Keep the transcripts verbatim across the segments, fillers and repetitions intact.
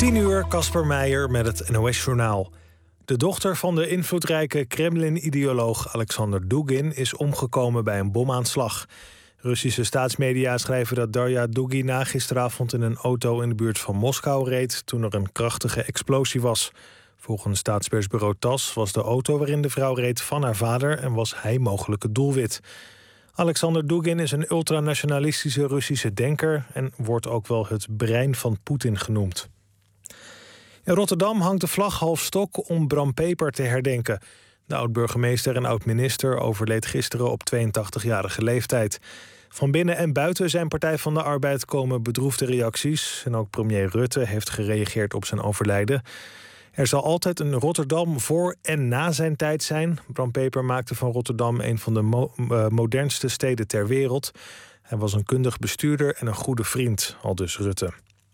tien uur, Casper Meijer met het N O S-journaal. De dochter van de invloedrijke Kremlin-ideoloog Alexander Dugin is omgekomen bij een bomaanslag. Russische staatsmedia schrijven dat Darja Dugina gisteravond in een auto in de buurt van Moskou reed toen er een krachtige explosie was. Volgens staatspersbureau TASS was de auto waarin de vrouw reed van haar vader en was hij mogelijk het doelwit. Alexander Dugin is een ultranationalistische Russische denker en wordt ook wel het brein van Poetin genoemd. In Rotterdam hangt de vlag half stok om Bram Peper te herdenken. De oud-burgemeester en oud-minister overleed gisteren op tweeëntachtigjarige leeftijd. Van binnen en buiten zijn Partij van de Arbeid komen bedroefde reacties. En ook premier Rutte heeft gereageerd op zijn overlijden. Er zal altijd een Rotterdam voor en na zijn tijd zijn. Bram Peper maakte van Rotterdam een van de mo- uh, modernste steden ter wereld. Hij was een kundig bestuurder en een goede vriend, aldus Rutte.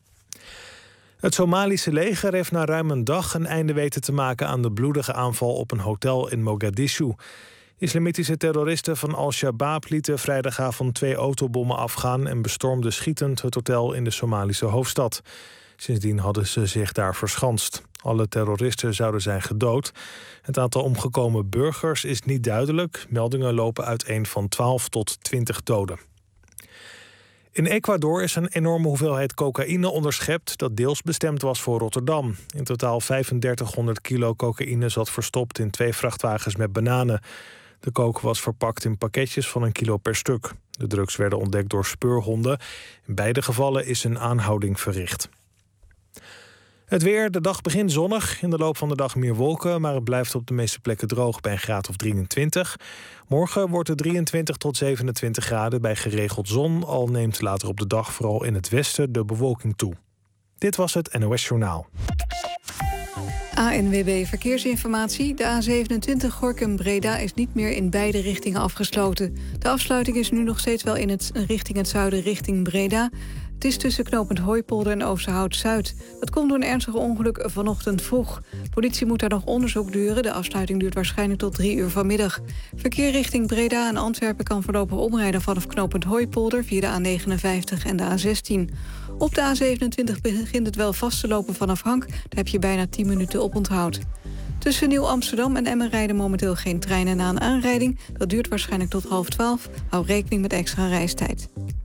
Het Somalische leger heeft na ruim een dag een einde weten te maken aan de bloedige aanval op een hotel in Mogadishu. Islamitische terroristen van Al-Shabaab lieten vrijdagavond twee autobommen afgaan en bestormden schietend het hotel in de Somalische hoofdstad. Sindsdien hadden ze zich daar verschanst. Alle terroristen zouden zijn gedood. Het aantal omgekomen burgers is niet duidelijk. Meldingen lopen uiteen van twaalf tot twintig doden. In Ecuador is een enorme hoeveelheid cocaïne onderschept dat deels bestemd was voor Rotterdam. In totaal vijfendertighonderd kilo cocaïne zat verstopt in twee vrachtwagens met bananen. De coke was verpakt in pakketjes van een kilo per stuk. De drugs werden ontdekt door speurhonden. In beide gevallen is een aanhouding verricht. Het weer, de dag begint zonnig. In de loop van de dag meer wolken, maar het blijft op de meeste plekken droog bij een graad of drieëntwintig. Morgen wordt het drieëntwintig tot zevenentwintig graden bij geregeld zon. Al neemt later op de dag vooral in het westen de bewolking toe. Dit was het N O S-journaal. A N W B Verkeersinformatie. De A zevenentwintig Gorinchem-Breda is niet meer in beide richtingen afgesloten. De afsluiting is nu nog steeds wel in het, richting het zuiden, richting Breda. Het is tussen knooppunt Hooipolder en Oosterhout-Zuid. Dat komt door een ernstig ongeluk vanochtend vroeg. Politie moet daar nog onderzoek duren. De afsluiting duurt waarschijnlijk tot drie uur vanmiddag. Verkeer richting Breda en Antwerpen kan voorlopig omrijden vanaf knooppunt Hooipolder via de A negenenvijftig en de A zestien. Op de A zevenentwintig begint het wel vast te lopen vanaf Hank. Daar heb je bijna tien minuten op onthoud. Tussen Nieuw-Amsterdam en Emmen rijden momenteel geen treinen na een aanrijding. Dat duurt waarschijnlijk tot half twaalf. Hou rekening met extra reistijd.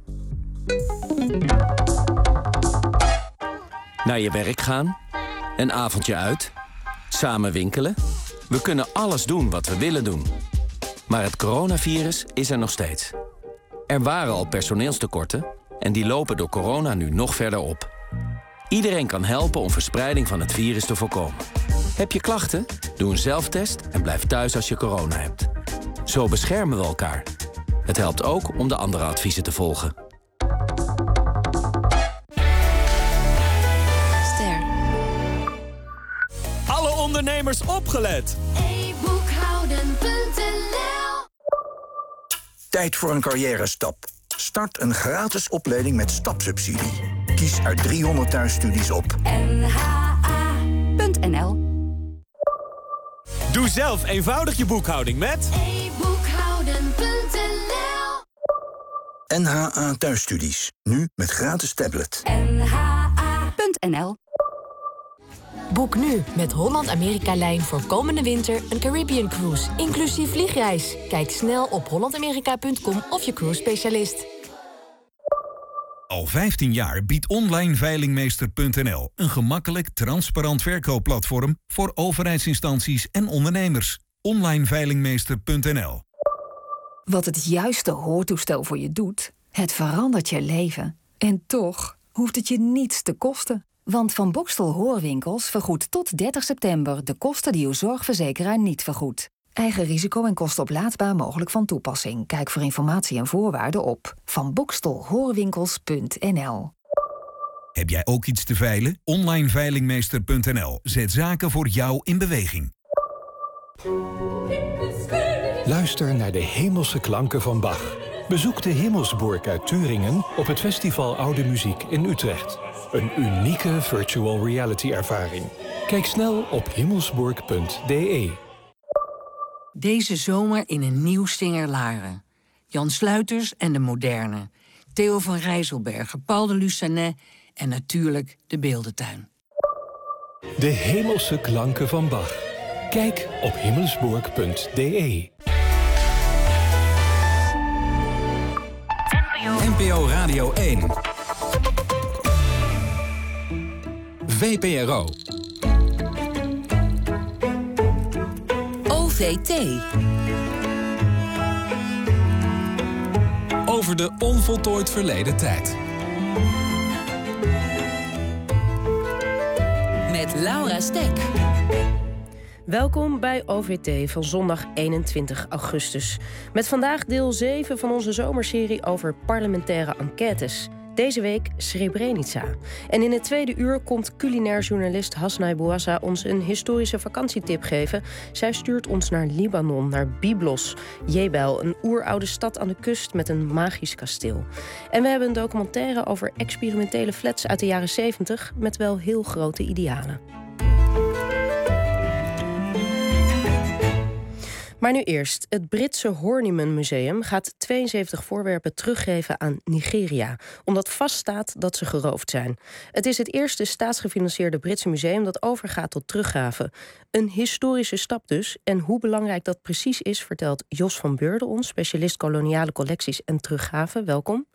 Naar je werk gaan, een avondje uit, samen winkelen. We kunnen alles doen wat we willen doen. Maar het coronavirus is er nog steeds. Er waren al personeelstekorten en die lopen door corona nu nog verder op. Iedereen kan helpen om verspreiding van het virus te voorkomen. Heb je klachten? Doe een zelftest en blijf thuis als je corona hebt. Zo beschermen we elkaar. Het helpt ook om de andere adviezen te volgen. Alle ondernemers opgelet! e boekhouden punt n l Tijd voor een carrière-stap. Start een gratis opleiding met stapsubsidie. Kies uit driehonderd thuisstudies op n h a punt n l. Doe zelf eenvoudig je boekhouding met e boekhouden punt n l. N H A thuisstudies. Nu met gratis tablet. n h a punt n l. Boek nu met Holland-Amerika-lijn voor komende winter een Caribbean Cruise, inclusief vliegreis. Kijk snel op holland amerika punt com of je cruise specialist. Al vijftien jaar biedt online veilingmeester punt n l een gemakkelijk, transparant verkoopplatform voor overheidsinstanties en ondernemers. online veilingmeester punt n l. Wat het juiste hoortoestel voor je doet, het verandert je leven. En toch hoeft het je niets te kosten. Want Van Bokstel Hoorwinkels vergoedt tot dertig september de kosten die uw zorgverzekeraar niet vergoedt. Eigen risico en kostenoplaadbaar mogelijk van toepassing. Kijk voor informatie en voorwaarden op van bokstel hoorwinkels punt n l. Heb jij ook iets te veilen? online veilingmeester punt n l zet zaken voor jou in beweging. Luister naar de hemelse klanken van Bach. Bezoek de Himmelsburg uit Turingen op het Festival Oude Muziek in Utrecht. Een unieke virtual reality ervaring. Kijk snel op himmelsburg punt d e. Deze zomer in een nieuw Singer Laren. Jan Sluiters en de Moderne. Theo van Rijsselbergen, Paul de Lucanet en natuurlijk de Beeldentuin. De hemelse klanken van Bach. Kijk op himelsburg punt d e. N P O Radio één. V P R O. O V T. Over de onvoltooid verleden tijd. Met Laura Stek. Welkom bij O V T van zondag eenentwintig augustus. Met vandaag deel zeven van onze zomerserie over parlementaire enquêtes. Deze week Srebrenica. En in het tweede uur komt culinair journalist Hasnai Bouassa ons een historische vakantietip geven. Zij stuurt ons naar Libanon, naar Byblos, Jebel, een oeroude stad aan de kust met een magisch kasteel. En we hebben een documentaire over experimentele flats uit de jaren zeventig met wel heel grote idealen. Maar nu eerst. Het Britse Horniman Museum gaat tweeënzeventig voorwerpen teruggeven aan Nigeria, omdat vaststaat dat ze geroofd zijn. Het is het eerste staatsgefinancierde Britse museum dat overgaat tot teruggave. Een historische stap dus. En hoe belangrijk dat precies is, vertelt Jos van Beurden ons, specialist koloniale collecties en teruggave. Welkom.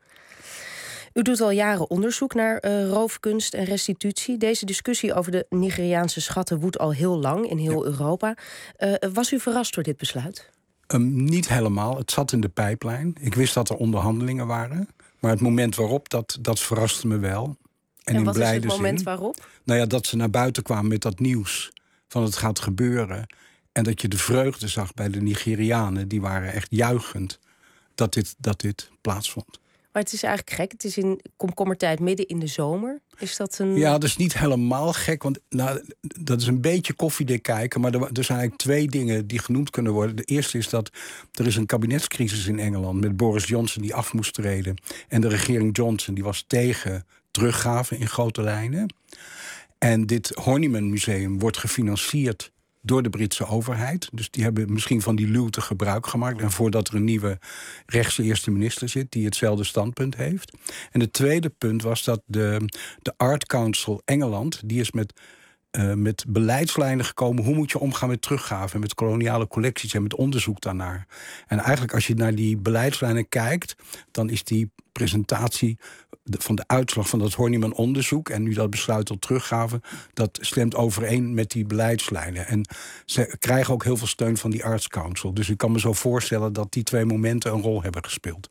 U doet al jaren onderzoek naar uh, roofkunst en restitutie. Deze discussie over de Nigeriaanse schatten woedt al heel lang in heel ja. Europa. Uh, was u verrast door dit besluit? Um, niet helemaal. Het zat in de pijplijn. Ik wist dat er onderhandelingen waren. Maar het moment waarop, dat, dat verraste me wel. En, en in wat blijde is het moment zin, waarop? Nou ja, dat ze naar buiten kwamen met dat nieuws van het gaat gebeuren. En dat je de vreugde zag bij de Nigerianen. Die waren echt juichend dat dit, dat dit plaatsvond. Maar het is eigenlijk gek. Het is in komkommertijd midden in de zomer. Is dat een... Ja, dat is niet helemaal gek. Want nou, dat is een beetje koffiedik kijken. Maar er, er zijn eigenlijk twee dingen die genoemd kunnen worden. De eerste is dat er is een kabinetscrisis in Engeland met Boris Johnson die af moest treden. En de regering Johnson die was tegen teruggave in grote lijnen. En dit Horniman Museum wordt gefinancierd door de Britse overheid. Dus die hebben misschien van die luwte gebruik gemaakt. En voordat er een nieuwe rechtse eerste minister zit die hetzelfde standpunt heeft. En het tweede punt was dat de, de Art Council Engeland, die is met, uh, met beleidslijnen gekomen. Hoe moet je omgaan met teruggave, met koloniale collecties en met onderzoek daarnaar. En eigenlijk als je naar die beleidslijnen kijkt, dan is die presentatie van de uitslag van dat Horniman onderzoek en nu dat besluit tot teruggave, dat stemt overeen met die beleidslijnen. En ze krijgen ook heel veel steun van die Arts Council. Dus ik kan me zo voorstellen dat die twee momenten een rol hebben gespeeld.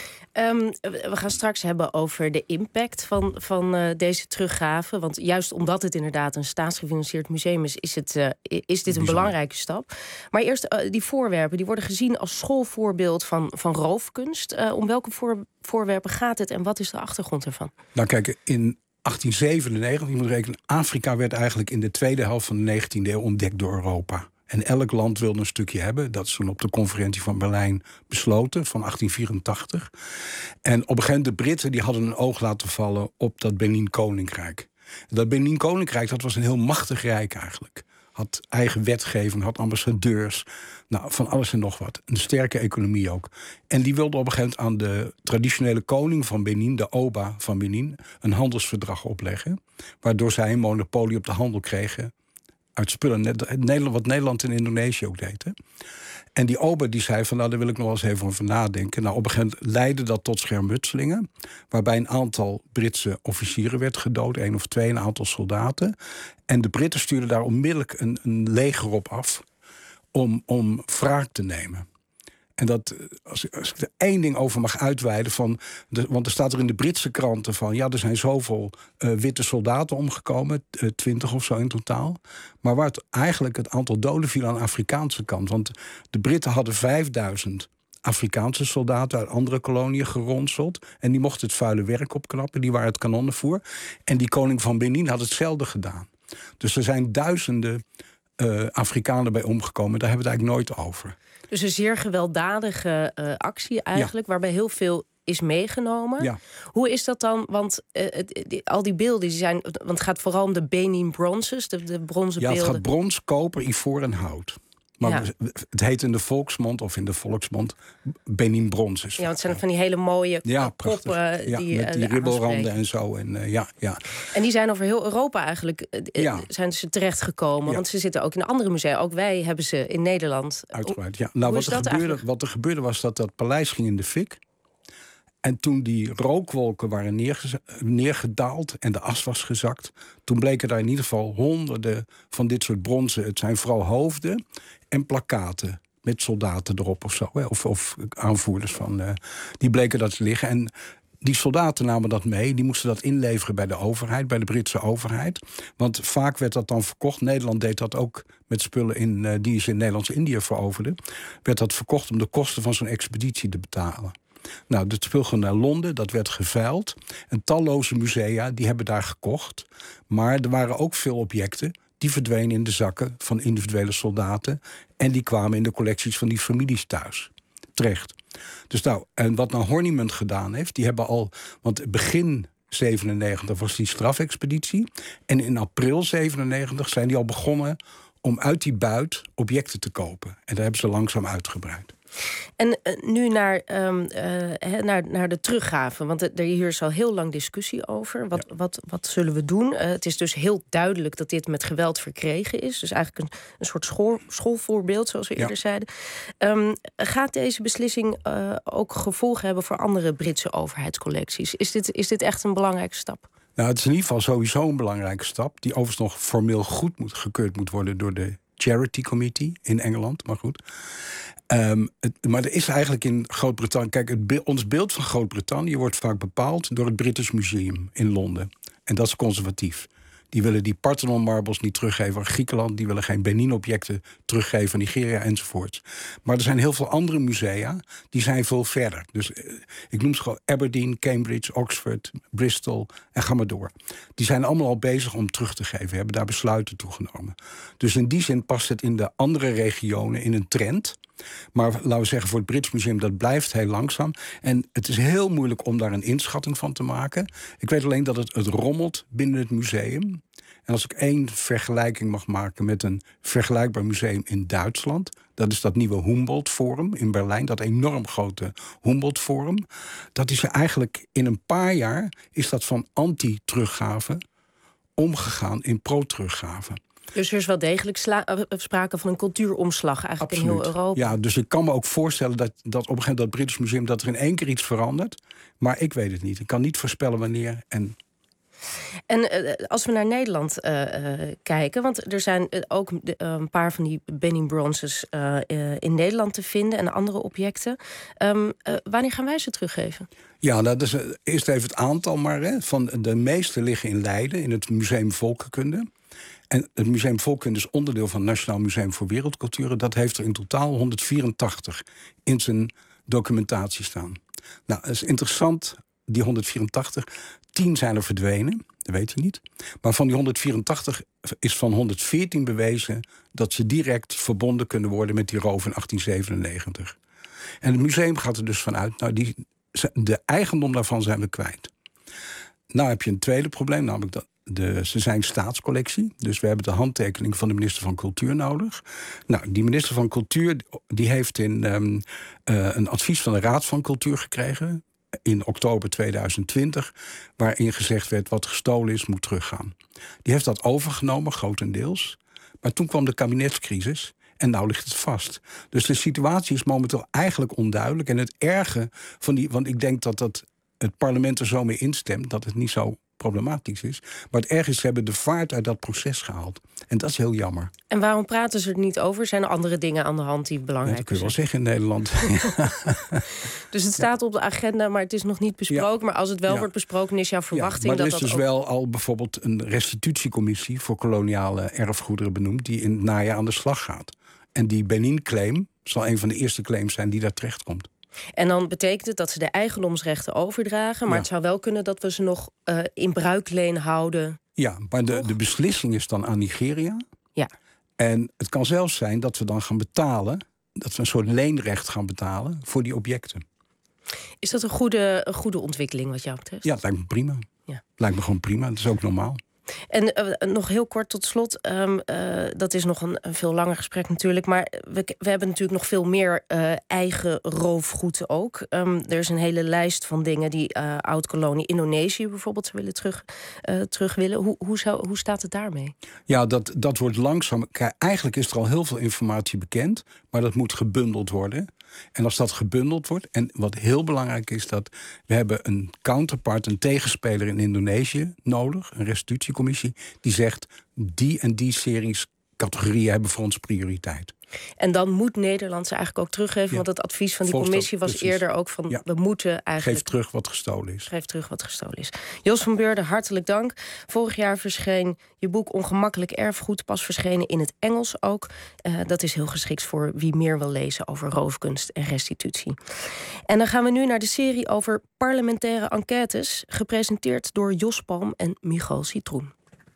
Um, we gaan straks hebben over de impact van, van uh, deze teruggave. Want juist omdat het inderdaad een staatsgefinancierd museum is, is, het, uh, is dit een belangrijke stap. Maar eerst uh, die voorwerpen, die worden gezien als schoolvoorbeeld van, van roofkunst. Uh, om welke voor, voorwerpen gaat het en wat is de achtergrond ervan? Nou kijk, in achttien zevenennegentig, je moet rekenen, Afrika werd eigenlijk in de tweede helft van de negentiende eeuw ontdekt door Europa. En elk land wilde een stukje hebben. Dat is toen op de conferentie van Berlijn besloten, van achttien vierentachtig. En op een gegeven moment de Britten die hadden een oog laten vallen op dat Benin-koninkrijk. Dat Benin-koninkrijk, dat was een heel machtig rijk eigenlijk. Had eigen wetgeving, had ambassadeurs, nou, van alles en nog wat. Een sterke economie ook. En die wilde op een gegeven moment aan de traditionele koning van Benin, de Oba van Benin, een handelsverdrag opleggen. Waardoor zij een monopolie op de handel kregen uit spullen, net wat Nederland en Indonesië ook deed. Hè? En die ober die zei van, nou, daar wil ik nog wel eens even over nadenken. Nou, op een gegeven moment leidde dat tot schermutselingen, waarbij een aantal Britse officieren werd gedood, één of twee, een aantal soldaten. En de Britten stuurden daar onmiddellijk een, een leger op af om, om wraak te nemen. En dat, als, als ik er één ding over mag uitweiden, van de, want er staat er in de Britse kranten van, ja, er zijn zoveel uh, witte soldaten omgekomen, uh, twintig of zo in totaal. Maar waar het eigenlijk het aantal doden viel aan de Afrikaanse kant. Want de Britten hadden vijfduizend Afrikaanse soldaten uit andere koloniën geronseld. En die mochten het vuile werk opknappen, die waren het kanonnenvoer. En die koning van Benin had hetzelfde gedaan. Dus er zijn duizenden uh, Afrikanen bij omgekomen, daar hebben we het eigenlijk nooit over. Dus een zeer gewelddadige uh, actie eigenlijk, ja, waarbij heel veel is meegenomen. Ja. Hoe is dat dan? Want uh, die, al die beelden die zijn, want het gaat vooral om de Benin bronzes, de, de bronzen ja, beelden. Ja, het gaat brons, koper, ivoor en hout. Maar Ja. het heet in de volksmond of in de volksmond Benin bronzen. Ja, want het zijn van die hele mooie Ja, koppen prachtig. die Ja, eh, met die er ribbelranden aanspreken. en zo. En, uh, ja, ja. En die zijn over heel Europa eigenlijk eh, Ja. zijn ze terechtgekomen. Ja. Want ze zitten ook in andere musea. Ook wij hebben ze in Nederland. Uitgebreid, ja. Hoe Nou, is wat er, dat gebeurde, eigenlijk? wat er gebeurde was dat dat paleis ging in de fik. En toen die rookwolken waren neergeza- neergedaald en de as was gezakt, toen bleken daar in ieder geval honderden van dit soort bronzen. Het zijn vooral hoofden en plakkaten met soldaten erop of zo. Hè, of, of aanvoerders van. Uh, die bleken dat te liggen. En die soldaten namen dat mee. Die moesten dat inleveren bij de overheid, bij de Britse overheid. Want vaak werd dat dan verkocht. Nederland deed dat ook met spullen in, uh, die ze in Nederlands-Indië veroverden. Werd dat verkocht om de kosten van zo'n expeditie te betalen. Nou, dat spul ging naar Londen, dat werd geveild. En talloze musea, die hebben daar gekocht. Maar er waren ook veel objecten die verdwenen in de zakken van individuele soldaten. En die kwamen in de collecties van die families thuis terecht. Dus nou, en wat nou Horniman gedaan heeft, die hebben al, want begin zevenennegentig was die strafexpeditie. En in april zevenennegentig zijn die al begonnen om uit die buit objecten te kopen. En daar hebben ze langzaam uitgebreid. En uh, nu naar, um, uh, he, naar, naar de teruggave. Want er hier is al heel lang discussie over. Wat, ja. wat, wat zullen we doen? Uh, het is dus heel duidelijk dat dit met geweld verkregen is. Dus eigenlijk een, een soort school, schoolvoorbeeld, zoals we ja. eerder zeiden. Um, gaat deze beslissing uh, ook gevolgen hebben voor andere Britse overheidscollecties? Is dit, is dit echt een belangrijke stap? Nou, het is in ieder geval sowieso een belangrijke stap, die overigens nog formeel goed moet, gekeurd moet worden door de Charity Committee in Engeland, maar goed. Um, het, maar er is eigenlijk in Groot-Brittannië... Kijk, het be- ons beeld van Groot-Brittannië wordt vaak bepaald door het British Museum in Londen. En dat is conservatief. Die willen die Parthenon marbles niet teruggeven aan Griekenland. Die willen geen Benin-objecten teruggeven aan Nigeria enzovoort. Maar er zijn heel veel andere musea, die zijn veel verder. Dus uh, ik noem ze gewoon Aberdeen, Cambridge, Oxford, Bristol en ga maar door. Die zijn allemaal al bezig om terug te geven, hebben daar besluiten toegenomen. Dus in die zin past het in de andere regionen in een trend. Maar laten we zeggen, voor het Brits Museum, dat blijft heel langzaam. En het is heel moeilijk om daar een inschatting van te maken. Ik weet alleen dat het, het rommelt binnen het museum. En als ik één vergelijking mag maken met een vergelijkbaar museum in Duitsland, dat is dat nieuwe Humboldt Forum in Berlijn, dat enorm grote Humboldt Forum. Dat is eigenlijk in een paar jaar is dat van anti-teruggave omgegaan in pro-teruggave. Dus er is wel degelijk sla- sprake van een cultuuromslag eigenlijk Absoluut. in heel Europa. Ja, dus ik kan me ook voorstellen dat, dat op een gegeven moment dat British Museum dat er in één keer iets verandert. Maar ik weet het niet. Ik kan niet voorspellen wanneer. En En uh, als we naar Nederland uh, uh, kijken, want er zijn uh, ook uh, een paar van die Benin bronzes uh, uh, in Nederland te vinden en andere objecten. Um, uh, wanneer gaan wij ze teruggeven? Ja, dat is uh, eerst even het aantal maar. Hè, van de meeste liggen in Leiden, in het Museum Volkenkunde. En het Museum Volkenkunde is onderdeel van het Nationaal Museum voor Wereldcultuur. Dat heeft er in totaal honderdvierentachtig in zijn documentatie staan. Nou, dat is interessant, die honderdvierentachtig. tien zijn er verdwenen, dat weet je niet. Maar van die honderdvierentachtig is van honderdveertien bewezen dat ze direct verbonden kunnen worden met die roof in achttien zevenennegentig. En het museum gaat er dus vanuit, nou, die, de eigendom daarvan zijn we kwijt. Nou heb je een tweede probleem, namelijk dat de, ze zijn staatscollectie. Dus we hebben de handtekening van de minister van Cultuur nodig. Nou, die minister van Cultuur die heeft in, um, uh, een advies van de Raad van Cultuur gekregen in oktober tweeduizend twintig, waarin gezegd werd wat gestolen is, moet teruggaan. Die heeft dat overgenomen, grotendeels. Maar toen kwam de kabinetscrisis en nou ligt het vast. Dus de situatie is momenteel eigenlijk onduidelijk. En het erge van die, want ik denk dat, dat het parlement er zo mee instemt, dat het niet zo problematisch is. Maar het erg is, ze hebben de vaart uit dat proces gehaald. En dat is heel jammer. En waarom praten ze er niet over? Zijn er andere dingen aan de hand die belangrijk ja, dat kun je wel zijn? zeggen in Nederland. Dus het staat op de agenda, maar het is nog niet besproken. Ja. Maar als het wel ja. wordt besproken, is jouw verwachting ja, maar er dat is dat dus ook... wel al bijvoorbeeld een restitutiecommissie voor koloniale erfgoederen benoemd, die in het najaar aan de slag gaat. En die Benin-claim zal een van de eerste claims zijn die daar terechtkomt. En dan betekent het dat ze de eigendomsrechten overdragen, maar ja. het zou wel kunnen dat we ze nog uh, in bruikleen houden. Ja, maar de, de beslissing is dan aan Nigeria. Ja. En het kan zelfs zijn dat we dan gaan betalen, dat we een soort leenrecht gaan betalen voor die objecten. Is dat een goede, een goede ontwikkeling wat jou betreft? Ja, het lijkt me prima. Ja. Lijkt me gewoon prima, dat is ook normaal. En uh, nog heel kort tot slot. Um, uh, dat is nog een, een veel langer gesprek natuurlijk. Maar we, we hebben natuurlijk nog veel meer uh, eigen roofgoed ook. Um, er is een hele lijst van dingen die uh, oud-kolonie Indonesië bijvoorbeeld willen terug, uh, terug willen. Hoe, hoe, zou, hoe staat het daarmee? Ja, dat, dat wordt langzaam. Kijk, eigenlijk is er al heel veel informatie bekend, maar dat moet gebundeld worden. En als dat gebundeld wordt, en wat heel belangrijk is, dat we hebben een counterpart, een tegenspeler in Indonesië nodig, een restitutiecommissie, die zegt die en die series categorieën hebben voor ons prioriteit. En dan moet Nederland ze eigenlijk ook teruggeven, ja. Want het advies van die Volgens commissie was precies. eerder ook van Ja. we moeten eigenlijk... Geef terug wat gestolen is. Geef terug wat gestolen is. Jos van Beurden, hartelijk dank. Vorig jaar verscheen je boek Ongemakkelijk Erfgoed, pas verschenen in het Engels ook. Uh, dat is heel geschikt voor wie meer wil lezen over roofkunst en restitutie. En dan gaan we nu naar de serie over parlementaire enquêtes, gepresenteerd door Jos Palm en Michal Citroen.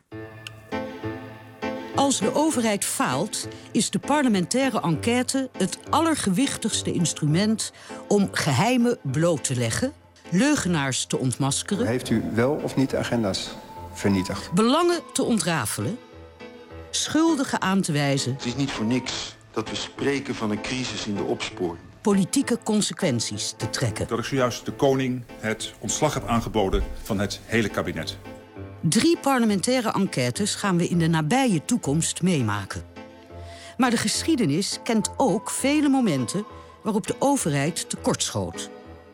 Als de overheid faalt, is de parlementaire enquête het allergewichtigste instrument om geheimen bloot te leggen, leugenaars te ontmaskeren, heeft u wel of niet agenda's vernietigd? Belangen te ontrafelen, schuldigen aan te wijzen. Het is niet voor niks dat we spreken van een crisis in de opsporing. Politieke consequenties te trekken. Dat ik zojuist de koning het ontslag heb aangeboden van het hele kabinet. Drie parlementaire enquêtes gaan we in de nabije toekomst meemaken. Maar de geschiedenis kent ook vele momenten waarop de overheid tekortschoot.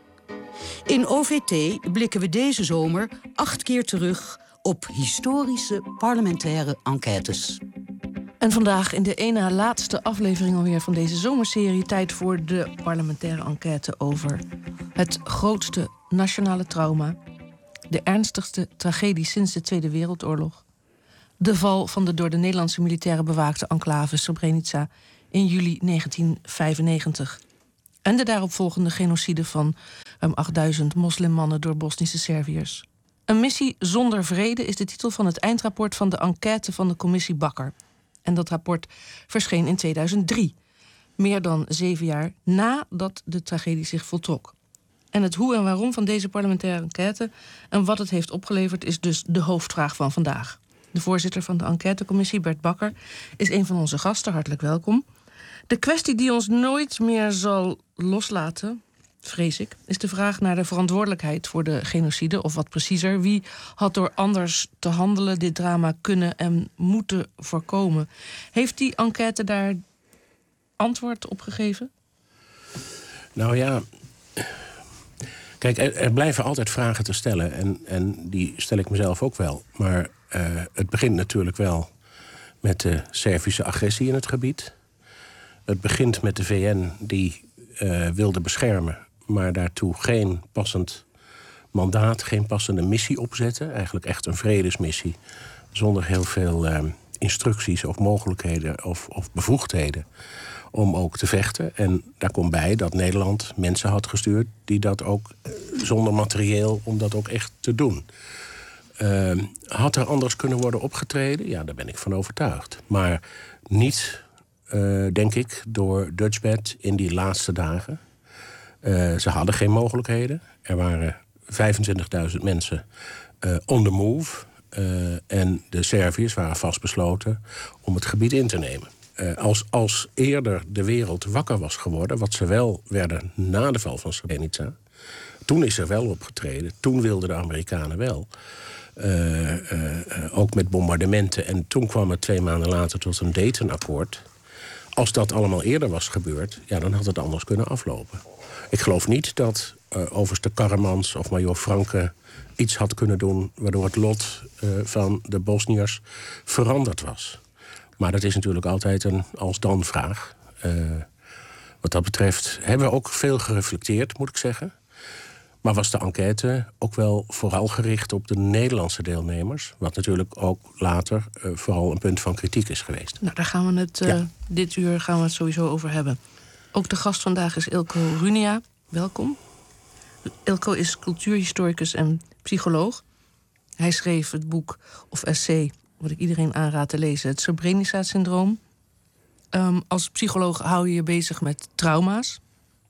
In O V T blikken we deze zomer acht keer terug op historische parlementaire enquêtes. En vandaag in de ene na laatste aflevering alweer van deze zomerserie, tijd voor de parlementaire enquête over het grootste nationale trauma, de ernstigste tragedie sinds de Tweede Wereldoorlog, de val van de door de Nederlandse militairen bewaakte enclave Srebrenica in juli negentien vijfennegentig en de daaropvolgende genocide van ruim achtduizend moslimmannen door Bosnische Serviërs. Een missie zonder vrede is de titel van het eindrapport van de enquête van de commissie Bakker. En dat rapport verscheen in tweeduizend drie, meer dan zeven jaar nadat de tragedie zich voltrok. En het hoe en waarom van deze parlementaire enquête en wat het heeft opgeleverd is dus de hoofdvraag van vandaag. De voorzitter van de enquêtecommissie, Bert Bakker, is een van onze gasten. Hartelijk welkom. De kwestie die ons nooit meer zal loslaten, vrees ik, is de vraag naar de verantwoordelijkheid voor de genocide. Of wat preciezer, wie had door anders te handelen dit drama kunnen en moeten voorkomen? Heeft die enquête daar antwoord op gegeven? Nou ja, kijk, er, er blijven altijd vragen te stellen. En, en die stel ik mezelf ook wel. Maar uh, het begint natuurlijk wel met de Servische agressie in het gebied. Het begint met de V N die uh, wilde beschermen, maar daartoe geen passend mandaat, geen passende missie opzetten. Eigenlijk echt een vredesmissie, zonder heel veel uh, instructies of mogelijkheden of, of bevoegdheden om ook te vechten. En daar komt bij dat Nederland mensen had gestuurd die dat ook uh, zonder materieel, om dat ook echt te doen. Uh, had er anders kunnen worden opgetreden? Ja, daar ben ik van overtuigd. Maar niet, uh, denk ik, door Dutchbat in die laatste dagen. Uh, ze hadden geen mogelijkheden. Er waren vijfentwintigduizend mensen uh, on the move. Uh, en de Serviërs waren vastbesloten om het gebied in te nemen. Uh, als, als eerder de wereld wakker was geworden, wat ze wel werden na de val van Srebrenica, toen is er wel opgetreden. Toen wilden de Amerikanen wel. Uh, uh, uh, ook met bombardementen. En toen kwam het twee maanden later tot een Dayton-akkoord. Als dat allemaal eerder was gebeurd, ja, dan had het anders kunnen aflopen. Ik geloof niet dat uh, overste Karremans of majoor Franke iets had kunnen doen waardoor het lot uh, van de Bosniërs veranderd was. Maar dat is natuurlijk altijd een als-dan vraag. Uh, wat dat betreft hebben we ook veel gereflecteerd, moet ik zeggen. Maar was de enquête ook wel vooral gericht op de Nederlandse deelnemers, wat natuurlijk ook later uh, vooral een punt van kritiek is geweest. Nou, daar gaan we het uh, ja. dit uur gaan we het sowieso over hebben. Ook de gast vandaag is Eelco Runia. Welkom. Eelco is cultuurhistoricus en psycholoog. Hij schreef het boek of essay, wat ik iedereen aanraad te lezen, het Srebrenica-syndroom. Um, als psycholoog hou je je bezig met trauma's.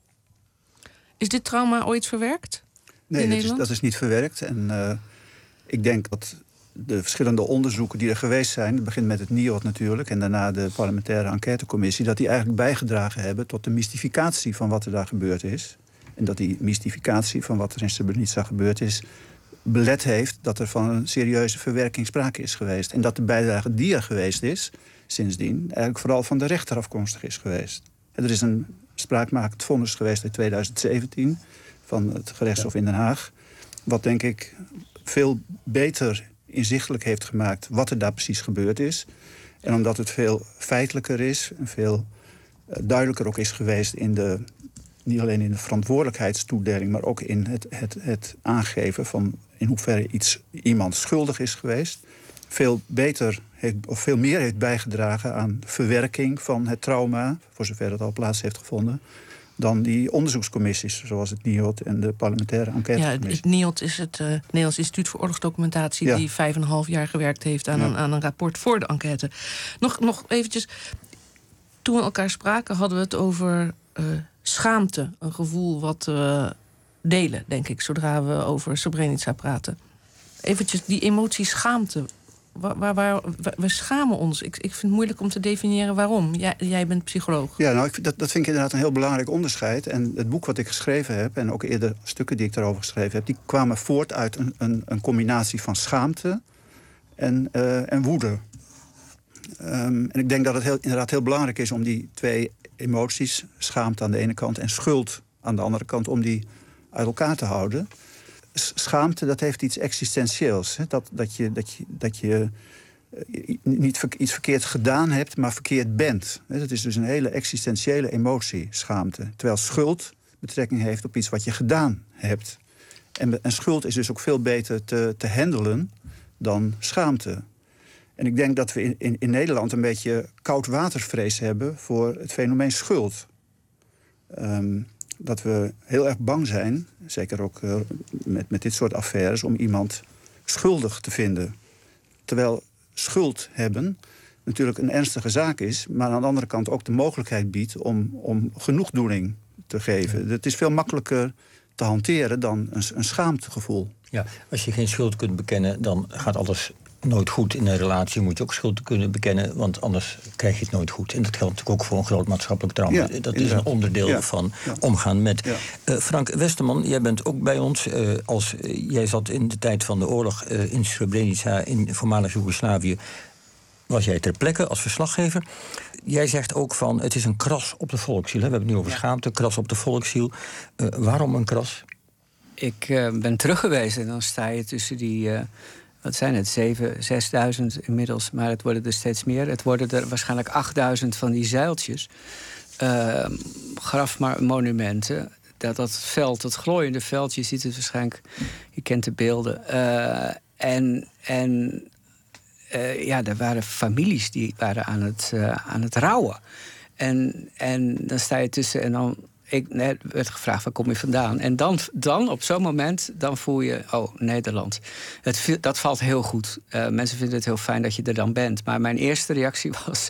Is dit trauma ooit verwerkt? Nee, dat is, dat is niet verwerkt. En uh, ik denk dat de verschillende onderzoeken die er geweest zijn... het begint met het N I O D natuurlijk en daarna de parlementaire enquêtecommissie... dat die eigenlijk bijgedragen hebben tot de mystificatie van wat er daar gebeurd is. En dat die mystificatie van wat er in Srebrenica gebeurd is... belet heeft dat er van een serieuze verwerking sprake is geweest. En dat de bijdrage die er geweest is, sindsdien... eigenlijk vooral van de rechter afkomstig is geweest. En er is een spraakmakend vonnis geweest in tweeduizend zeventien... van het gerechtshof in Den Haag... wat denk ik veel beter inzichtelijk heeft gemaakt wat er daar precies gebeurd is. En omdat het veel feitelijker is en veel uh, duidelijker ook is geweest... in de, niet alleen in de verantwoordelijkheidstoedeling... maar ook in het, het, het aangeven van in hoeverre iets, iemand schuldig is geweest... veel beter heeft, of veel meer heeft bijgedragen aan verwerking van het trauma... voor zover dat al plaats heeft gevonden... dan die onderzoekscommissies, zoals het N I O D en de parlementaire enquêtecommissie. Ja, het N I O D is het uh, Nederlands Instituut voor Oorlogsdocumentatie... Ja. die vijf en een half jaar gewerkt heeft aan, ja. een, aan een rapport voor de enquête. Nog, nog eventjes, toen we elkaar spraken hadden we het over uh, schaamte. Een gevoel wat we delen, denk ik, zodra we over Srebrenica praten. Eventjes, die emotie schaamte... Waar, waar, waar, we schamen ons. Ik, ik vind het moeilijk om te definiëren waarom. Jij, jij bent psycholoog. Ja, nou, ik, dat, dat vind ik inderdaad een heel belangrijk onderscheid. En het boek wat ik geschreven heb... en ook eerder stukken die ik daarover geschreven heb... die kwamen voort uit een, een, een combinatie van schaamte en, uh, en woede. Um, en ik denk dat het heel, inderdaad heel belangrijk is... om die twee emoties, schaamte aan de ene kant... en schuld aan de andere kant, om die uit elkaar te houden... Schaamte, dat heeft iets existentieels. Hè? Dat, dat je, dat je, dat je uh, niet ver, iets verkeerd gedaan hebt, maar verkeerd bent. Hè? Dat is dus een hele existentiële emotie, schaamte. Terwijl schuld betrekking heeft op iets wat je gedaan hebt. En, en schuld is dus ook veel beter te, te handelen dan schaamte. En ik denk dat we in, in, in Nederland een beetje koudwatervrees hebben... voor het fenomeen schuld. Um, dat we heel erg bang zijn, zeker ook uh, met, met dit soort affaires... om iemand schuldig te vinden. Terwijl schuld hebben natuurlijk een ernstige zaak is... maar aan de andere kant ook de mogelijkheid biedt om, om genoegdoening te geven. Ja. Het is veel makkelijker te hanteren dan een, een schaamtegevoel. Ja, als je geen schuld kunt bekennen, dan gaat alles nooit goed. In een relatie moet je ook schuld kunnen bekennen, want anders krijg je het nooit goed. En dat geldt natuurlijk ook voor een groot maatschappelijk trauma. Ja, dat inderdaad. Is een onderdeel ja. van ja. omgaan met. Ja. Uh, Frank Westerman, jij bent ook bij ons. Uh, als, uh, jij zat in de tijd van de oorlog uh, in Srebrenica, in voormalig Joegoslavië. Was jij ter plekke als verslaggever. Jij zegt ook van, het is een kras op de volksziel. Hè? We hebben het nu over ja. schaamte, kras op de volksziel. Uh, waarom een kras? Ik uh, ben terug geweest en dan sta je tussen die... Uh, wat zijn het, zeven, zesduizend inmiddels, maar het worden er steeds meer. Het worden er waarschijnlijk achtduizend van die zeiltjes. Uh, grafmonumenten. Dat, dat veld, dat glooiende veld, je ziet het waarschijnlijk, je kent de beelden. Uh, en en uh, ja, er waren families die waren aan het, uh, aan het rouwen. En, en dan sta je tussen en dan... Ik net werd gevraagd, waar kom je vandaan? En dan, dan op zo'n moment, dan voel je, oh, Nederland. Het, dat valt heel goed. Uh, mensen vinden het heel fijn dat je er dan bent. Maar mijn eerste reactie was...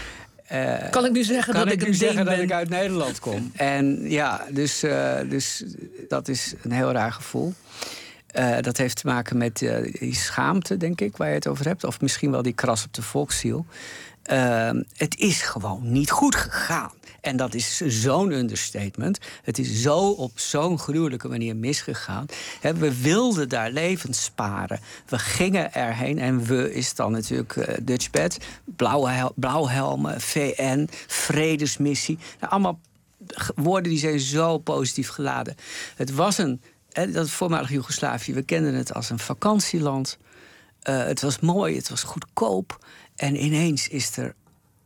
Uh, kan ik nu zeggen kan dat ik, ik nu een zeggen ding dat ben? ik uit Nederland kom? En ja, dus, uh, dus dat is een heel raar gevoel. Uh, dat heeft te maken met uh, die schaamte, denk ik, waar je het over hebt. Of misschien wel die kras op de volksziel. Uh, het is gewoon niet goed gegaan. En dat is zo'n understatement. Het is zo op zo'n gruwelijke manier misgegaan. He, we wilden daar levens sparen. We gingen erheen. En we is dan natuurlijk uh, Dutchbat. Blauwe hel- blauwhelmen, V N, vredesmissie. Nou, allemaal woorden die zijn zo positief geladen. Het was een... He, dat voormalig Joegoslavië, we kenden het als een vakantieland. Uh, het was mooi, het was goedkoop. En ineens is er...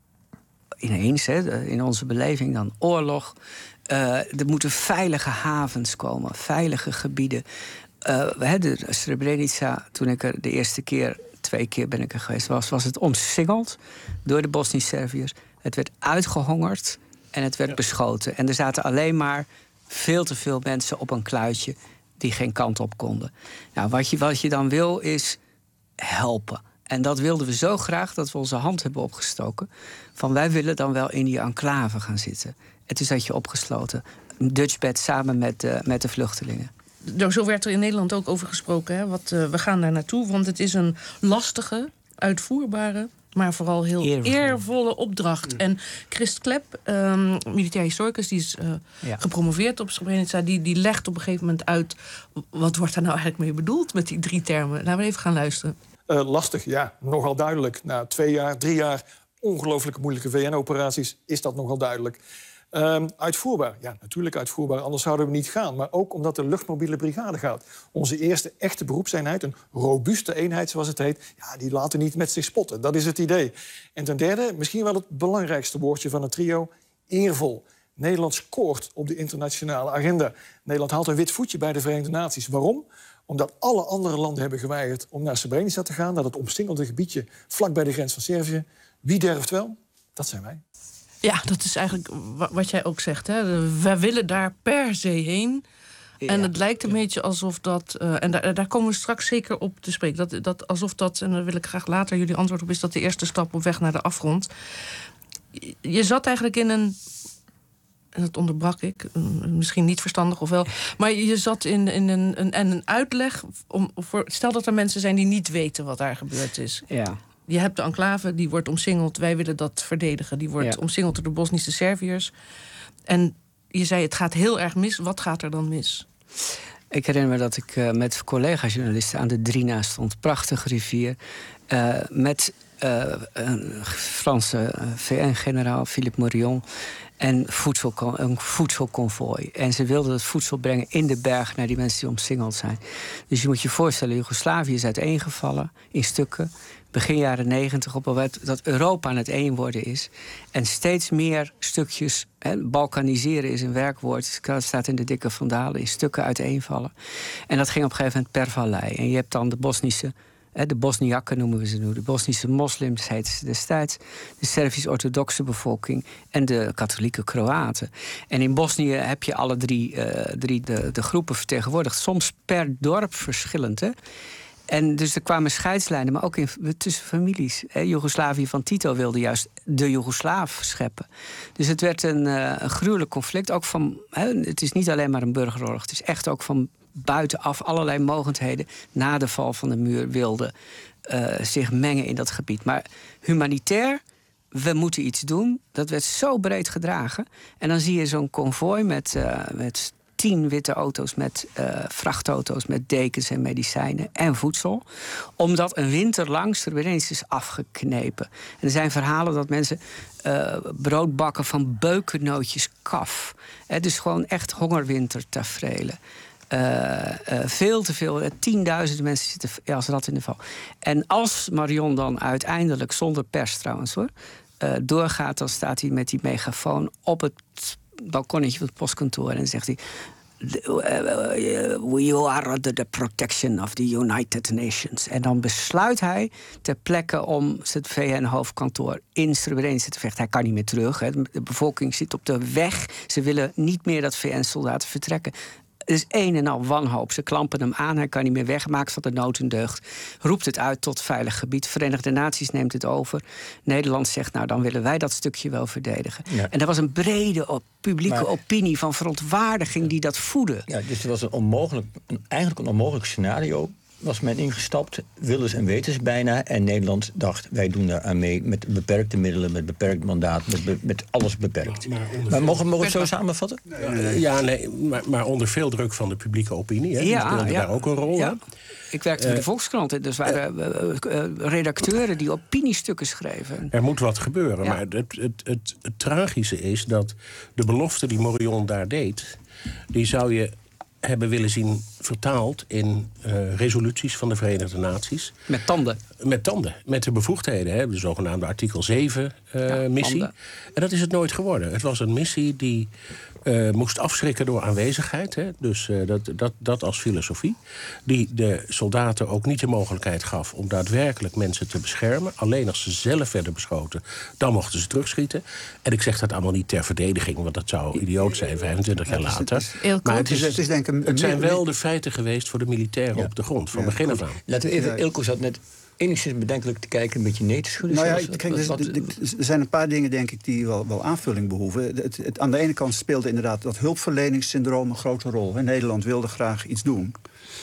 Ineens, hè, in onze beleving dan oorlog. Uh, er moeten veilige havens komen, veilige gebieden. Uh, de Srebrenica, toen ik er de eerste keer, twee keer ben ik er geweest... was, was het omsingeld door de Bosnisch-Serviërs. Het werd uitgehongerd en het werd ja. beschoten. En er zaten alleen maar veel te veel mensen op een kluitje... die geen kant op konden. Nou, wat je, wat je dan wil, is helpen. En dat wilden we zo graag dat we onze hand hebben opgestoken. Van wij willen dan wel in die enclave gaan zitten. En toen zat je opgesloten. Dutchbat samen met de, met de vluchtelingen. nou, zo werd er in Nederland ook over gesproken. Hè, wat, uh, we gaan daar naartoe, want het is een lastige, uitvoerbare, maar vooral heel eervolle, eervolle opdracht. Ja. En Christ Klep, um, militair historicus, die is uh, ja. gepromoveerd op Srebrenica, die, die legt op een gegeven moment uit, wat wordt daar nou eigenlijk mee bedoeld met die drie termen? Laten we even gaan luisteren. Uh, lastig, ja, nogal duidelijk. Na twee jaar, drie jaar ongelooflijk moeilijke V N-operaties is dat nogal duidelijk. Um, uitvoerbaar, ja, natuurlijk uitvoerbaar, anders zouden we niet gaan. Maar ook omdat de luchtmobiele brigade gaat. Onze eerste echte beroepseenheid, een robuuste eenheid zoals het heet, ja, die laten niet met zich spotten. Dat is het idee. En ten derde, misschien wel het belangrijkste woordje van het trio, eervol. Nederland scoort op de internationale agenda. Nederland haalt een wit voetje bij de Verenigde Naties. Waarom? Omdat alle andere landen hebben geweigerd om naar Srebrenica te gaan, naar dat omsingelde gebiedje vlak bij de grens van Servië. Wie durft wel? Dat zijn wij. Ja, dat is eigenlijk wat jij ook zegt. Hè. Wij willen daar per se heen. Ja. En het lijkt een beetje alsof dat... Uh, en daar, daar komen we straks zeker op te spreken. Dat, dat, alsof dat, en daar wil ik graag later jullie antwoord op, is dat de eerste stap op weg naar de afgrond. Je, je zat eigenlijk in een... En dat onderbrak ik, misschien niet verstandig of wel. Maar je zat in, in een, een, en een uitleg. Om, voor, stel dat er mensen zijn die niet weten wat daar gebeurd is. Ja. Je hebt de enclave, die wordt omsingeld. Wij willen dat verdedigen. Die wordt ja. omsingeld door de Bosnische Serviërs. En je zei, het gaat heel erg mis. Wat gaat er dan mis? Ik herinner me dat ik uh, met collega-journalisten aan de Drina stond. Prachtige rivier. Uh, met uh, een Franse uh, V N-generaal, Philippe Morillon. En voedsel, een voedselconvooi. En ze wilden het voedsel brengen in de berg naar die mensen die omsingeld zijn. Dus je moet je voorstellen, Joegoslavië is uiteengevallen in stukken. Begin jaren negentig, op het dat Europa aan het één worden is. En steeds meer stukjes, hè, balkaniseren is een werkwoord. Het staat in de dikke vandalen, in stukken uiteenvallen. En dat ging op een gegeven moment per vallei. En je hebt dan de Bosnische... De Bosniakken noemen we ze nu. De Bosnische moslims heten ze destijds. De Servisch-orthodoxe bevolking en de katholieke Kroaten. En in Bosnië heb je alle drie, uh, drie de, de groepen vertegenwoordigd. Soms per dorp verschillend. Hè? En dus er kwamen scheidslijnen, maar ook in, tussen families. Hè? Joegoslavië van Tito wilde juist de Joegoslaaf scheppen. Dus het werd een, uh, een gruwelijk conflict. Ook van, hè, het is niet alleen maar een burgeroorlog. Het is echt ook van buitenaf allerlei mogendheden na de val van de muur wilden uh, zich mengen in dat gebied. Maar humanitair, we moeten iets doen. Dat werd zo breed gedragen. En dan zie je zo'n konvooi met, uh, met tien witte auto's, met uh, vrachtauto's, met dekens en medicijnen en voedsel. Omdat een winter lang Srebrenica is afgeknepen. En er zijn verhalen dat mensen uh, brood bakken van beukennootjes kaf. He, dus gewoon echt hongerwintertaferelen. Uh, uh, veel te veel, uh, tienduizenden mensen zitten ja, als rat in de val. En als Marion dan uiteindelijk, zonder pers trouwens hoor, uh, doorgaat, dan staat hij met die megafoon op het balkonnetje van het postkantoor en dan zegt hij: We are under the protection of the United Nations. En dan besluit hij ter plekke om het V N-hoofdkantoor in Srebrenica te vechten. Hij kan niet meer terug. Hè. De bevolking zit op de weg. Ze willen niet meer dat V N-soldaten vertrekken. Het is een en al wanhoop. Ze klampen hem aan, hij kan niet meer weg, maakt van de nood een deugd. Roept het uit tot veilig gebied. Verenigde Naties neemt het over. Nederland zegt, nou, dan willen wij dat stukje wel verdedigen. Ja. En er was een brede op, publieke maar, opinie van verontwaardiging die dat voedde. Ja, dus er was een onmogelijk, een, eigenlijk een onmogelijk scenario. Was men ingestapt, willens en wetens bijna. En Nederland dacht, wij doen daar aan mee met beperkte middelen, met beperkt mandaat, met, be, met alles beperkt. Maar, maar, maar mogen we het zo samenvatten? Nee, nee, nee. Ja, nee, maar, maar onder veel druk van de publieke opinie. Hè? Ja, die speelde ja. daar ook een rol. Ja. Ik werkte uh, bij de Volkskrant, dus waren uh, uh, redacteuren die opiniestukken schreven. Er moet wat gebeuren, ja. maar het, het, het, het, het tragische is dat de belofte die Morillon daar deed, die zou je hebben willen zien vertaald in uh, resoluties van de Verenigde Naties. Met tanden. Met tanden, met de bevoegdheden. Hè, de zogenaamde artikel zeven uh, ja, missie. Tanden. En dat is het nooit geworden. Het was een missie die uh, moest afschrikken door aanwezigheid. Hè, dus uh, dat, dat, dat als filosofie. Die de soldaten ook niet de mogelijkheid gaf om daadwerkelijk mensen te beschermen. Alleen als ze zelf werden beschoten, dan mochten ze terugschieten. En ik zeg dat allemaal niet ter verdediging, want dat zou idioot zijn vijfentwintig jaar later. Het is, maar het, is, het, is denk ik een, het zijn wel de feiten geweest voor de militairen ja. op de grond, van ja, begin af aan. Laten we even, Ilko zat net enigszins bedenkelijk te kijken, een beetje nee te schudden? Nou ja, zoals, kijk, wat, dus, wat, de, de, er zijn een paar dingen, denk ik, die wel, wel aanvulling behoeven. Het, het, aan de ene kant speelde inderdaad dat hulpverleningssyndroom een grote rol. Hè. Nederland wilde graag iets doen.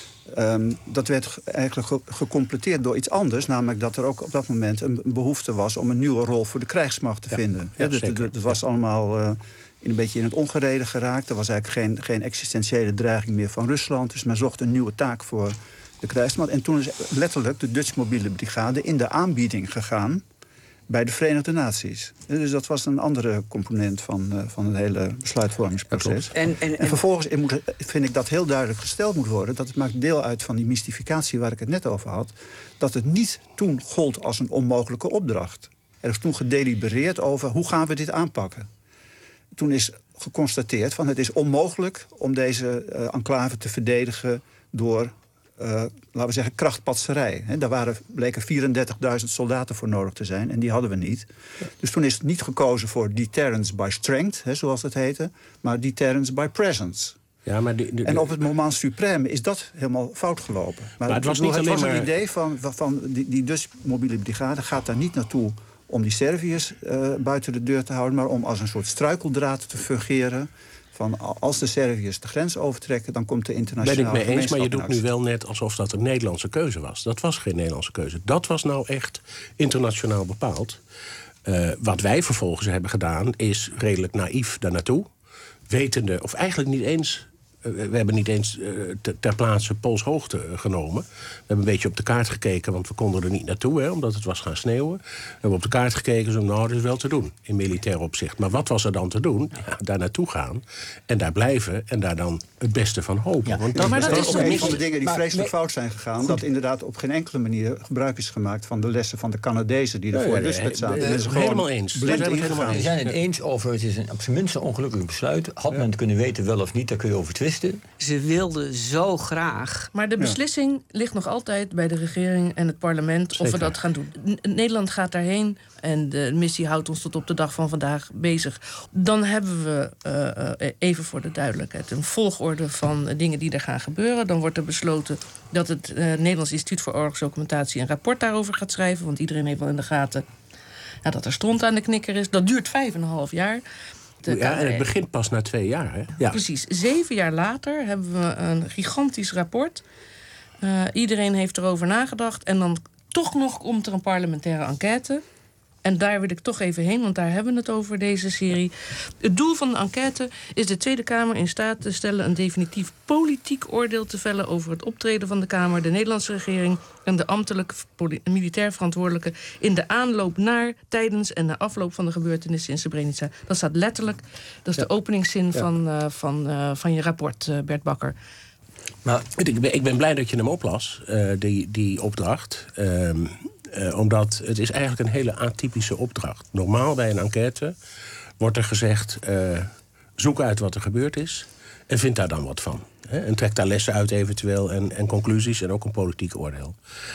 Um, dat werd eigenlijk ge- gecompleteerd door iets anders. Namelijk dat er ook op dat moment een behoefte was om een nieuwe rol voor de krijgsmacht te ja, vinden. Ja, dus het, het was allemaal uh, een beetje in het ongereden geraakt. Er was eigenlijk geen, geen existentiële dreiging meer van Rusland. Dus men zocht een nieuwe taak voor de krijgsmacht. En toen is letterlijk de Dutch Mobiele Brigade in de aanbieding gegaan bij de Verenigde Naties. Dus dat was een andere component van, uh, van het hele besluitvormingsproces. En, en, en, en vervolgens moet, vind ik dat heel duidelijk gesteld moet worden, dat het maakt deel uit van die mystificatie waar ik het net over had, dat het niet toen gold als een onmogelijke opdracht. Er is toen gedelibereerd over hoe gaan we dit aanpakken. Toen is geconstateerd van het is onmogelijk om deze uh, enclave te verdedigen door Uh, laten we zeggen, krachtpatserij. He, daar waren, bleken vierendertigduizend soldaten voor nodig te zijn. En die hadden we niet. Ja. Dus toen is het niet gekozen voor deterrence by strength, he, zoals het heette, maar deterrence by presence. Ja, maar die, die, die... En op het moment suprême is dat helemaal fout gelopen. Maar, maar het was, niet het was maar... een idee van, van, van die, die Dutch Mobiele Brigade gaat daar niet naartoe om die Serviërs uh, buiten de deur te houden, maar om als een soort struikeldraad te fungeren. Van als de Serviërs de grens overtrekken, dan komt de internationale Ben ik mee eens, maar je doet actie. nu wel net alsof dat een Nederlandse keuze was. Dat was geen Nederlandse keuze. Dat was nou echt internationaal bepaald. Uh, wat wij vervolgens hebben gedaan, is redelijk naïef daar naartoe. Wetende, of eigenlijk niet eens... Uh, we hebben niet eens uh, ter, ter plaatse polshoogte uh, genomen. We hebben een beetje op de kaart gekeken, want we konden er niet naartoe, hè, omdat het was gaan sneeuwen. We hebben op de kaart gekeken, zo, nou, dat is wel te doen in militair opzicht. Maar wat was er dan te doen? Ja, daar naartoe gaan en daar blijven en daar dan het beste van hopen. Ja, want dat, maar dat, dat is is een van de dingen die vreselijk fout zijn gegaan. Goed. Dat inderdaad op geen enkele manier gebruik is gemaakt van de lessen van de Canadezen die ervoor nee, dus met zaten. Nee, nee, helemaal eens. We zijn het eens over, het is een, op zijn minst een ongelukkig besluit. Had ja. men het kunnen weten, wel of niet, daar kun je over twisten. Ze wilden zo graag. Maar de beslissing ja. ligt nog altijd bij de regering en het parlement Zeker. of we dat gaan doen. N- Nederland gaat daarheen en de missie houdt ons tot op de dag van vandaag bezig. Dan hebben we, uh, even voor de duidelijkheid, een volgorde van dingen die er gaan gebeuren. Dan wordt er besloten dat het uh, Nederlands Instituut voor Oorlogsdocumentatie een rapport daarover gaat schrijven. Want iedereen heeft wel in de gaten ja, dat er stront aan de knikker is. Dat duurt vijf en een half jaar. Ja, en het begint pas na twee jaar, hè? Ja. Precies. Zeven jaar later hebben we een gigantisch rapport. Uh, iedereen heeft erover nagedacht. En dan toch nog komt er een parlementaire enquête. En daar wil ik toch even heen, want daar hebben we het over, deze serie. Het doel van de enquête is de Tweede Kamer in staat te stellen een definitief politiek oordeel te vellen over het optreden van de Kamer, de Nederlandse regering en de ambtelijk militair verantwoordelijke in de aanloop naar, tijdens en na afloop van de gebeurtenissen in Srebrenica. Dat staat letterlijk. Dat is ja. de openingszin ja. van, uh, van, uh, van je rapport, uh, Bert Bakker. Maar ik ben, ik ben blij dat je hem oplas, uh, die, die opdracht. Uh, Uh, omdat het is eigenlijk een hele atypische opdracht. Normaal bij een enquête wordt er gezegd, Uh, zoek uit wat er gebeurd is en vind daar dan wat van. Hè? En trek daar lessen uit eventueel en, en conclusies en ook een politiek oordeel.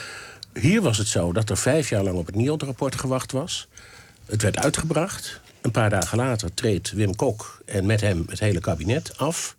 Hier was het zo dat er vijf jaar lang op het N I O D-rapport gewacht was. Het werd uitgebracht. Een paar dagen later treedt Wim Kok en met hem het hele kabinet af.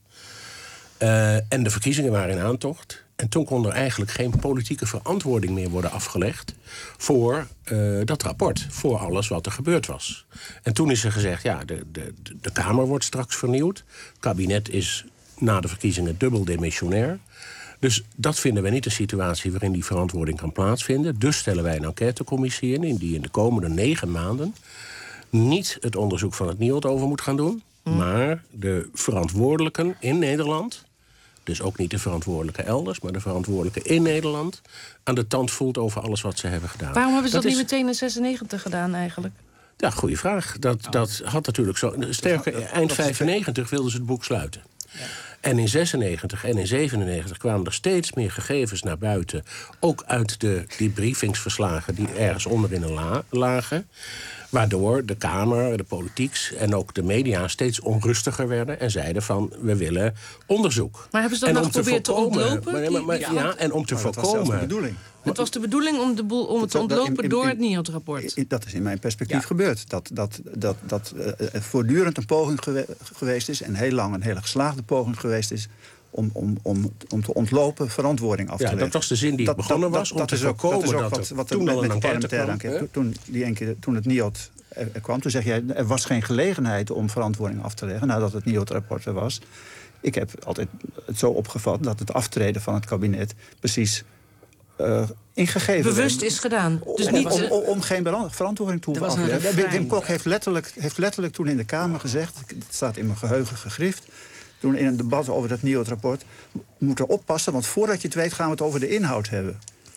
Uh, en de verkiezingen waren in aantocht. En toen kon er eigenlijk geen politieke verantwoording meer worden afgelegd voor uh, dat rapport, voor alles wat er gebeurd was. En toen is er gezegd, ja, de, de, de Kamer wordt straks vernieuwd. Het kabinet is na de verkiezingen dubbel demissionair. Dus dat vinden we niet een situatie waarin die verantwoording kan plaatsvinden. Dus stellen wij een enquêtecommissie in, die in de komende negen maanden niet het onderzoek van het N I O D over moet gaan doen, mm. maar de verantwoordelijken in Nederland, dus ook niet de verantwoordelijke elders, maar de verantwoordelijke in Nederland, aan de tand voelt over alles wat ze hebben gedaan. Waarom hebben ze dat, dat niet is... meteen in zesennegentig gedaan eigenlijk? Ja, goede vraag. Dat, ja. dat had natuurlijk zo. Sterker, dat, dat, eind dat vijfennegentig wilden ze het boek sluiten. Ja. En in zesennegentig en in zevenennegentig kwamen er steeds meer gegevens naar buiten. Ook uit de debriefingsverslagen die ergens onderin een la, lagen. Waardoor de Kamer, de politiek en ook de media steeds onrustiger werden en zeiden van, we willen onderzoek. Maar hebben ze dat nog geprobeerd te ontlopen? Maar, maar, maar, ja, ja, en om te maar voorkomen. Dat was zelfs de bedoeling. Het was de bedoeling om, de boel, om het te ontlopen in, in, door het N I O D-rapport. Dat is in mijn perspectief ja. gebeurd. Dat, dat, dat, dat uh, voortdurend een poging gewe- geweest is, en heel lang een hele geslaagde poging geweest is, om, om, om, om te ontlopen verantwoording af te ja, leggen. dat was de zin die dat, begonnen dat, was, dat, om dat te is ook, voorkomen dat, is ook dat wat, er wat toen met, al met een de enquête parlementaire kwam, enquête, toen, die enquête, toen het N I O T er, er kwam, toen zeg jij, er was geen gelegenheid om verantwoording af te leggen nadat het N I O T-rapport er was. Ik heb altijd het zo opgevat dat het aftreden van het kabinet precies uh, ingegeven bewust werd. is gedaan. Dus om, niet, om, om, om geen verantwoording te hoeven afleggen. Wim Kok heeft letterlijk, heeft letterlijk toen in de Kamer gezegd, het staat in mijn geheugen gegrift, toen in een debat over dat N I O T-rapport, moeten oppassen, want voordat je het weet gaan we het over de inhoud hebben.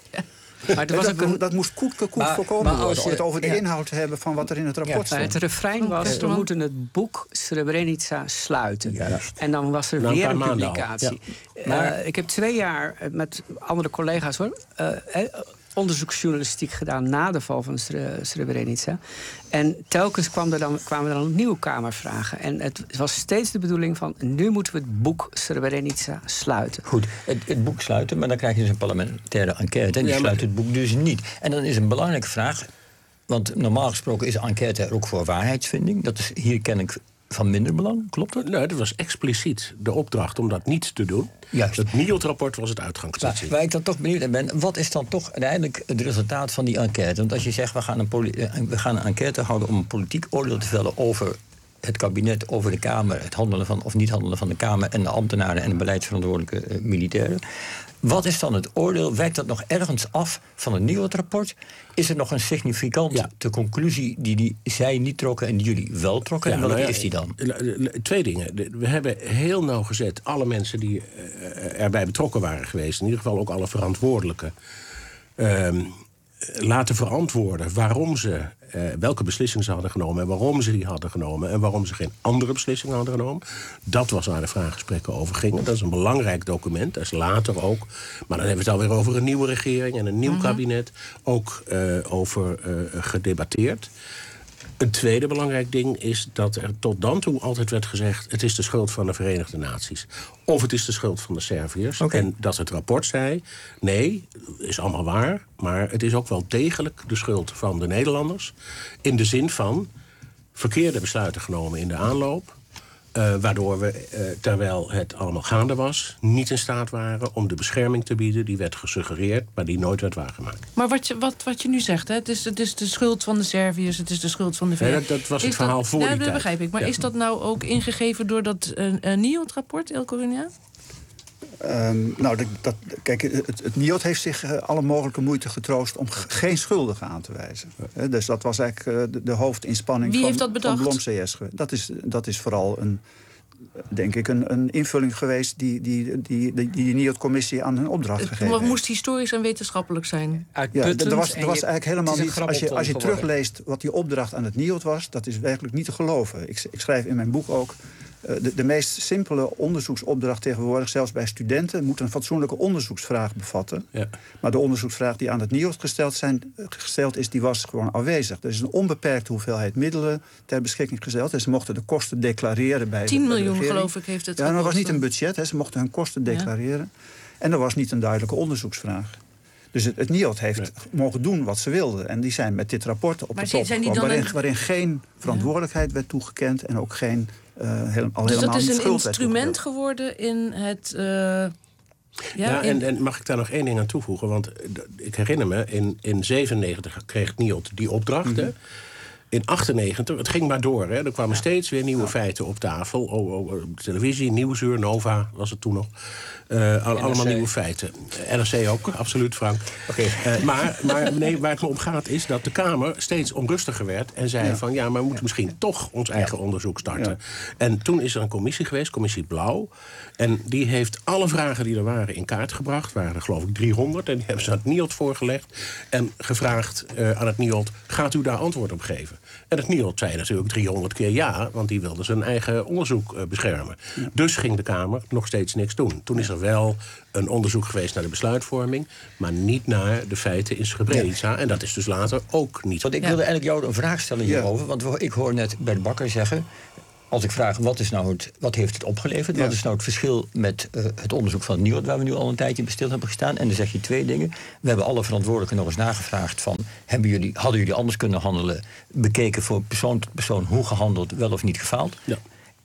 Maar was dat, een... dat moest koet, koet maar, voorkomen maar worden, je, het over de ja. inhoud hebben van wat er in het rapport ja, stond. Het refrein was, we moeten het boek Srebrenica sluiten. Ja, en dan was er weer een publicatie. Ja. Maar... Uh, ik heb twee jaar met andere collega's hoor, uh, onderzoeksjournalistiek gedaan na de val van Srebrenica. En telkens kwam er dan, kwamen er dan nieuwe Kamervragen. En het was steeds de bedoeling van, nu moeten we het boek Srebrenica sluiten. Goed, het, het boek sluiten, maar dan krijg je dus een parlementaire enquête. En die ja, sluit het boek dus niet. En dan is een belangrijke vraag, want normaal gesproken is een enquête er ook voor waarheidsvinding. Dat is hier kennelijk van minder belang, klopt dat? Nee, dat was expliciet de opdracht om dat niet te doen. Juist. Het N I O T-rapport was het uitgangspunt. Waar, waar ik dan toch benieuwd naar ben, wat is dan toch uiteindelijk het resultaat van die enquête? Want als je zegt, we gaan een, poli- we gaan een enquête houden om een politiek oordeel te vellen over het kabinet, over de Kamer, het handelen van of niet handelen van de Kamer en de ambtenaren en de beleidsverantwoordelijke uh, militairen. Wat is dan het oordeel? Wijkt dat nog ergens af van het N I O T-rapport? Is er nog een significante ja. conclusie die, die zij niet trokken en die jullie wel trokken? Ja, en welke nou ja, is die dan? Twee dingen. We hebben heel nauwgezet alle mensen die uh, erbij betrokken waren geweest, in ieder geval ook alle verantwoordelijken, uh, laten verantwoorden waarom ze, uh, welke beslissingen ze hadden genomen en waarom ze die hadden genomen en waarom ze geen andere beslissingen hadden genomen. Dat was waar de vraaggesprekken over gingen. Dat is een belangrijk document. Dat is later ook. Maar dan hebben we het alweer over een nieuwe regering en een nieuw mm-hmm. kabinet ook uh, over uh, gedebatteerd. Een tweede belangrijk ding is dat er tot dan toe altijd werd gezegd, het is de schuld van de Verenigde Naties. Of het is de schuld van de Serviërs. Okay. En dat het rapport zei, nee, is allemaal waar, maar het is ook wel degelijk de schuld van de Nederlanders. In de zin van verkeerde besluiten genomen in de aanloop. Uh, waardoor we, uh, terwijl het allemaal gaande was, niet in staat waren om de bescherming te bieden die werd gesuggereerd, maar die nooit werd waargemaakt. Maar wat je, wat, wat je nu zegt, hè, het, is, het is de schuld van de Serviërs, het is de schuld van de V N. Nee, dat, dat was het is verhaal dat, voor ja, die dat tijd. begrijp ik. Maar ja. is dat nou ook ingegeven door dat uh, uh, N I O T-rapport, El Coruña? Um, nou, dat, dat, kijk, het, het N I O T heeft zich uh, alle mogelijke moeite getroost om g- geen schuldigen aan te wijzen. Ja. Dus dat was eigenlijk uh, de, de hoofdinspanning Wie van, heeft dat bedacht? van Blom C S. Dat is, dat is vooral een, denk ik, een, een invulling geweest die die, die, die, die N I O T-commissie aan hun opdracht het gegeven heeft. Het moest historisch en wetenschappelijk zijn. Ja, er was, er was eigenlijk helemaal niet. Als je, als je terugleest wat die opdracht aan het N I O T was, dat is werkelijk niet te geloven. Ik, ik schrijf in mijn boek ook. De, de meest simpele onderzoeksopdracht tegenwoordig, zelfs bij studenten, moet een fatsoenlijke onderzoeksvraag bevatten. Ja. Maar de onderzoeksvraag die aan het N I O T gesteld, zijn, gesteld is, die was gewoon afwezig. Er is een onbeperkte hoeveelheid middelen ter beschikking gesteld. En ze mochten de kosten declareren bij tien de, miljoen, de regering. geloof ik, heeft het Ja, dat was niet een budget. He. Ze mochten hun kosten declareren. Ja. En er was niet een duidelijke onderzoeksvraag. Dus het, het N I O T heeft nee. mogen doen wat ze wilden. En die zijn met dit rapport op maar de top gekomen, waarin, een... waarin geen verantwoordelijkheid ja. werd toegekend en ook geen Uh, heel, al dus dat is een schuld instrument geworden in het... Uh, ja, ja in... En, en mag ik daar nog één ding aan toevoegen? Want ik herinner me, in, in zevenennegentig kreeg N I O T die opdrachten. Mm-hmm. In achtennegentig, het ging maar door. Hè. Er kwamen ja. steeds weer nieuwe ja. feiten op tafel. O, o, televisie, Nieuwsuur, Nova was het toen nog. Uh, al, allemaal nieuwe feiten. N R C ook, absoluut, Frank. Okay. Uh, maar maar nee, waar het me om gaat is dat de Kamer steeds onrustiger werd en zei ja. van ja, maar we moeten misschien toch ons eigen ja. onderzoek starten. Ja. En toen is er een commissie geweest, commissie Blauw. En die heeft alle vragen die er waren in kaart gebracht. Waren er geloof ik driehonderd. En die hebben ze aan het N I O T voorgelegd. En gevraagd uh, aan het N I O T, gaat u daar antwoord op geven? En het N I O T zei natuurlijk driehonderd keer ja, want die wilde zijn eigen onderzoek uh, beschermen. Ja. Dus ging de Kamer nog steeds niks doen. Toen is er wel een onderzoek geweest naar de besluitvorming, maar niet naar de feiten in Srebrenica. Ja. En dat is dus later ook niet. Want ik wilde ja. eigenlijk jou een vraag stellen hierover. Ja. Want ik hoor net Bert Bakker zeggen, als ik vraag wat, is nou het, wat heeft het opgeleverd? Ja. Wat is nou het verschil met uh, het onderzoek van het N I O T, waar we nu al een tijdje bij stil hebben gestaan? En dan zeg je twee dingen. We hebben alle verantwoordelijken nog eens nagevraagd van, hebben jullie, hadden jullie anders kunnen handelen? Bekeken voor persoon tot persoon hoe gehandeld, wel of niet gefaald? Ja.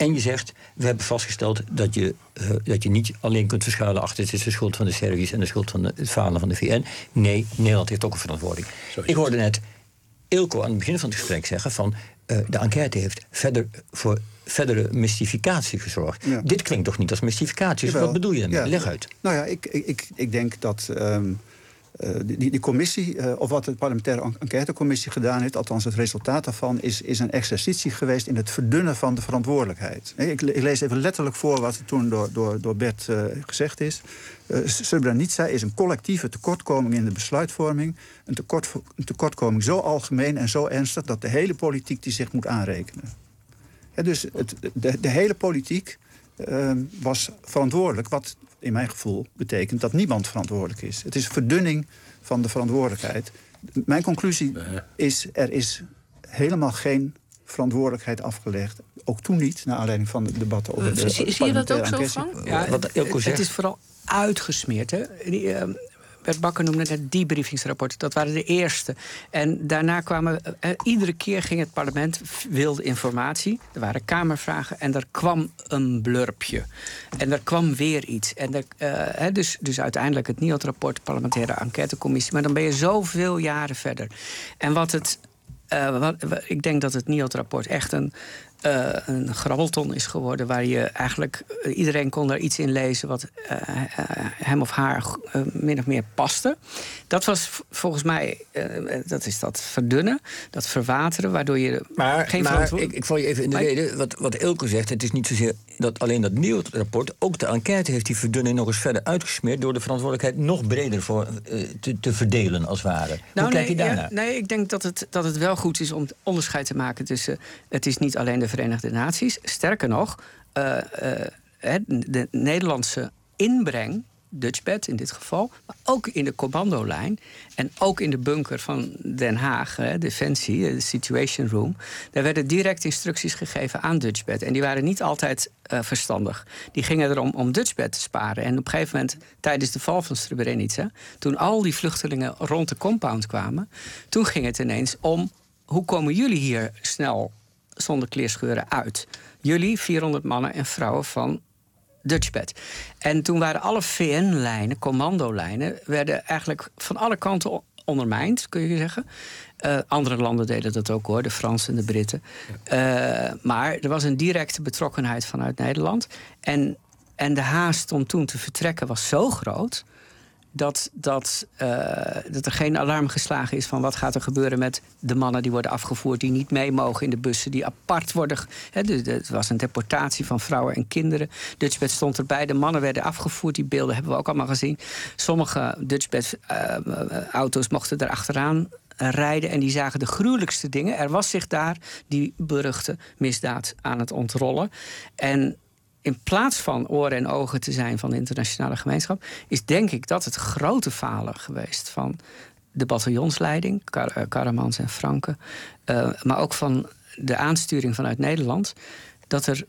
En je zegt, we hebben vastgesteld dat je, uh, dat je niet alleen kunt verschuilen achter het is de schuld van de Serviërs en de schuld van de, het falen van de V N. Nee, Nederland heeft ook een verantwoording. Ik hoorde net Eelco aan het begin van het gesprek zeggen van uh, de enquête heeft verder voor verdere mystificatie gezorgd. Ja. Dit klinkt toch niet als mystificatie? Dus wat bedoel je daarmee? Ja. Leg uit. Nou ja, ik, ik, ik denk dat um, uh, die, die commissie, uh, of wat de parlementaire enquêtecommissie gedaan heeft, althans het resultaat daarvan, is, is een exercitie geweest in het verdunnen van de verantwoordelijkheid. Ik, ik lees even letterlijk voor wat er toen door, door, door Bert uh, gezegd is. Uh, Srebrenica is een collectieve tekortkoming in de besluitvorming. Een, tekort, een tekortkoming zo algemeen en zo ernstig dat de hele politiek die zich moet aanrekenen. Ja, dus het, de, de hele politiek uh, was verantwoordelijk, wat in mijn gevoel betekent dat niemand verantwoordelijk is. Het is verdunning van de verantwoordelijkheid. Mijn conclusie is, er is helemaal geen verantwoordelijkheid afgelegd. Ook toen niet, naar aanleiding van de debatten over de... Zie, zie je dat ook zo, Frank? Ja, wat het, het is vooral uitgesmeerd, hè. Die, uh, Bert Bakker noemde het debriefingsrapport. Dat waren de eerste. En daarna kwamen... Uh, iedere keer ging het parlement, wilde informatie. Er waren kamervragen en er kwam een blurpje. En er kwam weer iets. En er, uh, hè, dus, dus uiteindelijk het N I O D-rapport, parlementaire enquêtecommissie. Maar dan ben je zoveel jaren verder. En wat het... Uh, wat, ik denk dat het N I O D-rapport echt een... Uh, een grabbelton is geworden waar je eigenlijk... Uh, iedereen kon daar iets in lezen wat uh, uh, hem of haar uh, min of meer paste. Dat was v- volgens mij... Uh, dat is dat verdunnen, dat verwateren, waardoor je maar, geen maar verantwoording... ik, ik val je even in de maar reden. Wat, wat Eelco zegt, het is niet zozeer dat alleen dat N I O D-rapport... ook de enquête heeft die verdunning nog eens verder uitgesmeerd... door de verantwoordelijkheid nog breder voor, uh, te, te verdelen, als het ware. Nou, Hoe kijk nee, je daarnaar? Ja, nee, ik denk dat het, dat het wel goed is om onderscheid te maken tussen... het is niet alleen de Verenigde Naties. Sterker nog, uh, uh, de Nederlandse inbreng, Dutchbed in dit geval... maar ook in de commandolijn en ook in de bunker van Den Haag... Hè, Defensie, de Situation Room... daar werden direct instructies gegeven aan Dutchbed. En die waren niet altijd uh, verstandig. Die gingen erom om Dutchbed te sparen. En op een gegeven moment, tijdens de val van Srebrenica... toen al die vluchtelingen rond de compound kwamen... toen ging het ineens om, hoe komen jullie hier snel... zonder kleerscheuren uit. Jullie, vierhonderd mannen en vrouwen van Dutchbed. En toen waren alle V N-lijnen, commandolijnen... werden eigenlijk van alle kanten ondermijnd, kun je zeggen. Uh, andere landen deden dat ook, hoor, de Fransen en de Britten. Uh, maar er was een directe betrokkenheid vanuit Nederland. En, en de haast om toen te vertrekken was zo groot... Dat, dat, uh, dat er geen alarm geslagen is van wat gaat er gebeuren met de mannen die worden afgevoerd, die niet mee mogen in de bussen, die apart worden. Hè, de, de, het was een deportatie van vrouwen en kinderen. Dutchbed stond erbij, de mannen werden afgevoerd, die beelden hebben we ook allemaal gezien. Sommige Dutchbed-auto's uh, mochten er achteraan rijden en die zagen de gruwelijkste dingen. Er was zich daar die beruchte misdaad aan het ontrollen. En in plaats van oren en ogen te zijn van de internationale gemeenschap, is denk ik dat het grote falen geweest van de bataljonsleiding, Kar- Karamans en Franke, uh, maar ook van de aansturing vanuit Nederland, dat er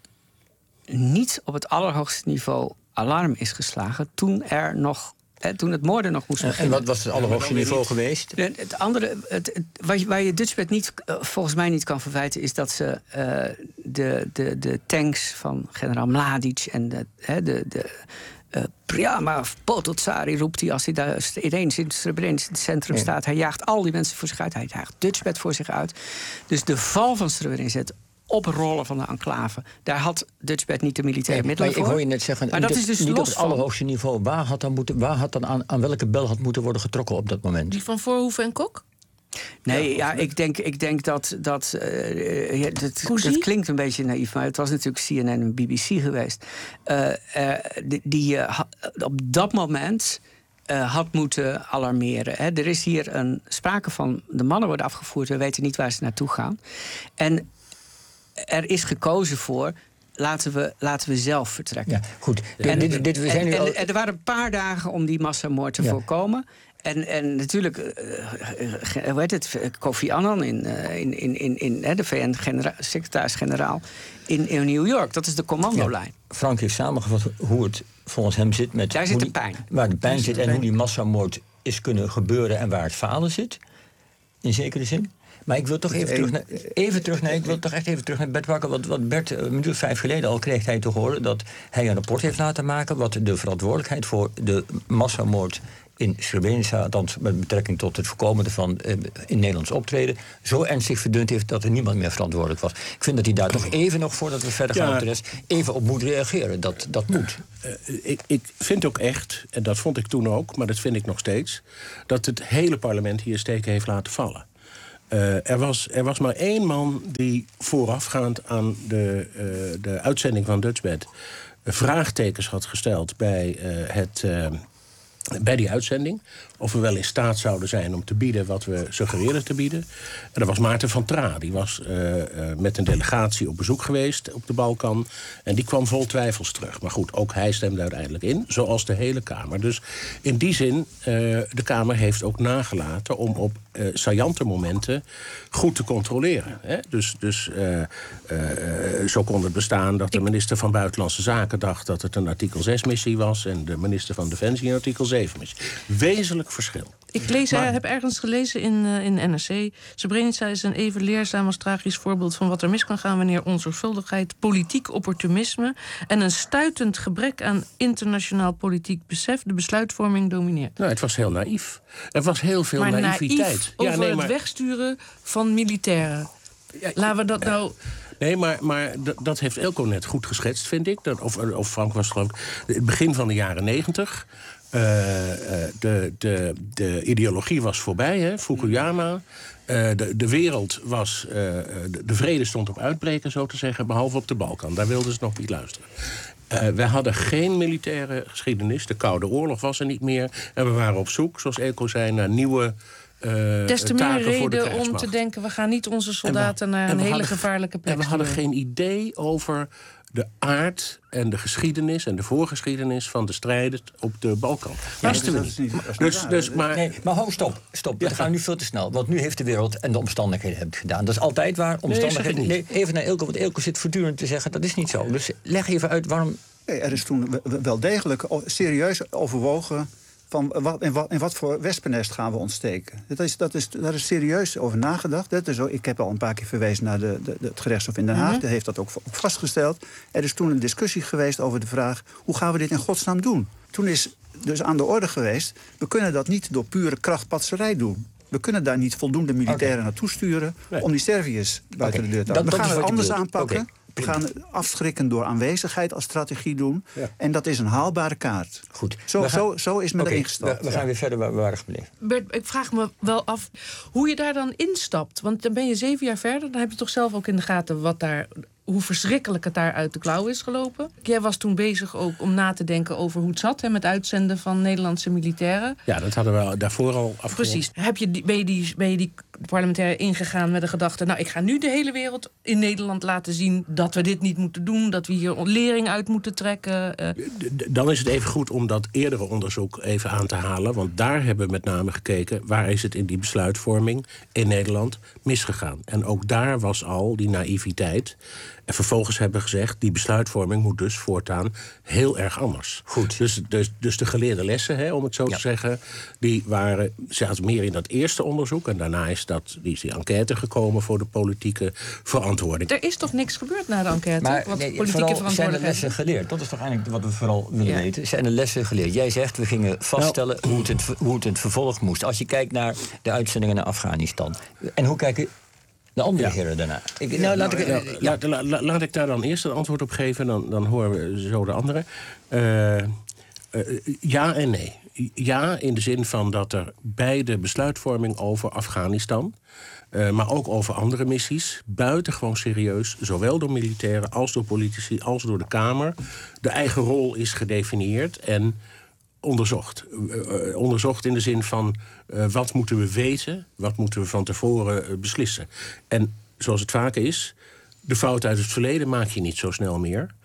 niet op het allerhoogste niveau alarm is geslagen toen er nog He, toen het moorden nog moest beginnen. En wat was het allerhoogste niveau geweest? Het andere, het, het, waar, je, waar je Dutchbed niet, uh, volgens mij niet kan verwijten, is dat ze uh, de, de, de tanks van generaal Mladic en de, he, de, de uh, Priyama Potocari roept hij als hij daar ineens in Srebrenica in het centrum ja. staat. Hij jaagt al die mensen voor zich uit. Hij jaagt Dutchbed voor zich uit. Dus de val van Srebrenica, het oprollen van de enclave, daar had Dutchbed niet de militaire nee, middelen maar voor. Ik hoor je net zeggen, maar niet, dat is dus niet los op het allerhoogste niveau. Waar had dan, moeten, waar had dan aan, aan welke bel had moeten worden getrokken op dat moment? Die van Voorhoeven en Kok? Nee, ja, ja ik, denk, ik denk dat... dat, uh, ja, dat, dat klinkt een beetje naïef, maar het was natuurlijk C N N en B B C geweest. Uh, uh, die die uh, op dat moment uh, had moeten alarmeren. Hè. Er is hier een sprake van, de mannen worden afgevoerd, we weten niet waar ze naartoe gaan. En er is gekozen voor, laten we, laten we zelf vertrekken. Ja, goed. En, dit, dit, we zijn en, nu al... en, en er waren een paar dagen om die massamoord te ja. voorkomen. En, en natuurlijk, uh, hoe heet het, Kofi Annan, in, uh, in, in, in, in uh, de V N-secretaris-generaal in, in New York. Dat is de commandolijn. Ja. Frank heeft samengevat hoe het volgens hem zit met... Daar zit de die, pijn. Waar de pijn zit en hoe die massamoord is kunnen gebeuren en waar het falen zit. In zekere zin. Maar ik wil toch even terug naar, even terug naar, ik wil toch echt even terug naar Bert Wakker. Want wat Bert een minuut of vijf geleden al kreeg hij te horen dat hij een rapport heeft laten maken wat de verantwoordelijkheid voor de massamoord in Srebrenica, althans met betrekking tot het voorkomen van eh, in Nederlands optreden, zo ernstig verdund heeft dat er niemand meer verantwoordelijk was. Ik vind dat hij daar toch even nog, voordat we verder gaan ja. op de rest, even op moet reageren. Dat, dat moet. Uh, ik, ik vind ook echt, en dat vond ik toen ook, maar dat vind ik nog steeds, dat het hele parlement hier steken heeft laten vallen. Uh, er, was, er was maar één man die voorafgaand aan de, uh, de uitzending van Dutchbed vraagtekens had gesteld bij uh, het... Uh, bij die uitzending, of we wel in staat zouden zijn om te bieden wat we suggereerden te bieden. En dat was Maarten van Tra. Die was uh, uh, met een delegatie op bezoek geweest op de Balkan. En die kwam vol twijfels terug. Maar goed, ook hij stemde uiteindelijk in, zoals de hele Kamer. Dus in die zin, uh, de Kamer heeft ook nagelaten om op uh, saillante momenten goed te controleren. Hè? Dus, dus uh, uh, zo kon het bestaan dat de minister van Buitenlandse Zaken dacht dat het een artikel zes missie was en de minister van Defensie een artikel zeven missie. Wezenlijk verschil. Ik lees, maar, heb ergens gelezen in, uh, in N R C... Srebrenica is een even leerzaam als tragisch voorbeeld van wat er mis kan gaan wanneer onzorgvuldigheid, politiek opportunisme en een stuitend gebrek aan internationaal politiek besef de besluitvorming domineert. Nou, het was heel naïef. Er was heel veel maar naïviteit. Naïef over ja, nee, maar... het wegsturen van militairen. Ja, Laten we dat nou... Nee, maar, maar d- dat heeft Eelco net goed geschetst, vind ik. Dat, of, of Frank was geloof ik. Het begin van de jaren negentig. Uh, de, de, de ideologie was voorbij, hè, Fukuyama. Uh, de, de wereld was... Uh, de, de vrede stond op uitbreken, zo te zeggen, behalve op de Balkan. Daar wilden ze nog niet luisteren. Uh, wij hadden geen militaire geschiedenis. De Koude Oorlog was er niet meer. En we waren op zoek, zoals Eelco zei, naar nieuwe... Uh, Des te meer reden om te denken, we gaan niet onze soldaten we, naar een hele hadden, gevaarlijke plek. En we hadden geen idee over de aard en de geschiedenis en de voorgeschiedenis van de strijden op de Balkan. Ja, wisten we niet. niet dus, dus, maar, nee, maar ho, stop, stop. Ja. We gaan nu veel te snel. Want nu heeft de wereld en de omstandigheden hebben het gedaan. Dat is altijd waar. Omstandigheden. Nee, nee, even naar Eelco, want Eelco zit voortdurend te zeggen, dat is niet zo. Dus leg even uit waarom. Nee, er is toen wel degelijk serieus overwogen van wat, in, wat, in wat voor wespennest gaan we ontsteken. Dat is, dat is, daar is serieus over nagedacht. Dat is ook, ik heb al een paar keer verwezen naar de, de, de, het gerechtshof in Den Haag. Mm-hmm. Dat heeft dat ook, ook vastgesteld. Er is toen een discussie geweest over de vraag, hoe gaan we dit in godsnaam doen? Toen is dus aan de orde geweest, we kunnen dat niet door pure krachtpatserij doen. We kunnen daar niet voldoende militairen okay. naartoe sturen nee. om die Serviërs buiten okay. de deur te houden. We gaan het anders aanpakken. Okay. We gaan afschrikken door aanwezigheid als strategie doen. Ja. En dat is een haalbare kaart. Goed. Zo, gaan... zo, zo is men okay. erin gestapt. We, we gaan ja. weer verder waar we waren gebleven. Bert, ik vraag me wel af hoe je daar dan instapt. Want dan ben je zeven jaar verder. Dan heb je toch zelf ook in de gaten wat daar, hoe verschrikkelijk het daar uit de klauw is gelopen. Jij was toen bezig ook om na te denken over hoe het zat, hè, met uitzenden van Nederlandse militairen. Ja, dat hadden we daarvoor al afgerond. Precies. Heb je die, ben, je die, ben je die parlementaire ingegaan met de gedachte, nou, ik ga nu de hele wereld in Nederland laten zien dat we dit niet moeten doen, dat we hier lering uit moeten trekken. Uh. Dan is het even goed om dat eerdere onderzoek even aan te halen, want daar hebben we met name gekeken, waar is het in die besluitvorming in Nederland misgegaan. En ook daar was al die naïviteit. En vervolgens hebben we gezegd, die besluitvorming moet dus voortaan heel erg anders. Goed. Dus, dus, dus de geleerde lessen, hè, om het zo ja. te zeggen, die waren zaten meer in dat eerste onderzoek. En daarna is, dat, die, is die enquête gekomen voor de politieke verantwoording. Er is toch niks gebeurd na de enquête? Maar wat nee, politieke vooral zijn er lessen geleerd? Dat is toch eigenlijk wat we vooral willen ja. weten. Zijn er lessen geleerd? Jij zegt, we gingen vaststellen nou, hoe, het, hoe het in het vervolg moest. Als je kijkt naar de uitzendingen naar Afghanistan. En hoe kijken de andere ja. heren daarna? Ik, nou, laat, ik, nou, ja. la, la, la, laat ik daar dan eerst een antwoord op geven. Dan, dan horen we zo de andere. Uh, uh, ja en nee. Ja, in de zin van dat er bij de besluitvorming over Afghanistan, Uh, maar ook over andere missies, buitengewoon serieus, zowel door militairen als door politici, als door de Kamer, de eigen rol is gedefinieerd en onderzocht. Uh, onderzocht in de zin van, uh, wat moeten we weten, wat moeten we van tevoren uh, beslissen. En zoals het vaak is, de fout uit het verleden maak je niet zo snel meer.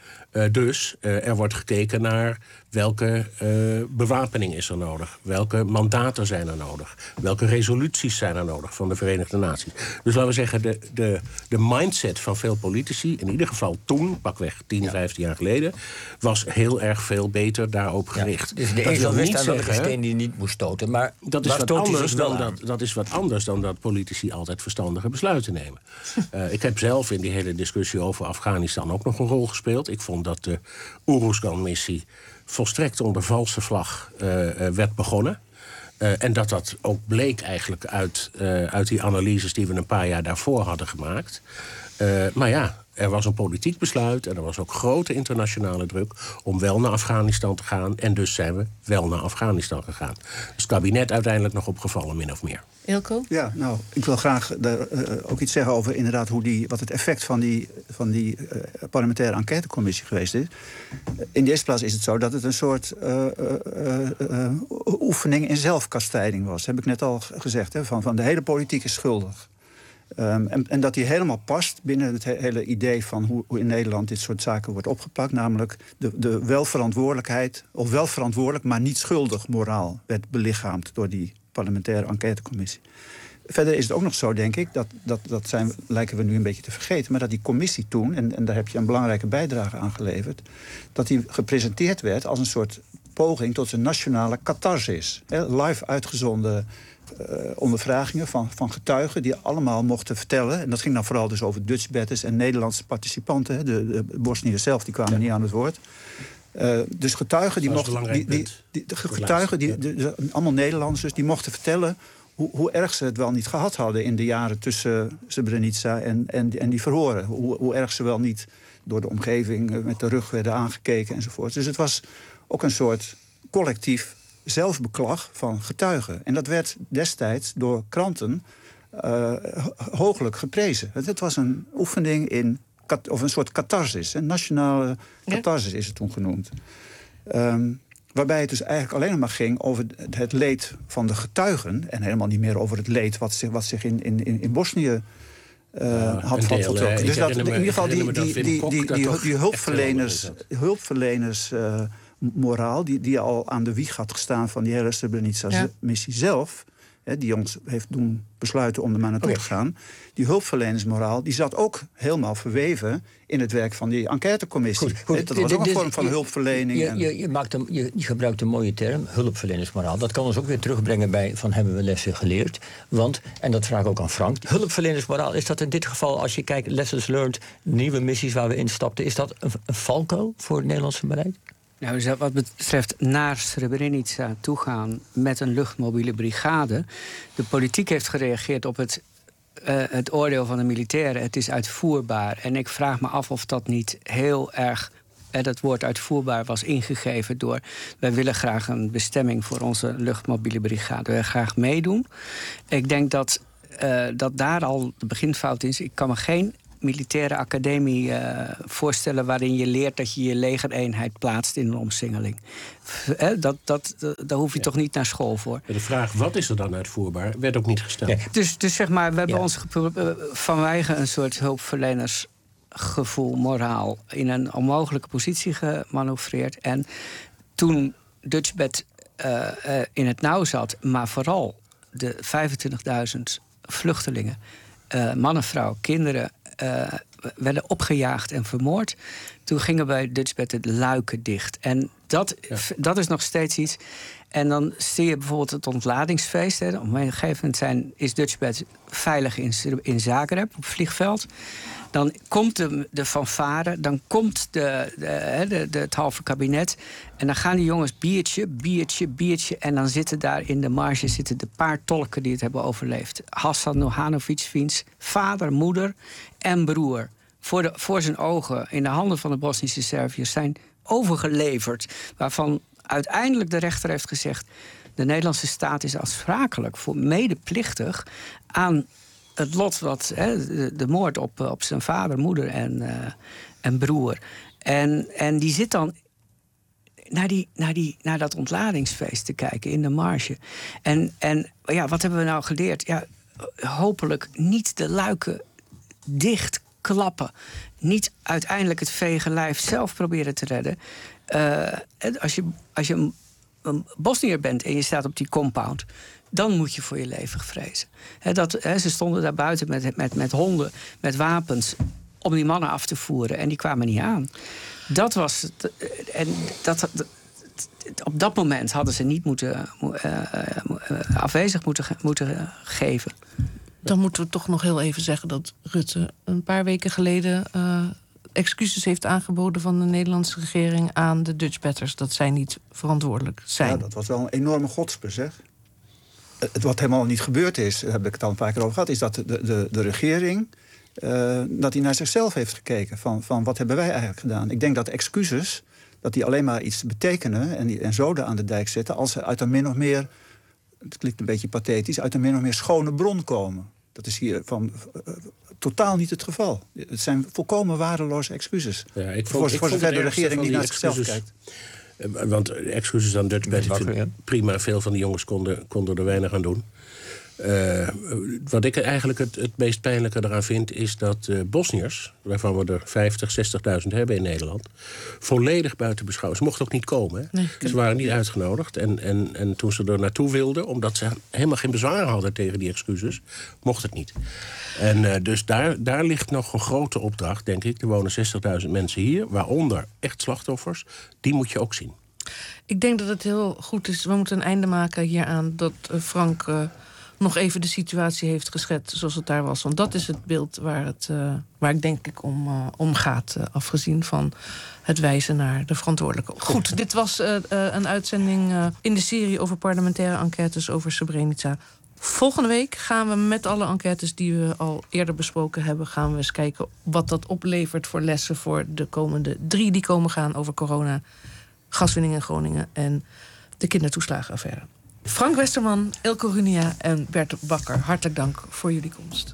Uh, dus uh, er wordt gekeken naar welke uh, bewapening is er nodig. Welke mandaten zijn er nodig. Welke resoluties zijn er nodig van de Verenigde Naties. Dus laten we zeggen, de, de, de mindset van veel politici, in ieder geval toen, pakweg tien, ja. vijftien jaar geleden, was heel erg veel beter daarop gericht. Ja, dus de ezel wist aan welke steen die niet moest stoten. Maar dat is, wat anders dan dat, dat is wat anders dan dat politici altijd verstandige besluiten nemen. uh, ik heb zelf in die hele discussie over Afghanistan ook nog een rol gespeeld. Ik vond dat de Oeruzgan-missie volstrekt onder valse vlag uh, werd begonnen. Uh, en dat dat ook bleek eigenlijk uit, uh, uit die analyses die we een paar jaar daarvoor hadden gemaakt. Uh, maar ja, er was een politiek besluit en er was ook grote internationale druk om wel naar Afghanistan te gaan. En dus zijn we wel naar Afghanistan gegaan. Dus het kabinet uiteindelijk nog opgevallen, min of meer. Ilko? Ja, nou, ik wil graag daar, uh, ook iets zeggen over inderdaad hoe die, wat het effect van die, van die uh, parlementaire enquêtecommissie geweest is. In de eerste plaats is het zo dat het een soort uh, uh, uh, oefening in zelfkastijding was. Heb ik net al gezegd, hè, van, van de hele politiek is schuldig. Um, en, en dat die helemaal past binnen het he- hele idee van hoe, hoe in Nederland dit soort zaken wordt opgepakt. Namelijk de, de welverantwoordelijkheid, of welverantwoordelijk, maar niet schuldig moraal werd belichaamd door die parlementaire enquêtecommissie. Verder is het ook nog zo, denk ik, dat, dat, dat zijn, lijken we nu een beetje te vergeten, maar dat die commissie toen, en, en daar heb je een belangrijke bijdrage aan geleverd, dat die gepresenteerd werd als een soort poging tot een nationale catharsis. He, live uitgezonden uh, ondervragingen van, van getuigen die allemaal mochten vertellen. En dat ging dan vooral dus over Dutchbatters en Nederlandse participanten. De, de Bosniërs zelf die kwamen ja. niet aan het woord. Uh, dus getuigen die mochten. Die, die, die, de getuigen, die, de, de, allemaal Nederlanders, dus die mochten vertellen hoe, hoe erg ze het wel niet gehad hadden in de jaren tussen Srebrenica en, en, en die verhoren. Hoe, hoe erg ze wel niet door de omgeving met de rug werden aangekeken enzovoort. Dus het was ook een soort collectief zelfbeklag van getuigen. En dat werd destijds door kranten uh, hooglijk geprezen. Het was een oefening in, of een soort catharsis. Een nationale catharsis is het toen genoemd. Um, waarbij het dus eigenlijk alleen maar ging over het leed van de getuigen en helemaal niet meer over het leed wat zich, wat zich in, in, in Bosnië Uh, ja, had voltrokken. Dus dat in ieder geval die, die, die, die, die, die, die hulpverleners, hulpverleners uh, moraal, die, die al aan de wieg had gestaan van die hele Srebrenica-missie ja. zelf, hè, die ons heeft doen besluiten om er maar naartoe okay. te gaan, die hulpverlenersmoraal, die zat ook helemaal verweven in het werk van die enquêtecommissie. Goed, goed. Dat was ook een vorm van hulpverlening. Je, en... je, je, maakt een, je, je gebruikt een mooie term, hulpverlenersmoraal. Dat kan ons ook weer terugbrengen bij van hebben we lessen geleerd. Want, en dat vraag ik ook aan Frank, hulpverlenersmoraal, is dat in dit geval, als je kijkt, lessons learned, nieuwe missies waar we instapten, is dat een, een valkuil voor het Nederlandse beleid? Nou, wat betreft naar Srebrenica toegaan met een luchtmobiele brigade, de politiek heeft gereageerd op het Uh, het oordeel van de militairen, het is uitvoerbaar. En ik vraag me af of dat niet heel erg, uh, dat woord uitvoerbaar was ingegeven door, wij willen graag een bestemming voor onze luchtmobiele brigade. We willen graag meedoen. Ik denk dat, uh, dat daar al de beginfout is. Ik kan me geen militaire academie uh, voorstellen waarin je leert dat je je legereenheid plaatst in een omsingeling. Uh, dat, dat, dat, daar hoef je ja. toch niet naar school voor. De vraag, wat is er dan uitvoerbaar, werd ook niet gesteld. Ja. Dus, dus zeg maar, we hebben ja. ons uh, vanwege een soort hulpverlenersgevoel, moraal, in een onmogelijke positie gemanoeuvreerd. En toen Dutchbat uh, uh, in het nauw zat, maar vooral de vijfentwintigduizend vluchtelingen, uh, mannen, vrouwen, kinderen, Uh, werden opgejaagd en vermoord. Toen gingen bij Dutchbat de luiken dicht. En dat, ja. dat is nog steeds iets. En dan zie je bijvoorbeeld het ontladingsfeest. Hè. Op een gegeven moment zijn, is Dutchbat veilig in, in Zagreb, op het vliegveld. Dan komt de, de fanfare, dan komt de, de, de, de, het halve kabinet. En dan gaan die jongens biertje, biertje, biertje. En dan zitten daar in de marge zitten de paar tolken die het hebben overleefd. Hassan Nohanovic-Vins, vader, moeder en broer. Voor, de, voor zijn ogen, in de handen van de Bosnische Serviërs, zijn overgeleverd. Waarvan uiteindelijk de rechter heeft gezegd, de Nederlandse staat is aansprakelijk voor medeplichtig aan het lot wat, hè, de, de moord op, op zijn vader, moeder en, uh, en broer. En, en die zit dan naar, die, naar, die, naar dat ontladingsfeest te kijken in de marge. En, en ja, wat hebben we nou geleerd? Ja, hopelijk niet de luiken dicht klappen niet uiteindelijk het vege lijf zelf proberen te redden. Uh, als je, als je een, een Bosniër bent en je staat op die compound, dan moet je voor je leven vrezen. He, dat, he, ze stonden daar buiten met, met, met honden, met wapens, om die mannen af te voeren. En die kwamen niet aan. Dat was het. En dat, dat, op dat moment hadden ze niet moeten, uh, uh, afwezig moeten, moeten geven. Dan moeten we toch nog heel even zeggen dat Rutte een paar weken geleden Uh, excuses heeft aangeboden van de Nederlandse regering aan de Dutchbatters. Dat zij niet verantwoordelijk zijn. Ja, dat was wel een enorme godspe, zeg. Het wat helemaal niet gebeurd is, daar heb ik het al een paar keer over gehad, is dat de, de, de regering uh, dat hij naar zichzelf heeft gekeken. Van, van wat hebben wij eigenlijk gedaan? Ik denk dat excuses, dat die alleen maar iets betekenen en, die, en zoden aan de dijk zetten als ze uit een min of meer, het klinkt een beetje pathetisch, uit een min of meer schone bron komen. Dat is hier van uh, totaal niet het geval. Het zijn volkomen waardeloze excuses. Ja, ik vond, voor ik voor vond zover de het regering niet naar excuses, zichzelf kijkt. Want excuses aan Dutchbatters, prima. Veel van die jongens konden, konden er weinig aan doen. Uh, wat ik eigenlijk het, het meest pijnlijke eraan vind, is dat uh, Bosniërs, waarvan we er vijftig, zestigduizend hebben in Nederland, volledig buiten beschouwing. Ze mochten ook niet komen. Hè? Nee, ze waren niet uitgenodigd. En, en, en toen ze er naartoe wilden, omdat ze helemaal geen bezwaar hadden tegen die excuses, mocht het niet. En uh, dus daar, daar ligt nog een grote opdracht, denk ik. Er wonen zestigduizend mensen hier, waaronder echt slachtoffers. Die moet je ook zien. Ik denk dat het heel goed is. We moeten een einde maken hieraan dat uh, Frank Uh, nog even de situatie heeft geschetst zoals het daar was. Want dat is het beeld waar, het, uh, waar ik denk ik om, uh, om gaat. Uh, afgezien van het wijzen naar de verantwoordelijke. Goed, dit was uh, uh, een uitzending uh, in de serie over parlementaire enquêtes over Srebrenica. Volgende week gaan we met alle enquêtes die we al eerder besproken hebben, gaan we eens kijken wat dat oplevert voor lessen voor de komende drie die komen gaan over corona, gaswinning in Groningen en de kindertoeslagenaffaire. Frank Westerman, Eelco Runia en Bert Bakker, hartelijk dank voor jullie komst.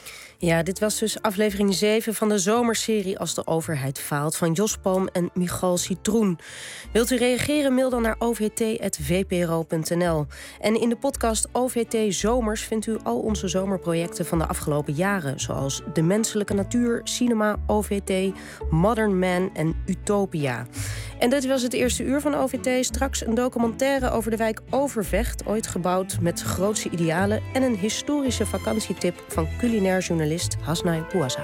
Ja, dit was dus aflevering zeven van de zomerserie Als de overheid faalt van Jos Palm en Michal Citroen. Wilt u reageren? Mail dan naar o v t punt v p r o punt n l. En in de podcast O V T Zomers vindt u al onze zomerprojecten van de afgelopen jaren, zoals De Menselijke Natuur, Cinema, O V T, Modern Man en Utopia. En dit was het eerste uur van O V T. Straks een documentaire over de wijk Overvecht, ooit gebouwd met grootse idealen, en een historische vakantietip van culinair journalist Hasnai Bouassa.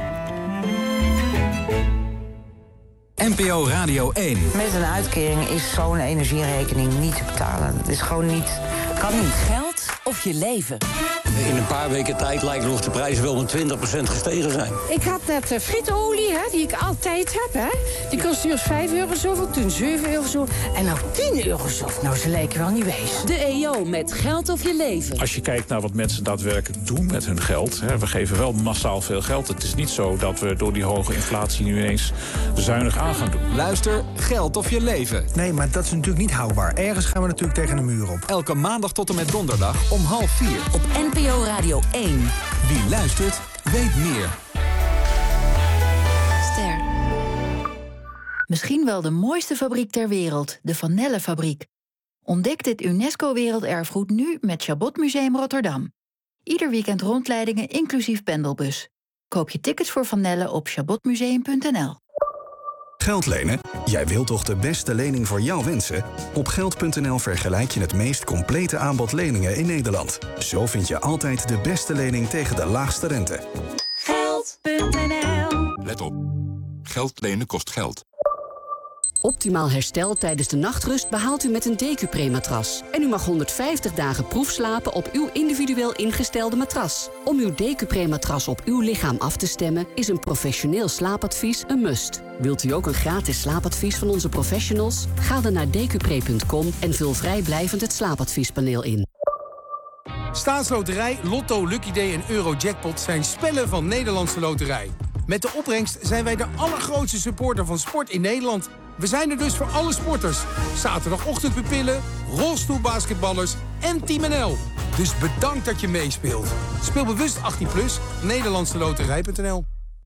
N P O Radio één. Met een uitkering is zo'n energierekening niet te betalen. Het is gewoon niet, kan niet. Geld of je leven? In een paar weken tijd lijkt het of de prijzen wel met twintig procent gestegen zijn. Ik had net uh, frietolie, hè, die ik altijd heb. Hè. Die kost eerst vijf euro zoveel, toen zeven euro zo. En nou tien euro zo. Nou, ze lijken wel niet wezen. De E O met Geld of je leven. Als je kijkt naar wat mensen daadwerkelijk doen met hun geld, hè, we geven wel massaal veel geld. Het is niet zo dat we door die hoge inflatie nu ineens zuinig aan gaan doen. Luister, Geld of je leven. Nee, maar dat is natuurlijk niet houdbaar. Ergens gaan we natuurlijk tegen de muur op. Elke maandag tot en met donderdag om half vier. Op N P O Radio één. Wie luistert, weet meer. Ster. Misschien wel de mooiste fabriek ter wereld, de Van Nelle-fabriek. Ontdek dit UNESCO-werelderfgoed nu met Chabot Museum Rotterdam. Ieder weekend rondleidingen inclusief pendelbus. Koop je tickets voor Van Nelle op chabot museum punt n l. Geld lenen? Jij wilt toch de beste lening voor jouw wensen? Op geld punt n l vergelijk je het meest complete aanbod leningen in Nederland. Zo vind je altijd de beste lening tegen de laagste rente. Geld punt n l. Let op. Geld lenen kost geld. Optimaal herstel tijdens de nachtrust behaalt u met een Decupre-matras. En u mag honderdvijftig dagen proefslapen op uw individueel ingestelde matras. Om uw Decupre-matras op uw lichaam af te stemmen is een professioneel slaapadvies een must. Wilt u ook een gratis slaapadvies van onze professionals? Ga dan naar decupre punt com en vul vrijblijvend het slaapadviespaneel in. Staatsloterij, Lotto, Lucky Day en Eurojackpot zijn spellen van Nederlandse Loterij. Met de opbrengst zijn wij de allergrootste supporter van sport in Nederland. We zijn er dus voor alle sporters. Zaterdagochtendpupillen, rolstoelbasketballers en Team N L. Dus bedankt dat je meespeelt. Speel bewust achttien plus, Nederlandse loterij punt n l.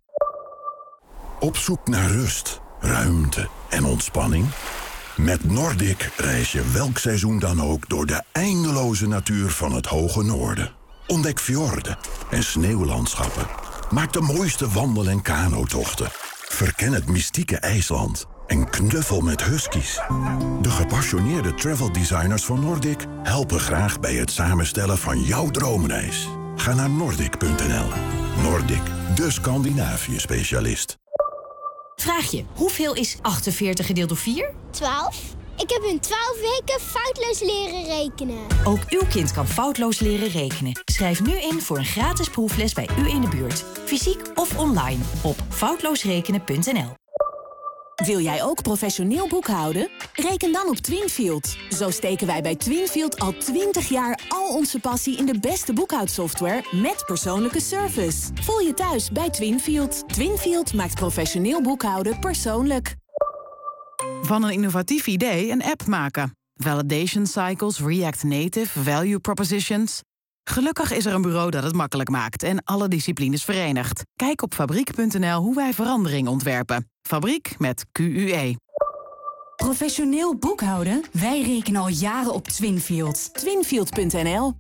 Op zoek naar rust, ruimte en ontspanning? Met Nordic reis je welk seizoen dan ook door de eindeloze natuur van het hoge noorden. Ontdek fjorden en sneeuwlandschappen. Maak de mooiste wandel- en kanotochten. Verken het mystieke IJsland. En knuffel met huskies. De gepassioneerde travel designers van Nordic helpen graag bij het samenstellen van jouw droomreis. Ga naar Nordic punt n l. Nordic, de Scandinavië-specialist. Vraag je, hoeveel is achtenveertig gedeeld door vier? twaalf. Ik heb in twaalf weken foutloos leren rekenen. Ook uw kind kan foutloos leren rekenen. Schrijf nu in voor een gratis proefles bij u in de buurt. Fysiek of online op foutloosrekenen punt n l. Wil jij ook professioneel boekhouden? Reken dan op Twinfield. Zo steken wij bij Twinfield al twintig jaar al onze passie in de beste boekhoudsoftware met persoonlijke service. Voel je thuis bij Twinfield. Twinfield maakt professioneel boekhouden persoonlijk. Van een innovatief idee een app maken. Validation cycles, React Native, value propositions. Gelukkig is er een bureau dat het makkelijk maakt en alle disciplines verenigt. Kijk op fabriek punt n l hoe wij verandering ontwerpen. Fabriek met Q U E. Professioneel boekhouden? Wij rekenen al jaren op Twinfield. Twinfield punt n l.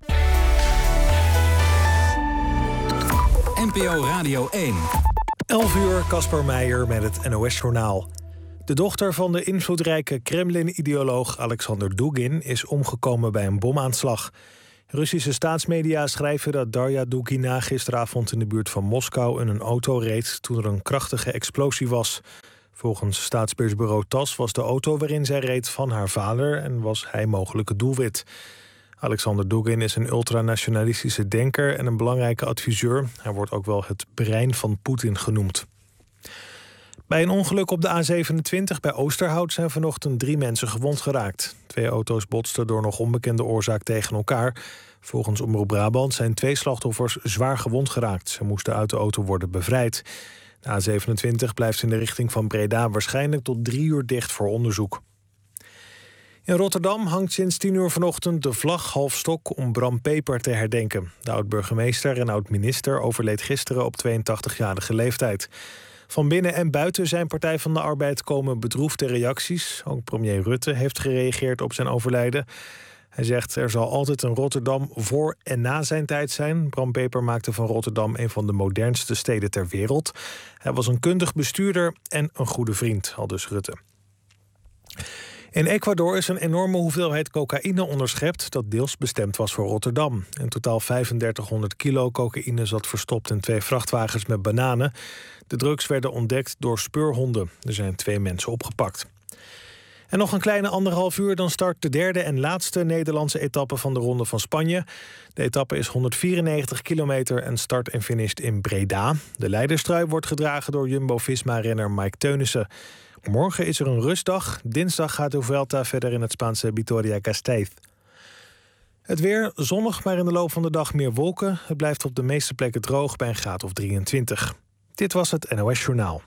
N P O Radio één. elf uur, Casper Meijer met het N O S-journaal. De dochter van de invloedrijke Kremlin-ideoloog Alexander Dugin is omgekomen bij een bomaanslag. Russische staatsmedia schrijven dat Darja Dugina gisteravond in de buurt van Moskou in een auto reed toen er een krachtige explosie was. Volgens staatspersbureau TASS was de auto waarin zij reed van haar vader en was hij mogelijk het doelwit. Alexander Dugin is een ultranationalistische denker en een belangrijke adviseur. Hij wordt ook wel het brein van Poetin genoemd. Bij een ongeluk op de A zevenentwintig bij Oosterhout zijn vanochtend drie mensen gewond geraakt. Twee auto's botsten door nog onbekende oorzaak tegen elkaar. Volgens Omroep Brabant zijn twee slachtoffers zwaar gewond geraakt. Ze moesten uit de auto worden bevrijd. De A zevenentwintig blijft in de richting van Breda waarschijnlijk tot drie uur dicht voor onderzoek. In Rotterdam hangt sinds tien uur vanochtend de vlag half stok om Bram Peper te herdenken. De oud-burgemeester en oud-minister overleed gisteren op tweeëntachtigjarige leeftijd. Van binnen en buiten zijn Partij van de Arbeid komen bedroefde reacties. Ook premier Rutte heeft gereageerd op zijn overlijden. Hij zegt er zal altijd een Rotterdam voor en na zijn tijd zijn. Bram Peper maakte van Rotterdam een van de modernste steden ter wereld. Hij was een kundig bestuurder en een goede vriend, aldus Rutte. In Ecuador is een enorme hoeveelheid cocaïne onderschept dat deels bestemd was voor Rotterdam. In totaal vijfendertighonderd kilo cocaïne zat verstopt in twee vrachtwagens met bananen. De drugs werden ontdekt door speurhonden. Er zijn twee mensen opgepakt. En nog een kleine anderhalf uur, dan start de derde en laatste Nederlandse etappe van de Ronde van Spanje. De etappe is honderdvierennegentig kilometer en start en finisht in Breda. De leiderstrui wordt gedragen door Jumbo-Visma-renner Mike Teunissen. Morgen is er een rustdag. Dinsdag gaat de Vuelta verder in het Spaanse Vitoria-Gasteiz. Het weer zonnig, maar in de loop van de dag meer wolken. Het blijft op de meeste plekken droog bij een graad of drieëntwintig. Dit was het N O S-journaal.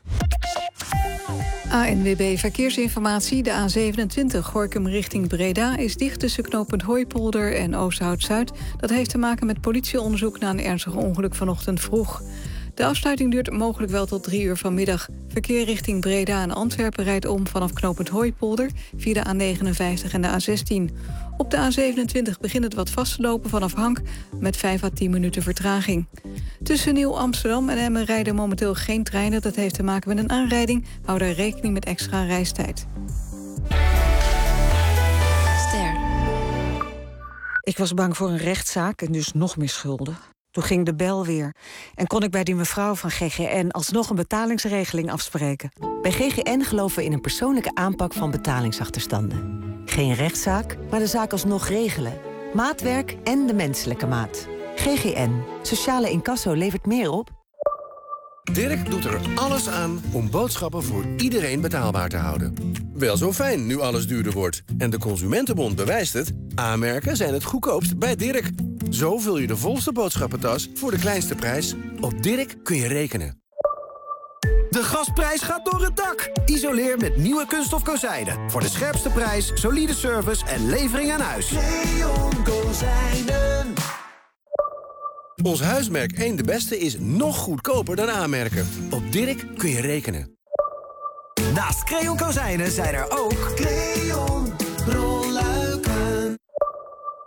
A N W B Verkeersinformatie. De A zevenentwintig Gorinchem richting Breda is dicht tussen knooppunt Hooipolder en Oosterhout-Zuid. Dat heeft te maken met politieonderzoek na een ernstig ongeluk vanochtend vroeg. De afsluiting duurt mogelijk wel tot drie uur vanmiddag. Verkeer richting Breda en Antwerpen rijdt om vanaf knooppunt Hooipolder via de A negenenvijftig en de A zestien. Op de A zevenentwintig begint het wat vast te lopen vanaf Hank met vijf à tien minuten vertraging. Tussen Nieuw-Amsterdam en Emmen rijden momenteel geen treinen. Dat heeft te maken met een aanrijding. Hou daar rekening met extra reistijd. Ster. Ik was bang voor een rechtszaak en dus nog meer schulden. Toen ging de bel weer en kon ik bij die mevrouw van G G N alsnog een betalingsregeling afspreken. Bij G G N geloven we in een persoonlijke aanpak van betalingsachterstanden. Geen rechtszaak, maar de zaak alsnog regelen. Maatwerk en de menselijke maat. G G N. Sociale incasso levert meer op. Dirk doet er alles aan om boodschappen voor iedereen betaalbaar te houden. Wel zo fijn nu alles duurder wordt. En de Consumentenbond bewijst het. A-merken zijn het goedkoopst bij Dirk. Zo vul je de volste boodschappentas voor de kleinste prijs. Op Dirk kun je rekenen. De gasprijs gaat door het dak. Isoleer met nieuwe kunststof kozijnen. Voor de scherpste prijs, solide service en levering aan huis. Leon Kozijnen. Ons huismerk één de Beste is nog goedkoper dan A-merken. Op Dirk kun je rekenen. Naast Creon Kozijnen zijn er ook Creon rolluiken.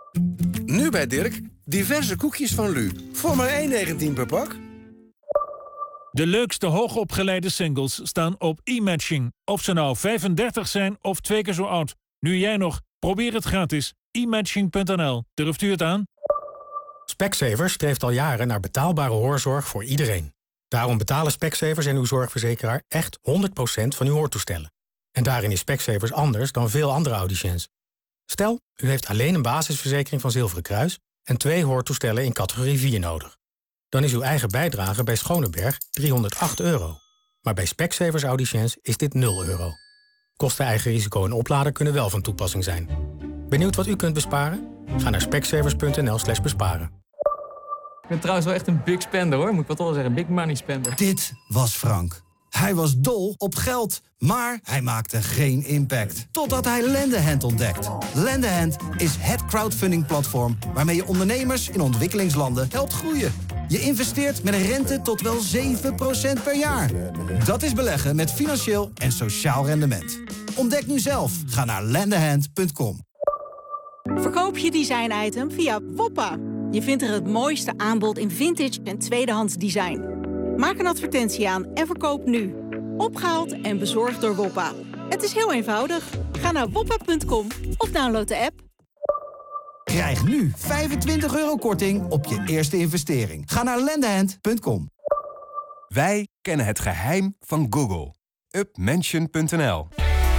Nu bij Dirk, diverse koekjes van Lu. Voor maar één negentien per pak. De leukste hoogopgeleide singles staan op e-matching. Of ze nou vijfendertig zijn of twee keer zo oud. Nu jij nog, probeer het gratis. e matching punt n l. Durft u het aan? Specsavers streeft al jaren naar betaalbare hoorzorg voor iedereen. Daarom betalen Specsavers en uw zorgverzekeraar echt honderd procent van uw hoortoestellen. En daarin is Specsavers anders dan veel andere audiciëns. Stel, u heeft alleen een basisverzekering van Zilveren Kruis en twee hoortoestellen in categorie vier nodig. Dan is uw eigen bijdrage bij Schoneberg driehonderdacht euro. Maar bij Specsavers audiciëns is dit nul euro. Kosten, eigen risico en oplader kunnen wel van toepassing zijn. Benieuwd wat u kunt besparen? Ga naar specsavers punt n l slash besparen. Ik ben trouwens wel echt een big spender, hoor. Moet ik wat wel zeggen. Big money spender. Dit was Frank. Hij was dol op geld, maar hij maakte geen impact. Totdat hij Lendehand ontdekt. Lendehand is het crowdfunding-platform waarmee je ondernemers in ontwikkelingslanden helpt groeien. Je investeert met een rente tot wel zeven procent per jaar. Dat is beleggen met financieel en sociaal rendement. Ontdek nu zelf. Ga naar lendehand punt com. Verkoop je design-item via Woppa. Je vindt er het mooiste aanbod in vintage en tweedehands design. Maak een advertentie aan en verkoop nu. Opgehaald en bezorgd door Woppa. Het is heel eenvoudig. Ga naar woppa punt com of download de app. Krijg nu vijfentwintig euro korting op je eerste investering. Ga naar lendehand punt com. Wij kennen het geheim van Google. upmention punt n l.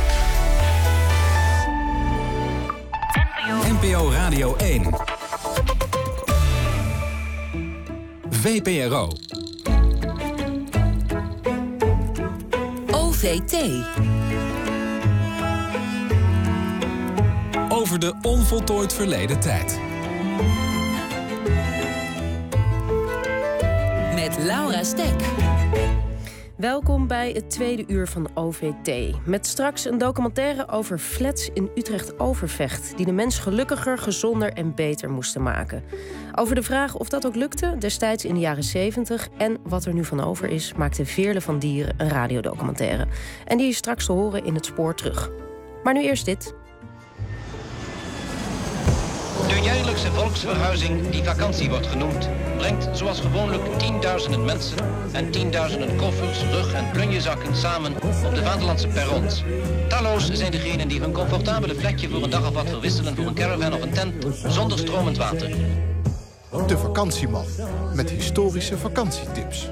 N P O Radio één. V P R O. O V T. Over de onvoltooid verleden tijd. Met Laura Stek. Welkom bij het tweede uur van O V T. Met straks een documentaire over flats in Utrecht-Overvecht... die de mens gelukkiger, gezonder en beter moesten maken. Over de vraag of dat ook lukte, destijds in de jaren zeventig... en wat er nu van over is, maakte Veerle van Dieren een radiodocumentaire. En die is straks te horen in Het Spoor Terug. Maar nu eerst dit. De jaarlijkse volksverhuizing, die vakantie wordt genoemd, brengt zoals gewoonlijk tienduizenden mensen en tienduizenden koffers, rug- en plunjezakken samen op de vaderlandse perrons. Talloos zijn degenen die hun comfortabele plekje voor een dag of wat verwisselen voor een caravan of een tent zonder stromend water. De vakantieman, met historische vakantietips.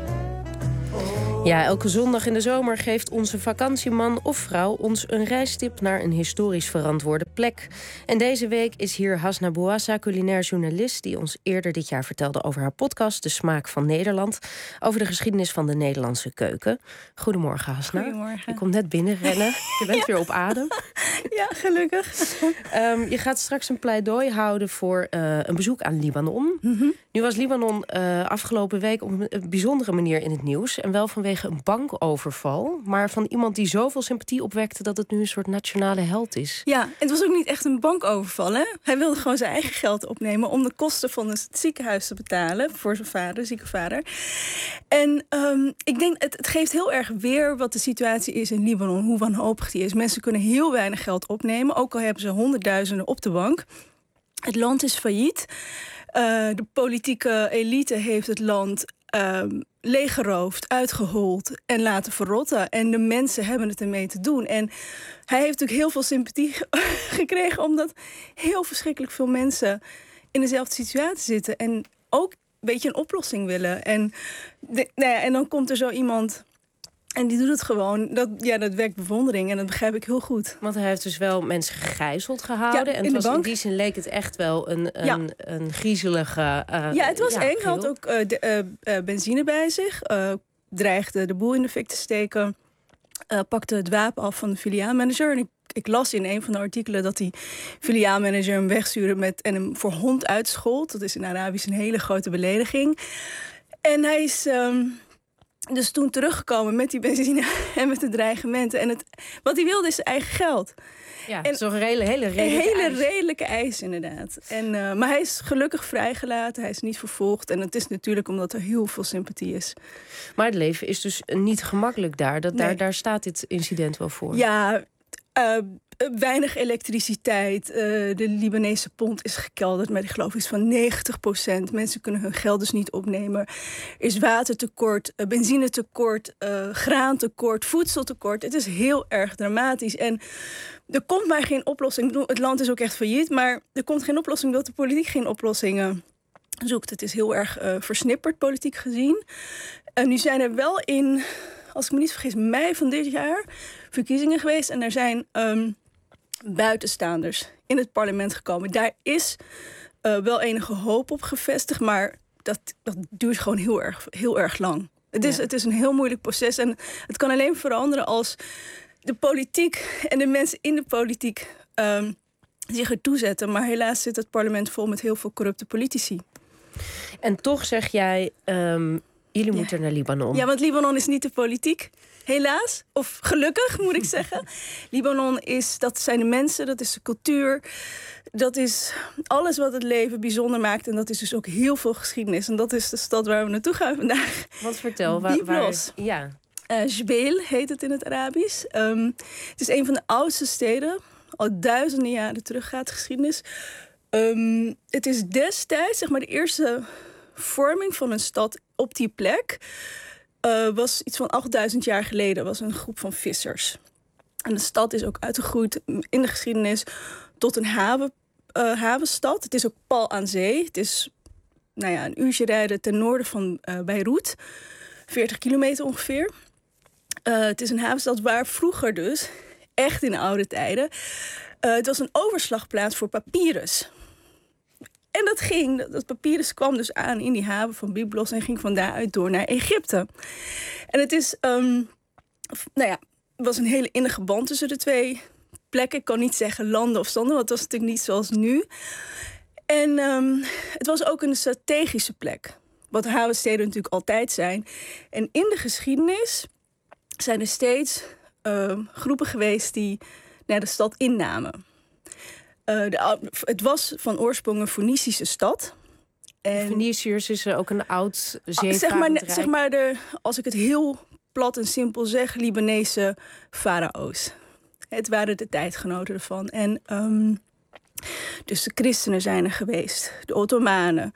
Ja, elke zondag in de zomer geeft onze vakantieman of vrouw ons een reistip naar een historisch verantwoorde plek. En deze week is hier Hasna Bouassa, culinair journalist, die ons eerder dit jaar vertelde over haar podcast De Smaak van Nederland, over de geschiedenis van de Nederlandse keuken. Goedemorgen, Hasna. Goedemorgen. Je komt net binnenrennen. Je bent ja. weer op adem. Ja, gelukkig. Um, je gaat straks een pleidooi houden voor uh, een bezoek aan Libanon. Mm-hmm. Nu was Libanon uh, afgelopen week op een bijzondere manier in het nieuws. En wel vanwege een bankoverval. Maar van iemand die zoveel sympathie opwekte dat het nu een soort nationale held is. Ja, het was ook niet echt een bankoverval, hè? Hij wilde gewoon zijn eigen geld opnemen om de kosten van het ziekenhuis te betalen voor zijn vader, zieke vader. En um, ik denk, het, het geeft heel erg weer wat de situatie is in Libanon, hoe wanhopig die is. Mensen kunnen heel weinig geld opnemen, ook al hebben ze honderdduizenden op de bank. Het land is failliet. Uh, de politieke elite heeft het land uh, leeggeroofd, uitgehold en laten verrotten. En de mensen hebben het ermee te doen. En hij heeft natuurlijk heel veel sympathie gekregen, omdat heel verschrikkelijk veel mensen in dezelfde situatie zitten. En ook een beetje een oplossing willen. En, de, nou ja, en dan komt er zo iemand en die doet het gewoon. Dat, ja, dat wekt bewondering en dat begrijp ik heel goed. Want hij heeft dus wel mensen gegijzeld gehouden. Ja, en in, het was, in die zin leek het echt wel een, een, ja. een griezelige... Uh, ja, het was ja, eng. Hij had ook uh, de, uh, uh, benzine bij zich. Uh, dreigde de boel in de fik te steken. Uh, pakte het wapen af van de filiaalmanager. En ik, ik las in een van de artikelen dat die filiaalmanager hem wegstuurde met, en hem voor hond uitschold. Dat is in Arabisch een hele grote belediging. En hij is... Um, Dus toen teruggekomen met die benzine en met de dreigementen. En het, wat hij wilde is zijn eigen geld. Ja, en zo'n hele, hele redelijke Een hele eis. redelijke eis, inderdaad. En, uh, maar hij is gelukkig vrijgelaten, hij is niet vervolgd. En het is natuurlijk omdat er heel veel sympathie is. Maar het leven is dus niet gemakkelijk daar. Dat, Nee. daar, daar staat dit incident wel voor. Ja, Uh, weinig elektriciteit. Uh, de Libanese pond is gekelderd met, ik geloof, iets van negentig procent. Mensen kunnen hun geld dus niet opnemen. Er is watertekort, uh, benzinetekort, uh, graantekort, voedseltekort. Het is heel erg dramatisch. En er komt maar geen oplossing. Ik bedoel, het land is ook echt failliet, maar er komt geen oplossing omdat de politiek geen oplossingen zoekt. Het is heel erg uh, versnipperd, politiek gezien. En uh, nu zijn er wel in, als ik me niet vergis, mei van dit jaar verkiezingen geweest. En er zijn um, buitenstaanders in het parlement gekomen. Daar is uh, wel enige hoop op gevestigd, maar dat, dat duurt gewoon heel erg, heel erg lang. Het is, ja. het is een heel moeilijk proces en het kan alleen veranderen als de politiek en de mensen in de politiek um, zich ertoe zetten. Maar helaas zit het parlement vol met heel veel corrupte politici. En toch zeg jij, um, jullie ja. moeten naar Libanon. Ja, want Libanon is niet de politiek, helaas. Of gelukkig, moet ik zeggen. Libanon is, dat zijn de mensen, dat is de cultuur. Dat is alles wat het leven bijzonder maakt. En dat is dus ook heel veel geschiedenis. En dat is de stad waar we naartoe gaan vandaag. Wat vertel, waar... waar ja. Uh, Jbeil heet het in het Arabisch. Um, het is een van de oudste steden. Al duizenden jaren terug gaat de geschiedenis. Um, het is destijds, zeg maar, de eerste vorming van een stad op die plek. Uh, was iets van achtduizend jaar geleden. Was een groep van vissers. En de stad is ook uitgegroeid in de geschiedenis tot een haven, uh, havenstad. Het is ook pal aan zee. Het is nou ja, een uurtje rijden ten noorden van uh, Beirut. veertig kilometer ongeveer. Uh, het is een havenstad waar vroeger dus, echt in de oude tijden, Uh, het was een overslagplaats voor papyrus. En dat ging, dat papyrus kwam dus aan in die haven van Byblos en ging van daaruit door naar Egypte. En het is, um, nou ja, was een hele innige band tussen de twee plekken. Ik kan niet zeggen landen of standen, want dat was natuurlijk niet zoals nu. En um, het was ook een strategische plek, wat havensteden natuurlijk altijd zijn. En in de geschiedenis zijn er steeds uh, groepen geweest die naar de stad innamen. Uh, de, het was van oorsprong een Foenicische stad. En Feniciërs is ook een oud zeevarend zeg maar, zeg maar de, als ik het heel plat en simpel zeg, Libanese farao's. Het waren de tijdgenoten ervan. En um, dus de christenen zijn er geweest, de Ottomanen,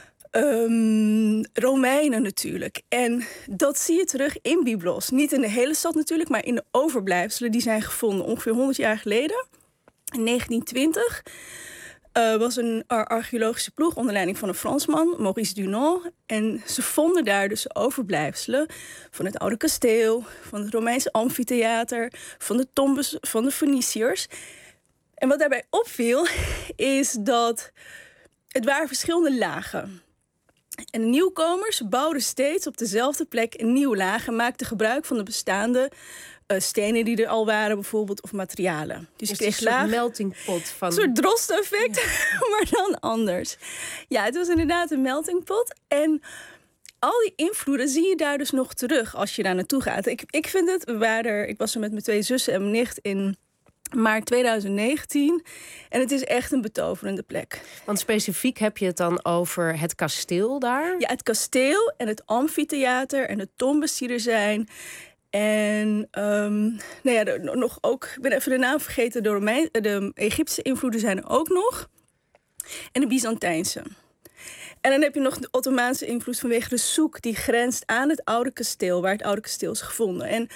um, Romeinen natuurlijk. En dat zie je terug in Byblos. Niet in de hele stad natuurlijk, maar in de overblijfselen die zijn gevonden ongeveer honderd jaar geleden. In negentien twintig uh, was een ar- archeologische ploeg onder leiding van een Fransman, Maurice Dunant. En ze vonden daar dus overblijfselen van het oude kasteel, van het Romeinse amfitheater, van de tombes van de Feniciërs. En wat daarbij opviel, is dat het waren verschillende lagen. En de nieuwkomers bouwden steeds op dezelfde plek een nieuwe laag en maakten gebruik van de bestaande uh, stenen die er al waren, bijvoorbeeld, of materialen. Dus je kreeg een soort laag, meltingpot van. Een soort drost-effect, ja. Maar dan anders. Ja, het was inderdaad een meltingpot. En al die invloeden zie je daar dus nog terug als je daar naartoe gaat. Ik, ik vind het, we waren er, ik was er met mijn twee zussen en mijn nicht in maart twintig negentien. En het is echt een betoverende plek. Want specifiek heb je het dan over het kasteel daar? Ja, het kasteel en het amfitheater en de tombes die er zijn. En um, nou ja, de, nog ook, ik ben even de naam vergeten, de, Romein, de Egyptische invloeden zijn er ook nog. En de Byzantijnse. En dan heb je nog de Ottomaanse invloed vanwege de soek die grenst aan het oude kasteel, waar het oude kasteel is gevonden. En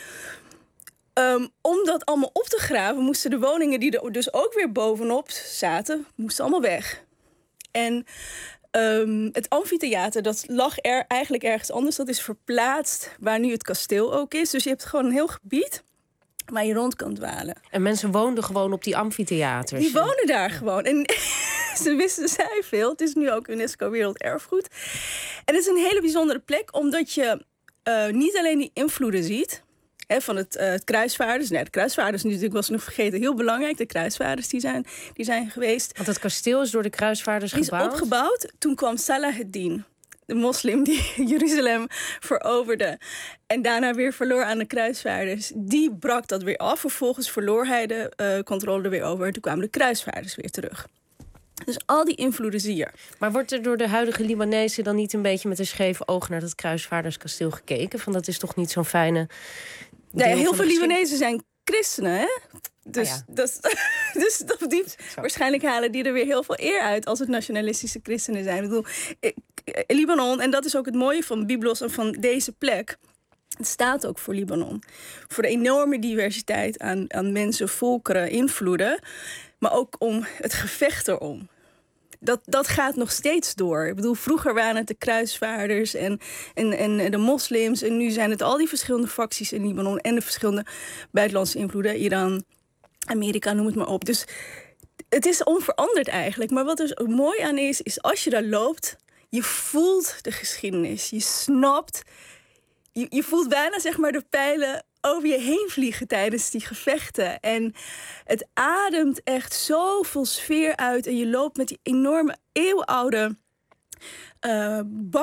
Um, om dat allemaal op te graven, moesten de woningen die er dus ook weer bovenop zaten, moesten allemaal weg. En um, het amfitheater, dat lag er eigenlijk ergens anders. Dat is verplaatst waar nu het kasteel ook is. Dus je hebt gewoon een heel gebied waar je rond kan dwalen. En mensen woonden gewoon op die amfitheaters? Die woonden daar gewoon. En ze wisten zij veel. Het is nu ook UNESCO Werelderfgoed. En het is een hele bijzondere plek, omdat je uh, niet alleen die invloeden ziet He, van het, uh, het kruisvaarders. Nee, de kruisvaarders natuurlijk was nog vergeten. Heel belangrijk. De kruisvaarders die zijn, die zijn geweest. Want het kasteel is door de kruisvaarders die gebouwd? is opgebouwd. Toen kwam Salahuddin, de moslim die Jeruzalem veroverde. En daarna weer verloor aan de kruisvaarders. Die brak dat weer af. Vervolgens verloor hij de uh, controle er weer over. En toen kwamen de kruisvaarders weer terug. Dus al die invloeden zie je. Maar wordt er door de huidige Libanezen dan niet een beetje met een scheef oog naar dat kruisvaarderskasteel gekeken? Van dat is toch niet zo'n fijne. Ja, heel veel Libanezen zijn christenen, hè? Dus, Oh ja. dus, dus op die, waarschijnlijk halen die er weer heel veel eer uit als het nationalistische christenen zijn. Ik bedoel, ik, Libanon, en dat is ook het mooie van Byblos en van deze plek. Het staat ook voor Libanon. Voor de enorme diversiteit aan, aan mensen, volkeren, invloeden. Maar ook om het gevecht erom. Dat, dat gaat nog steeds door. Ik bedoel, vroeger waren het de kruisvaarders en, en, en de moslims. En nu zijn het al die verschillende facties in Libanon. En de verschillende buitenlandse invloeden. Iran, Amerika, noem het maar op. Dus het is onveranderd eigenlijk. Maar wat er ook mooi aan is, is als je daar loopt, je voelt de geschiedenis. Je snapt, je, je voelt bijna zeg maar de pijlen over je heen vliegen tijdens die gevechten. En het ademt echt zoveel sfeer uit. En je loopt met die enorme eeuwenoude uh,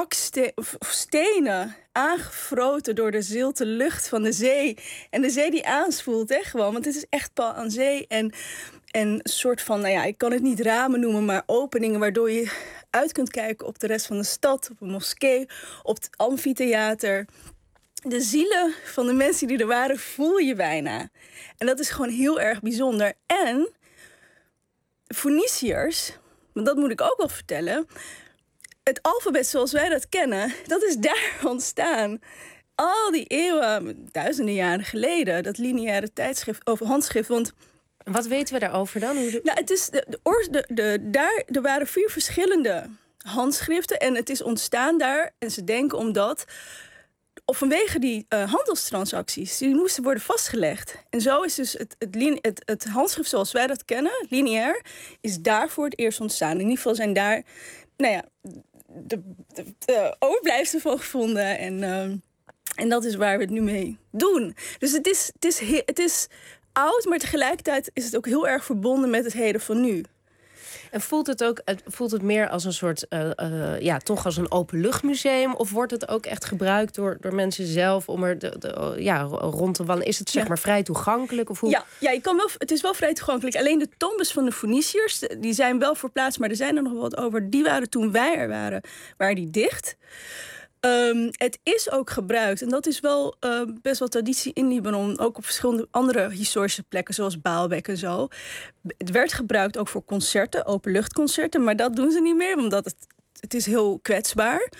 bakstenen aangevroten door de zilte lucht van de zee. En de zee die aanspoelt, hè, gewoon. Want het is echt pal aan zee. En, en een soort van, nou ja, ik kan het niet ramen noemen, maar openingen waardoor je uit kunt kijken op de rest van de stad, op een moskee, op het amfitheater. De zielen van de mensen die er waren voel je bijna. En dat is gewoon heel erg bijzonder. En Feniciërs, want dat moet ik ook wel vertellen, het alfabet zoals wij dat kennen, dat is daar ontstaan. Al die eeuwen, duizenden jaren geleden, dat lineaire tijdschrift of handschrift. Want wat weten we daarover dan? Hoe de... Nou, het is de, de, de, de, daar, er waren vier verschillende handschriften en het is ontstaan daar. En ze denken omdat, of vanwege die uh, handelstransacties, die moesten worden vastgelegd. En zo is dus het, het, het, het handschrift zoals wij dat kennen, lineair, is daar voor het eerst ontstaan. In ieder geval zijn daar, nou ja, de, de, de overblijfselen van gevonden. En, uh, en dat is waar we het nu mee doen. Dus het is, het is, het is oud, maar tegelijkertijd is het ook heel erg verbonden met het heden van nu. En voelt het ook, voelt het meer als een soort, uh, uh, ja, toch als een openluchtmuseum? Of wordt het ook echt gebruikt door, door mensen zelf om er de, de, ja, rond te wandelen? Is het zeg ja. maar vrij toegankelijk? Of hoe? Ja, ja je kan wel, het is wel vrij toegankelijk. Alleen de tombes van de Feniciërs, die zijn wel verplaatst, maar er zijn er nog wat over. Die waren toen wij er waren, waren die dicht. Um, het is ook gebruikt, en dat is wel uh, best wel traditie in Libanon, ook op verschillende andere historische plekken, zoals Baalbek en zo. Het werd gebruikt ook voor concerten, openluchtconcerten, maar dat doen ze niet meer, omdat het, het is heel kwetsbaar.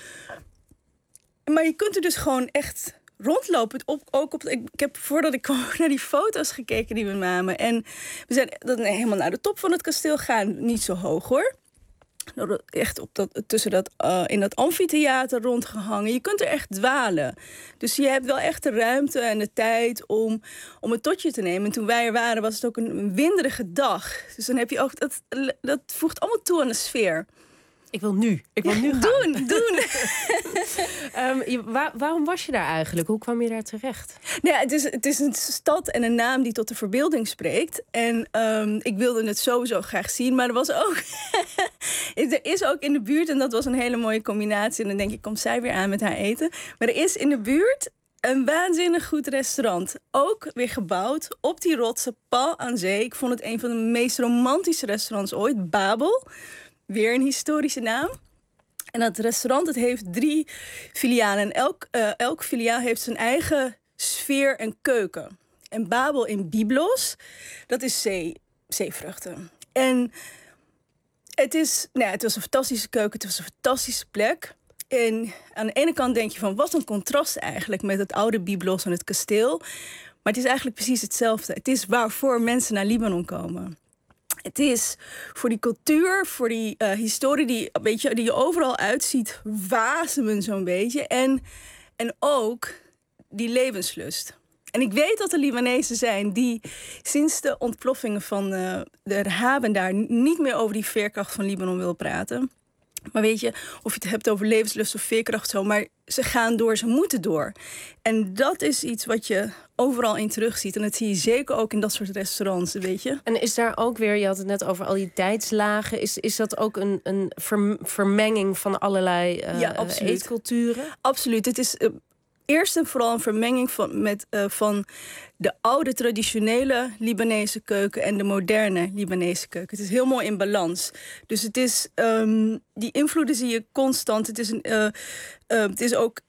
Maar je kunt er dus gewoon echt rondlopen. Op, ook op, ik, ik heb voordat ik kwam naar die foto's gekeken die we namen. En we zijn dan helemaal naar de top van het kasteel gegaan, niet zo hoog hoor. Echt op dat, tussen dat, uh, in dat amfitheater rondgehangen. Je kunt er echt dwalen. Dus je hebt wel echt de ruimte en de tijd om, om het tot je te nemen. En toen wij er waren was het ook een, een winderige dag. Dus dan heb je ook, dat, dat voegt allemaal toe aan de sfeer. Ik wil nu. Ik wil nu gaan. Doen, doen. um, je, waar, waarom was je daar eigenlijk? Hoe kwam je daar terecht? Nou ja, het is, het is een stad en een naam die tot de verbeelding spreekt. En um, ik wilde het sowieso graag zien. Maar er was ook... er is ook in de buurt, en dat was een hele mooie combinatie. En dan denk ik, komt zij weer aan met haar eten. Maar er is in de buurt een waanzinnig goed restaurant. Ook weer gebouwd op die rotsen, pal aan zee. Ik vond het een van de meest romantische restaurants ooit. Babel. Weer een historische naam. En dat restaurant, het heeft drie filialen. En elk, uh, elk filiaal heeft zijn eigen sfeer en keuken. En Babel in Byblos, dat is zee, zeevruchten. En het, is, nou ja, het was een fantastische keuken, het was een fantastische plek. En aan de ene kant denk je van, wat een contrast eigenlijk met het oude Byblos en het kasteel. Maar het is eigenlijk precies hetzelfde. Het is waarvoor mensen naar Libanon komen. Het is voor die cultuur, voor die uh, historie die, weet je, die je overal uitziet, wasemen zo'n beetje. En, en ook die levenslust. En ik weet dat er Libanezen zijn die sinds de ontploffingen van uh, de Erhaben daar niet meer over die veerkracht van Libanon wil praten. Maar weet je, of je het hebt over levenslust of veerkracht zo, maar ze gaan door, ze moeten door. En dat is iets wat je overal in terugziet. En dat zie je zeker ook in dat soort restaurants, weet je. En is daar ook weer, je had het net over al die tijdslagen, is, is dat ook een, een vermenging van allerlei uh, ja, absoluut. eetculturen? Absoluut. Het is uh, eerst en vooral een vermenging van, met, uh, van de oude traditionele Libanese keuken en de moderne Libanese keuken. Het is heel mooi in balans. Dus het is, um, die invloeden zie je constant. Het is, een, uh, uh, het is ook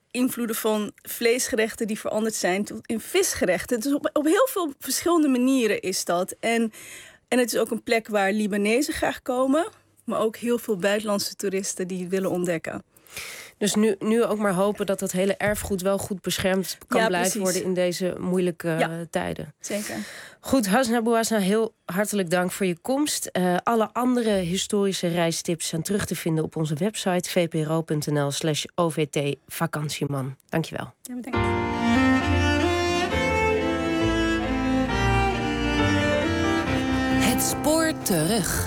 invloeden van vleesgerechten die veranderd zijn tot in visgerechten. Dus op, op heel veel verschillende manieren is dat. En, en het is ook een plek waar Libanezen graag komen, maar ook heel veel buitenlandse toeristen die het willen ontdekken. Dus nu, nu ook maar hopen dat dat hele erfgoed wel goed beschermd kan ja, blijven precies. worden in deze moeilijke ja, uh, tijden. Zeker. Goed, Hasna Bouazza, heel hartelijk dank voor je komst. Uh, alle andere historische reistips zijn terug te vinden op onze website v p r o punt n l slash o v t vakantieman. Dankjewel. Ja, bedankt. Het spoor terug.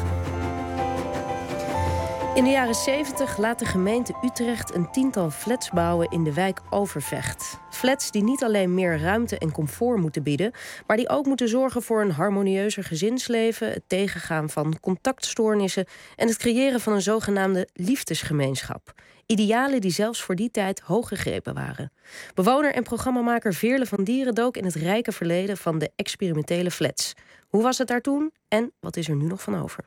In de jaren zeventig laat de gemeente Utrecht een tiental flats bouwen in de wijk Overvecht. Flats die niet alleen meer ruimte en comfort moeten bieden, maar die ook moeten zorgen voor een harmonieuzer gezinsleven, het tegengaan van contactstoornissen en het creëren van een zogenaamde liefdesgemeenschap. Idealen die zelfs voor die tijd hoog gegrepen waren. Bewoner en programmamaker Veerle van Dieren dook in het rijke verleden van de experimentele flats. Hoe was het daar toen en wat is er nu nog van over?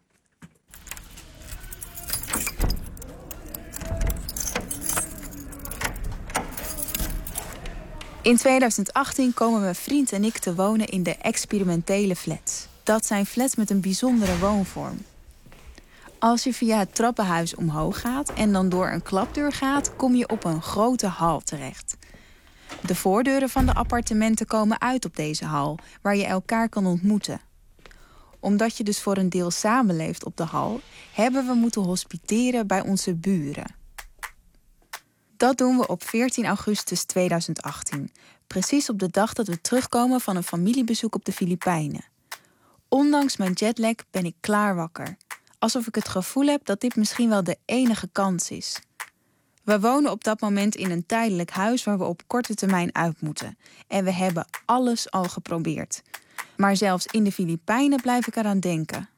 In tweeduizend achttien komen mijn vriend en ik te wonen in de experimentele flats. Dat zijn flats met een bijzondere woonvorm. Als je via het trappenhuis omhoog gaat en dan door een klapdeur gaat, kom je op een grote hal terecht. De voordeuren van de appartementen komen uit op deze hal, waar je elkaar kan ontmoeten. Omdat je dus voor een deel samenleeft op de hal, hebben we moeten hospiteren bij onze buren. Dat doen we op veertien augustus tweeduizend achttien. Precies op de dag dat we terugkomen van een familiebezoek op de Filipijnen. Ondanks mijn jetlag ben ik klaar wakker. Alsof ik het gevoel heb dat dit misschien wel de enige kans is. We wonen op dat moment in een tijdelijk huis waar we op korte termijn uit moeten. En we hebben alles al geprobeerd. Maar zelfs in de Filipijnen blijf ik eraan denken.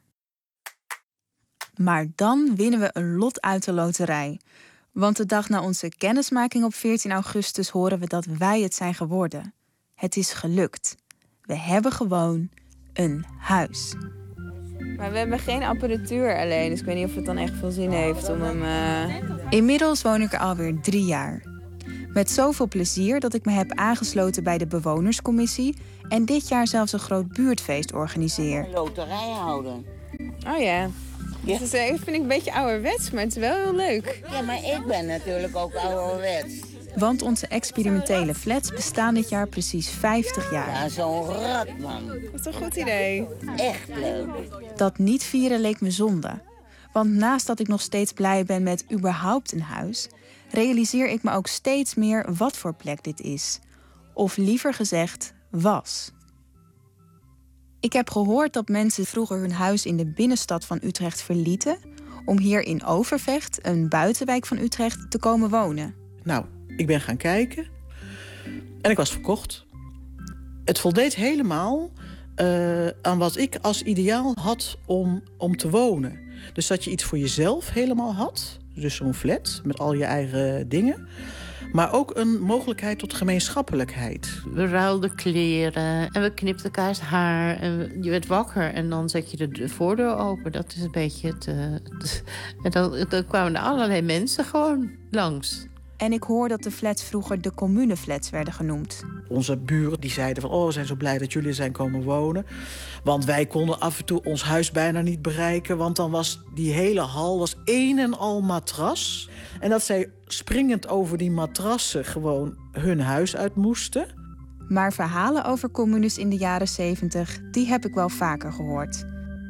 Maar dan winnen we een lot uit de loterij. Want de dag na onze kennismaking op veertien augustus horen we dat wij het zijn geworden. Het is gelukt. We hebben gewoon een huis. Maar we hebben geen apparatuur alleen, dus ik weet niet of het dan echt veel zin heeft om hem... Uh... Inmiddels woon ik er alweer drie jaar. Met zoveel plezier dat ik me heb aangesloten bij de bewonerscommissie en dit jaar zelfs een groot buurtfeest organiseer. Een loterij houden. Oh ja. Ja. Dat is, uh, vind ik een beetje ouderwets, maar het is wel heel leuk. Ja, maar ik ben natuurlijk ook ouderwets. Want onze experimentele flats bestaan dit jaar precies vijftig jaar. Ja, zo'n rat, man. Dat is een goed idee. Echt leuk. Dat niet vieren leek me zonde. Want naast dat ik nog steeds blij ben met überhaupt een huis, realiseer ik me ook steeds meer wat voor plek dit is. Of liever gezegd, was. Ik heb gehoord dat mensen vroeger hun huis in de binnenstad van Utrecht verlieten om hier in Overvecht, een buitenwijk van Utrecht, te komen wonen. Nou, ik ben gaan kijken en ik was verkocht. Het voldeed helemaal uh, aan wat ik als ideaal had om, om te wonen. Dus dat je iets voor jezelf helemaal had, dus zo'n flat met al je eigen dingen. Maar ook een mogelijkheid tot gemeenschappelijkheid. We ruilden kleren en we knipten elkaars haar. En je werd wakker en dan zet je de voordeur open. Dat is een beetje het... Uh, het en dan, dan kwamen er allerlei mensen gewoon langs. En ik hoor dat de flats vroeger de communeflats werden genoemd. Onze buren die zeiden van, oh, we zijn zo blij dat jullie zijn komen wonen. Want wij konden af en toe ons huis bijna niet bereiken. Want dan was die hele hal was één en al matras. En dat zij springend over die matrassen gewoon hun huis uit moesten. Maar verhalen over communes in de jaren zeventig, die heb ik wel vaker gehoord.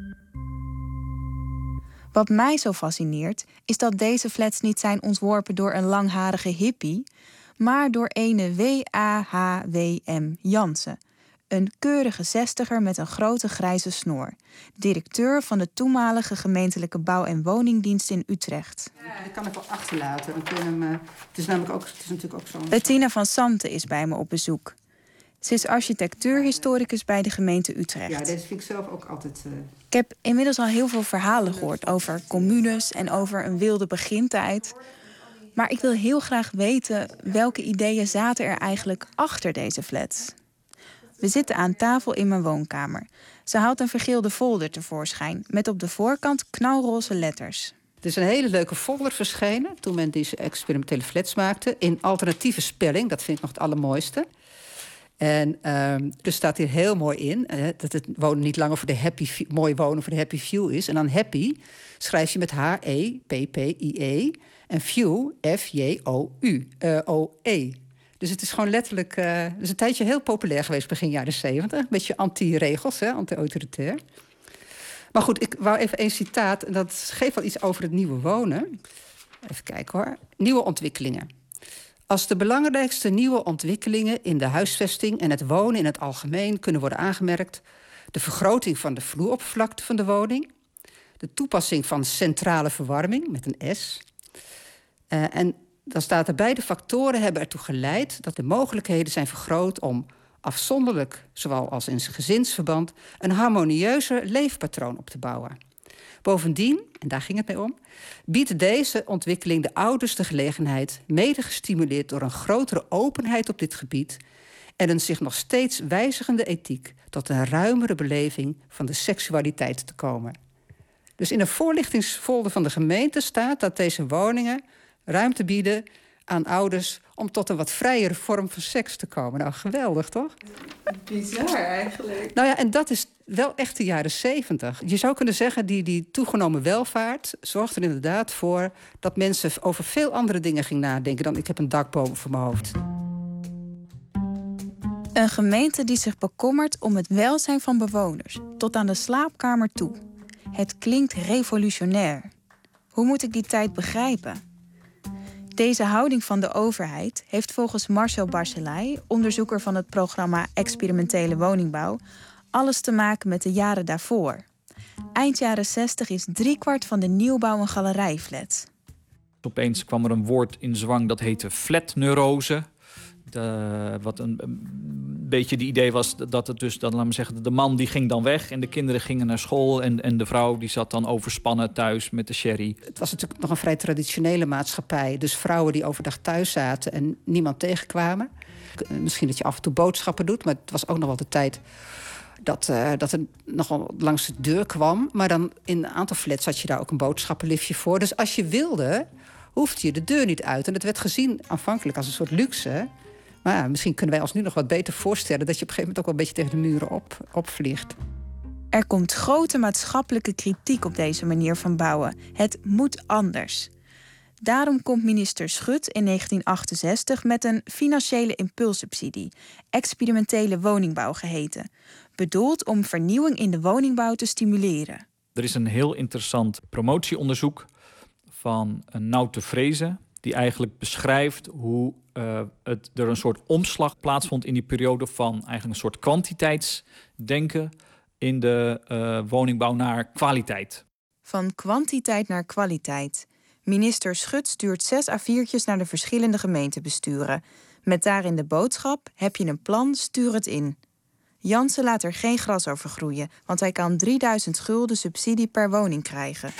Wat mij zo fascineert, is dat deze flats niet zijn ontworpen door een langharige hippie, maar door ene W A H W M Jansen. Een keurige zestiger met een grote grijze snor. Directeur van de toenmalige gemeentelijke bouw- en woningdienst in Utrecht. Ja, dat kan ik wel achterlaten. Dan kun je hem, uh, het is namelijk ook, het is natuurlijk ook zo'n... Bettina van Santen is bij me op bezoek. Ze is architectuurhistoricus bij de gemeente Utrecht. Ja, deze vind ik zelf ook altijd... Uh... Ik heb inmiddels al heel veel verhalen gehoord over communes en over een wilde begintijd. Maar ik wil heel graag weten welke ideeën zaten er eigenlijk achter deze flats. We zitten aan tafel in mijn woonkamer. Ze haalt een vergeelde folder tevoorschijn met op de voorkant knalroze letters. Er is een hele leuke folder verschenen toen men deze experimentele flats maakte. In alternatieve spelling, dat vind ik nog het allermooiste. En um, er staat hier heel mooi in uh, dat het wonen niet langer voor de happy, mooi wonen voor de happy few is. En dan happy schrijf je met H E P P I E en few F J O U O E. Dus het is gewoon letterlijk... Uh, het is een tijdje heel populair geweest begin jaren zeventig. Een beetje anti-regels, hè, anti-autoritair. Maar goed, ik wou even een citaat. En dat geeft wel iets over het nieuwe wonen. Even kijken hoor. Nieuwe ontwikkelingen. Als de belangrijkste nieuwe ontwikkelingen in de huisvesting en het wonen in het algemeen kunnen worden aangemerkt: de vergroting van de vloeroppervlakte van de woning, de toepassing van centrale verwarming met een S. Uh, en dan staat er: beide factoren hebben ertoe geleid dat de mogelijkheden zijn vergroot om afzonderlijk, zowel als in gezinsverband, een harmonieuzer leefpatroon op te bouwen. Bovendien, en daar ging het mee om, biedt deze ontwikkeling de ouders de gelegenheid, mede gestimuleerd door een grotere openheid op dit gebied en een zich nog steeds wijzigende ethiek, tot een ruimere beleving van de seksualiteit te komen. Dus in een voorlichtingsfolder van de gemeente staat dat deze woningen ruimte bieden aan ouders om tot een wat vrijere vorm van seks te komen. Nou, geweldig, toch? Bizar eigenlijk. Nou ja, en dat is wel echt de jaren zeventig. Je zou kunnen zeggen, die, die toegenomen welvaart zorgt er inderdaad voor dat mensen over veel andere dingen gingen nadenken dan ik heb een dak boven mijn hoofd. Een gemeente die zich bekommert om het welzijn van bewoners, tot aan de slaapkamer toe. Het klinkt revolutionair. Hoe moet ik die tijd begrijpen? Deze houding van de overheid heeft volgens Marcel Barcelay, onderzoeker van het programma Experimentele Woningbouw, alles te maken met de jaren daarvoor. Eind jaren zestig is driekwart van de nieuwbouw een galerijflat. Opeens kwam er een woord in zwang dat heette flatneurose. De, wat een, een beetje het idee was dat het dus, dat, laten we zeggen, de man die ging dan weg en de kinderen gingen naar school en, en de vrouw die zat dan overspannen thuis met de sherry. Het was natuurlijk nog een vrij traditionele maatschappij. Dus vrouwen die overdag thuis zaten en niemand tegenkwamen. Misschien dat je af en toe boodschappen doet, maar het was ook nog wel de tijd dat, uh, dat er nogal langs de deur kwam. Maar dan in een aantal flats had je daar ook een boodschappenliftje voor. Dus als je wilde, hoefde je de deur niet uit. En dat werd gezien aanvankelijk als een soort luxe. Maar ja, misschien kunnen wij ons nu nog wat beter voorstellen dat je op een gegeven moment ook wel een beetje tegen de muren op, opvliegt. Er komt grote maatschappelijke kritiek op deze manier van bouwen. Het moet anders. Daarom komt minister Schut in negentien achtenzestig met een financiële impulssubsidie, experimentele woningbouw geheten, bedoeld om vernieuwing in de woningbouw te stimuleren. Er is een heel interessant promotieonderzoek van Noute Vreese, die eigenlijk beschrijft hoe uh, het, er een soort omslag plaatsvond in die periode van eigenlijk een soort kwantiteitsdenken in de uh, woningbouw naar kwaliteit. Van kwantiteit naar kwaliteit. Minister Schut stuurt zes A viertjes naar de verschillende gemeentebesturen. Met daarin de boodschap: heb je een plan, stuur het in. Jansen laat er geen gras over groeien, want hij kan drieduizend gulden subsidie per woning krijgen.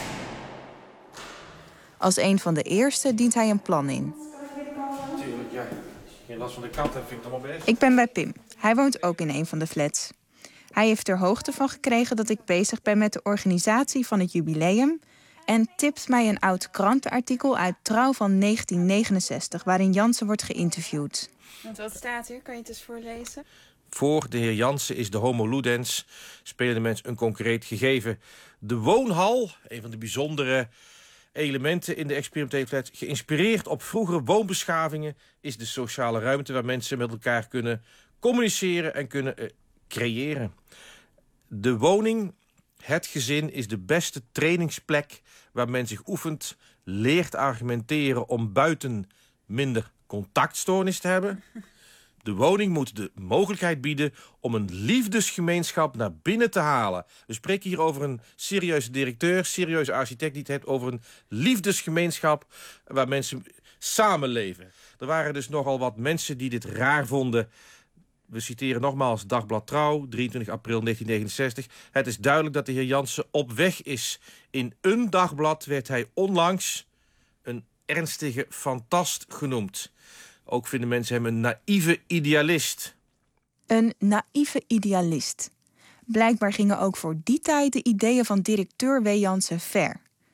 Als een van de eerste dient hij een plan in. Tuurlijk, ja. Als je geen last van de kat hebt, vind ik het allemaal best. Ik ben bij Pim. Hij woont ook in een van de flats. Hij heeft er hoogte van gekregen dat ik bezig ben met de organisatie van het jubileum en tipt mij een oud krantenartikel uit Trouw van negentien negenenzestig... waarin Jansen wordt geïnterviewd. Want wat staat hier? Kan je het eens voorlezen? Voor de heer Jansen is de homo ludens, spelende mens, een concreet gegeven. De woonhal, een van de bijzondere elementen in de experimentele flat, geïnspireerd op vroegere woonbeschavingen, is de sociale ruimte waar mensen met elkaar kunnen communiceren en kunnen uh, creëren. De woning, het gezin, is de beste trainingsplek waar men zich oefent, leert argumenteren om buiten minder contactstoornis te hebben. De woning moet de mogelijkheid bieden om een liefdesgemeenschap naar binnen te halen. We spreken hier over een serieuze directeur, serieuze architect die het heeft over een liefdesgemeenschap waar mensen samenleven. Er waren dus nogal wat mensen die dit raar vonden. We citeren nogmaals Dagblad Trouw, drieëntwintig april negentien negenenzestig. Het is duidelijk dat de heer Jansen op weg is. In een dagblad werd hij onlangs een ernstige fantast genoemd. Ook vinden mensen hem een naïeve idealist. Een naïeve idealist. Blijkbaar gingen ook voor die tijd de ideeën van directeur W. Jansen ver.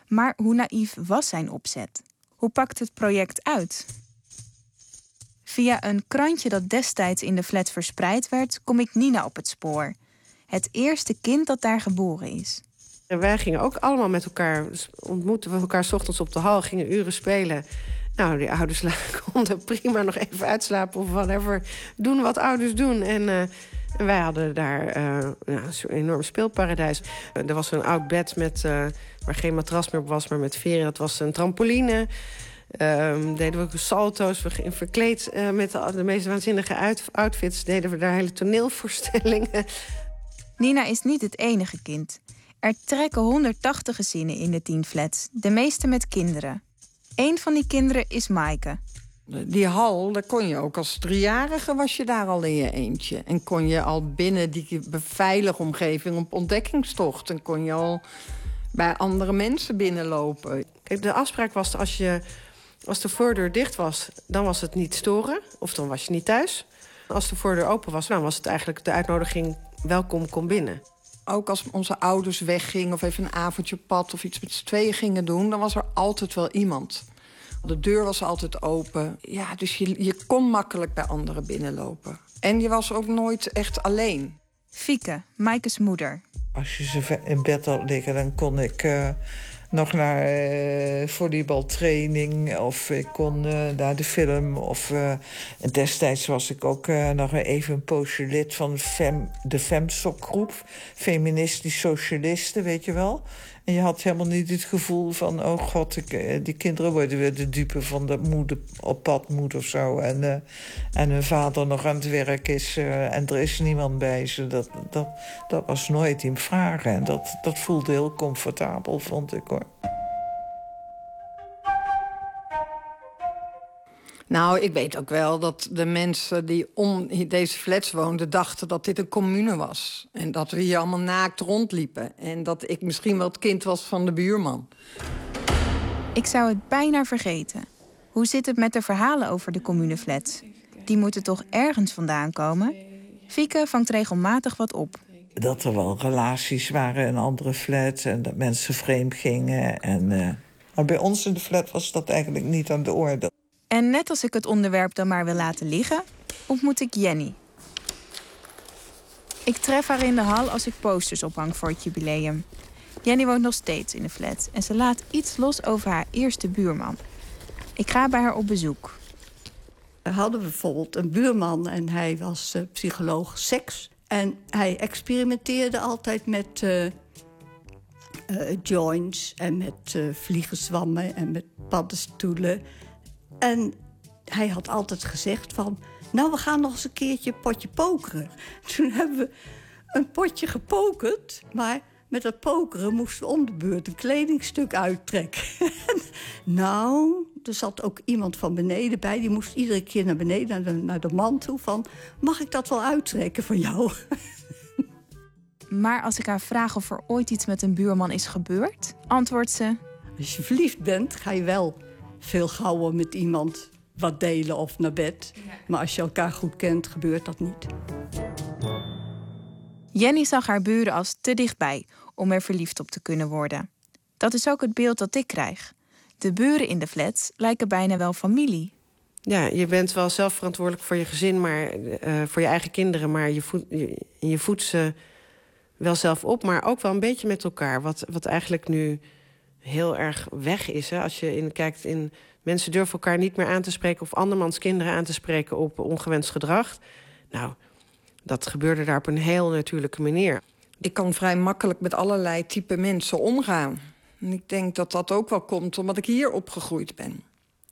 Maar hoe naïef was zijn opzet? Hoe pakt het project uit? Via een krantje dat destijds in de flat verspreid werd, kom ik Nina op het spoor. Het eerste kind dat daar geboren is. En wij gingen ook allemaal met elkaar, ontmoetten we elkaar 's ochtends op de hal, gingen uren spelen. Nou, die ouders konden prima nog even uitslapen of whatever. Doen wat ouders doen. En, uh, en wij hadden daar uh, nou, een enorm speelparadijs. Uh, er was een oud bed met, uh, waar geen matras meer op was, maar met veren. Dat was een trampoline. Uh, deden we salto's, we verkleed uh, met de, de meest waanzinnige uit, outfits. Deden we daar hele toneelvoorstellingen. Nina is niet het enige kind. Er trekken honderdtachtig gezinnen in de tien flats. De meeste met kinderen. Eén van die kinderen is Maaike. Die hal, daar kon je ook als driejarige was je daar al in je eentje. En kon je al binnen die veilige omgeving op ontdekkingstocht. En kon je al bij andere mensen binnenlopen. Kijk, de afspraak was als, je, als de voordeur dicht was, dan was het niet storen. Of dan was je niet thuis. Als de voordeur open was, dan was het eigenlijk de uitnodiging welkom, kom binnen. Ook als onze ouders weggingen of even een avondje pad of iets met z'n tweeën gingen doen, dan was er altijd wel iemand. De deur was altijd open. Ja, dus je, je kon makkelijk bij anderen binnenlopen. En je was ook nooit echt alleen. Fieke, Maaike's moeder. Als je ze in bed had liggen, dan kon ik uh, nog naar uh, volleybaltraining of ik kon uh, naar de film. Of, uh, destijds was ik ook uh, nog even een poosje lid van Fem, de FemSoc-groep. Feministisch Socialisten, weet je wel. En je had helemaal niet het gevoel van, oh god, ik, die kinderen worden weer de dupe van de moeder op pad moet of zo. En, uh, en hun vader nog aan het werk is uh, en er is niemand bij ze. Dat, dat, dat was nooit in vraag. En dat, dat voelde heel comfortabel, vond ik hoor. Nou, ik weet ook wel dat de mensen die om deze flats woonden dachten dat dit een commune was. En dat we hier allemaal naakt rondliepen. En dat ik misschien wel het kind was van de buurman. Ik zou het bijna vergeten. Hoe zit het met de verhalen over de communeflats? Die moeten toch ergens vandaan komen? Fieke vangt regelmatig wat op. Dat er wel relaties waren in andere flats en dat mensen vreemd gingen. En, uh... Maar bij ons in de flat was dat eigenlijk niet aan de orde. En net als ik het onderwerp dan maar wil laten liggen, ontmoet ik Jenny. Ik tref haar in de hal als ik posters ophang voor het jubileum. Jenny woont nog steeds in de flat en ze laat iets los over haar eerste buurman. Ik ga bij haar op bezoek. We hadden bijvoorbeeld een buurman en hij was uh, psycholoog seks. En hij experimenteerde altijd met uh, uh, joints en met uh, vliegenzwammen en met paddenstoelen. En hij had altijd gezegd van, nou, we gaan nog eens een keertje een potje pokeren. Toen hebben we een potje gepokerd, maar met dat pokeren moesten we om de beurt een kledingstuk uittrekken. Nou, er zat ook iemand van beneden bij, die moest iedere keer naar beneden, naar de, naar de man toe van, mag ik dat wel uittrekken van jou? Maar als ik haar vraag of er ooit iets met een buurman is gebeurd, antwoordt ze, als je verliefd bent, ga je wel veel gauwer met iemand wat delen of naar bed. Maar als je elkaar goed kent, gebeurt dat niet. Jenny zag haar buren als te dichtbij om er verliefd op te kunnen worden. Dat is ook het beeld dat ik krijg. De buren in de flats lijken bijna wel familie. Ja, je bent wel zelf verantwoordelijk voor je gezin, maar uh, voor je eigen kinderen. Maar je voedt, je, je voedt ze wel zelf op, maar ook wel een beetje met elkaar. Wat, wat eigenlijk nu heel erg weg is. Hè? Als je in, kijkt in, mensen durven elkaar niet meer aan te spreken of andermans kinderen aan te spreken op ongewenst gedrag. Nou, dat gebeurde daar op een heel natuurlijke manier. Ik kan vrij makkelijk met allerlei type mensen omgaan. En ik denk dat dat ook wel komt omdat ik hier opgegroeid ben.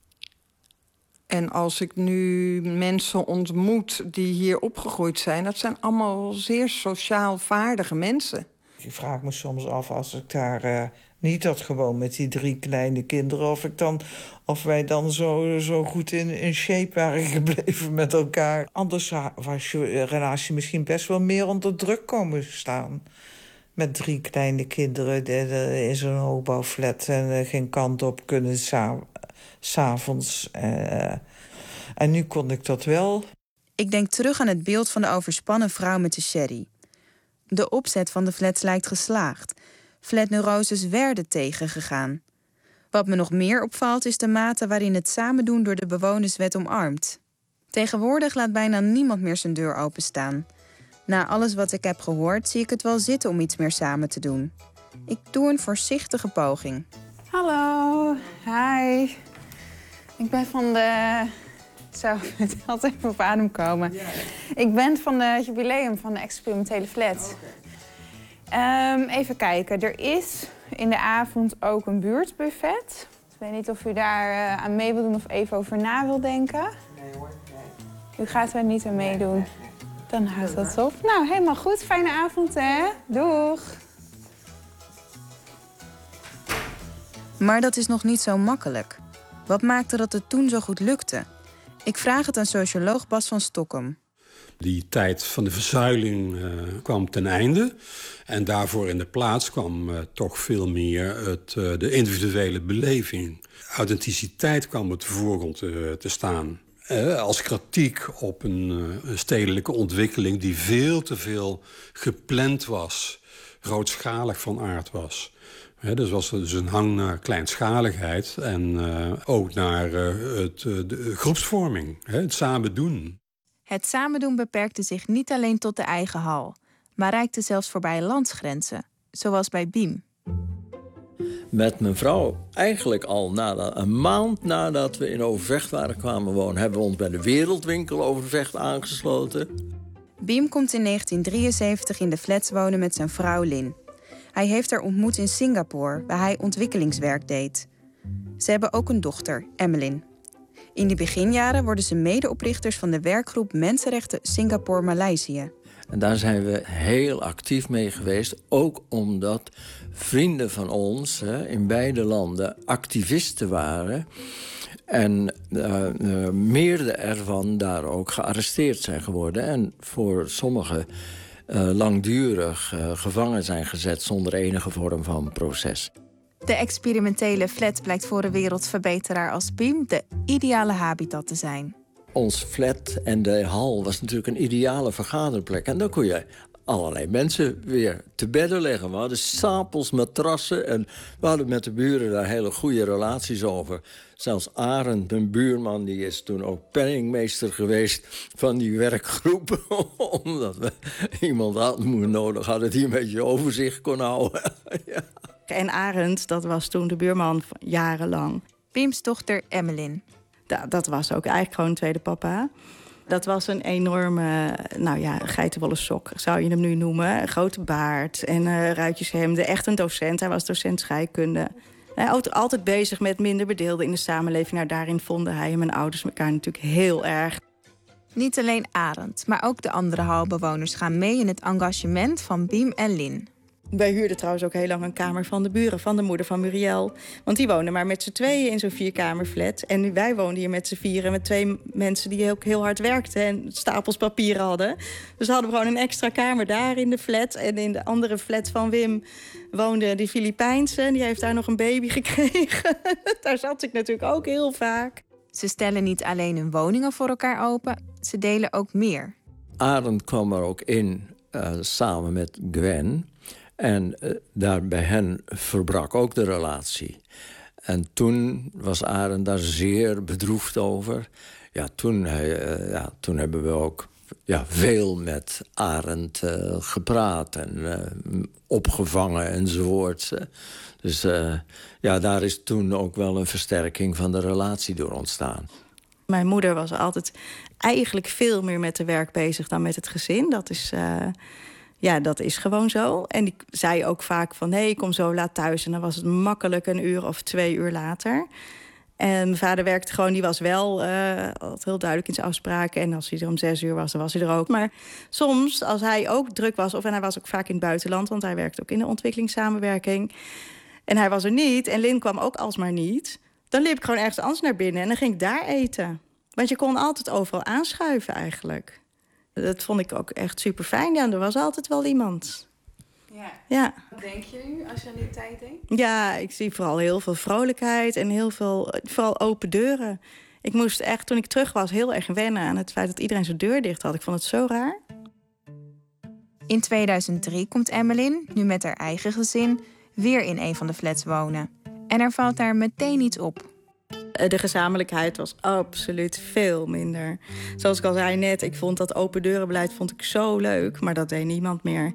En als ik nu mensen ontmoet die hier opgegroeid zijn, dat zijn allemaal zeer sociaal vaardige mensen. Ik vraag me soms af, als ik daar uh, niet had gewoon met die drie kleine kinderen, of, ik dan, of wij dan zo, zo goed in, in shape waren gebleven met elkaar. Anders was je relatie misschien best wel meer onder druk komen staan. Met drie kleine kinderen in zo'n hoogbouwflat en geen kant op kunnen s'avonds. Uh, en nu kon ik dat wel. Ik denk terug aan het beeld van de overspannen vrouw met de sherry. De opzet van de flats lijkt geslaagd. Flatneuroses werden tegengegaan. Wat me nog meer opvalt is de mate waarin het samen doen door de bewoners werd omarmd. Tegenwoordig laat bijna niemand meer zijn deur openstaan. Na alles wat ik heb gehoord zie ik het wel zitten om iets meer samen te doen. Ik doe een voorzichtige poging. Hallo, hi. Ik ben van de... Zo, het had even op adem komen. Ik ben van het jubileum van de experimentele flat. Um, even kijken, er is in de avond ook een buurtbuffet. Ik weet niet of u daar uh, aan mee wil doen of even over na wil denken. Nee hoor, nee. U gaat er niet aan meedoen. Dan houdt dat op. Nou, helemaal goed. Fijne avond, hè. Doeg. Maar dat is nog niet zo makkelijk. Wat maakte dat het toen zo goed lukte? Ik vraag het aan socioloog Bas van Stokkem. Die tijd van de verzuiling uh, kwam ten einde. En daarvoor in de plaats kwam uh, toch veel meer het, uh, de individuele beleving. Authenticiteit kwam op de voorgrond uh, te staan. Uh, als kritiek op een, uh, een stedelijke ontwikkeling die veel te veel gepland was. Grootschalig van aard was. He, dus was er dus een hang naar kleinschaligheid en uh, ook naar uh, het, uh, de groepsvorming, he, het samen doen. Het samen doen beperkte zich niet alleen tot de eigen hal, maar reikte zelfs voorbij landsgrenzen, zoals bij Biem. Met mijn vrouw, eigenlijk al nadat, een maand nadat we in Overvecht waren kwamen wonen, hebben we ons bij de Wereldwinkel Overvecht aangesloten. Biem komt in negentien drieënzeventig in de flats wonen met zijn vrouw Lin. Hij heeft haar ontmoet in Singapore, waar hij ontwikkelingswerk deed. Ze hebben ook een dochter, Emmeline. In die beginjaren worden ze medeoprichters van de werkgroep Mensenrechten Singapore-Maleisië. En daar zijn we heel actief mee geweest. Ook omdat vrienden van ons hè, in beide landen activisten waren. En uh, uh, meerdere ervan daar ook gearresteerd zijn geworden. En voor sommigen uh, langdurig uh, gevangen zijn gezet zonder enige vorm van proces. De experimentele flat blijkt voor een wereldverbeteraar als Biem de ideale habitat te zijn. Ons flat en de hal was natuurlijk een ideale vergaderplek. En dan kon je allerlei mensen weer te bedden leggen. We hadden stapels matrassen en we hadden met de buren daar hele goede relaties over. Zelfs Arend, mijn buurman, die is toen ook penningmeester geweest van die werkgroep. Omdat we iemand hadden nodig hadden die een beetje overzicht kon houden. Ja. En Arend, dat was toen de buurman jarenlang. Biems dochter Emmeline. Da- dat was ook eigenlijk gewoon een tweede papa. Dat was een enorme, nou ja, geitenwolle sok, zou je hem nu noemen. Een grote baard en uh, ruitjeshemden. Echt een docent, hij was docent scheikunde. Hij was altijd bezig met minder bedeelden in de samenleving. Nou, daarin vonden hij en mijn ouders elkaar natuurlijk heel erg. Niet alleen Arend, maar ook de andere halbewoners gaan mee in het engagement van Biem en Lin. Wij huurden trouwens ook heel lang een kamer van de buren, van de moeder van Muriel. Want die woonden maar met z'n tweeën in zo'n vierkamerflat. En wij woonden hier met z'n vieren met twee mensen die ook heel hard werkten en stapels papier hadden. Dus we hadden gewoon een extra kamer daar in de flat. En in de andere flat van Wim woonde die Filipijnse. En die heeft daar nog een baby gekregen. Daar zat ik natuurlijk ook heel vaak. Ze stellen niet alleen hun woningen voor elkaar open, ze delen ook meer. Arend kwam er ook in uh, samen met Gwen. En uh, daar bij hen verbrak ook de relatie. En toen was Arend daar zeer bedroefd over. Ja, toen, uh, ja, toen hebben we ook ja, veel met Arend uh, gepraat en uh, opgevangen enzovoort. Dus uh, ja, daar is toen ook wel een versterking van de relatie door ontstaan. Mijn moeder was altijd eigenlijk veel meer met de werk bezig dan met het gezin. Dat is... Uh... Ja, dat is gewoon zo. En die zei ook vaak van, hé, hey, ik kom zo laat thuis. En dan was het makkelijk een uur of twee uur later. En mijn vader werkte gewoon, die was wel uh, altijd heel duidelijk in zijn afspraken. En als hij er om zes uur was, dan was hij er ook. Maar soms, als hij ook druk was, of en hij was ook vaak in het buitenland, want hij werkte ook in de ontwikkelingssamenwerking. En hij was er niet, en Lin kwam ook alsmaar niet. Dan liep ik gewoon ergens anders naar binnen en dan ging ik daar eten. Want je kon altijd overal aanschuiven eigenlijk. Dat vond ik ook echt super fijn. Ja, er was altijd wel iemand. Ja. Ja. Wat denk je nu als je aan die tijd denkt? Ja, ik zie vooral heel veel vrolijkheid en heel veel, vooral open deuren. Ik moest echt, toen ik terug was, heel erg wennen aan het feit dat iedereen zijn deur dicht had. Ik vond het zo raar. In tweeduizend drie komt Emmeline, nu met haar eigen gezin, weer in een van de flats wonen. En er valt daar meteen iets op. De gezamenlijkheid was absoluut veel minder. Zoals ik al zei net, ik vond dat open deurenbeleid vond ik zo leuk, maar dat deed niemand meer.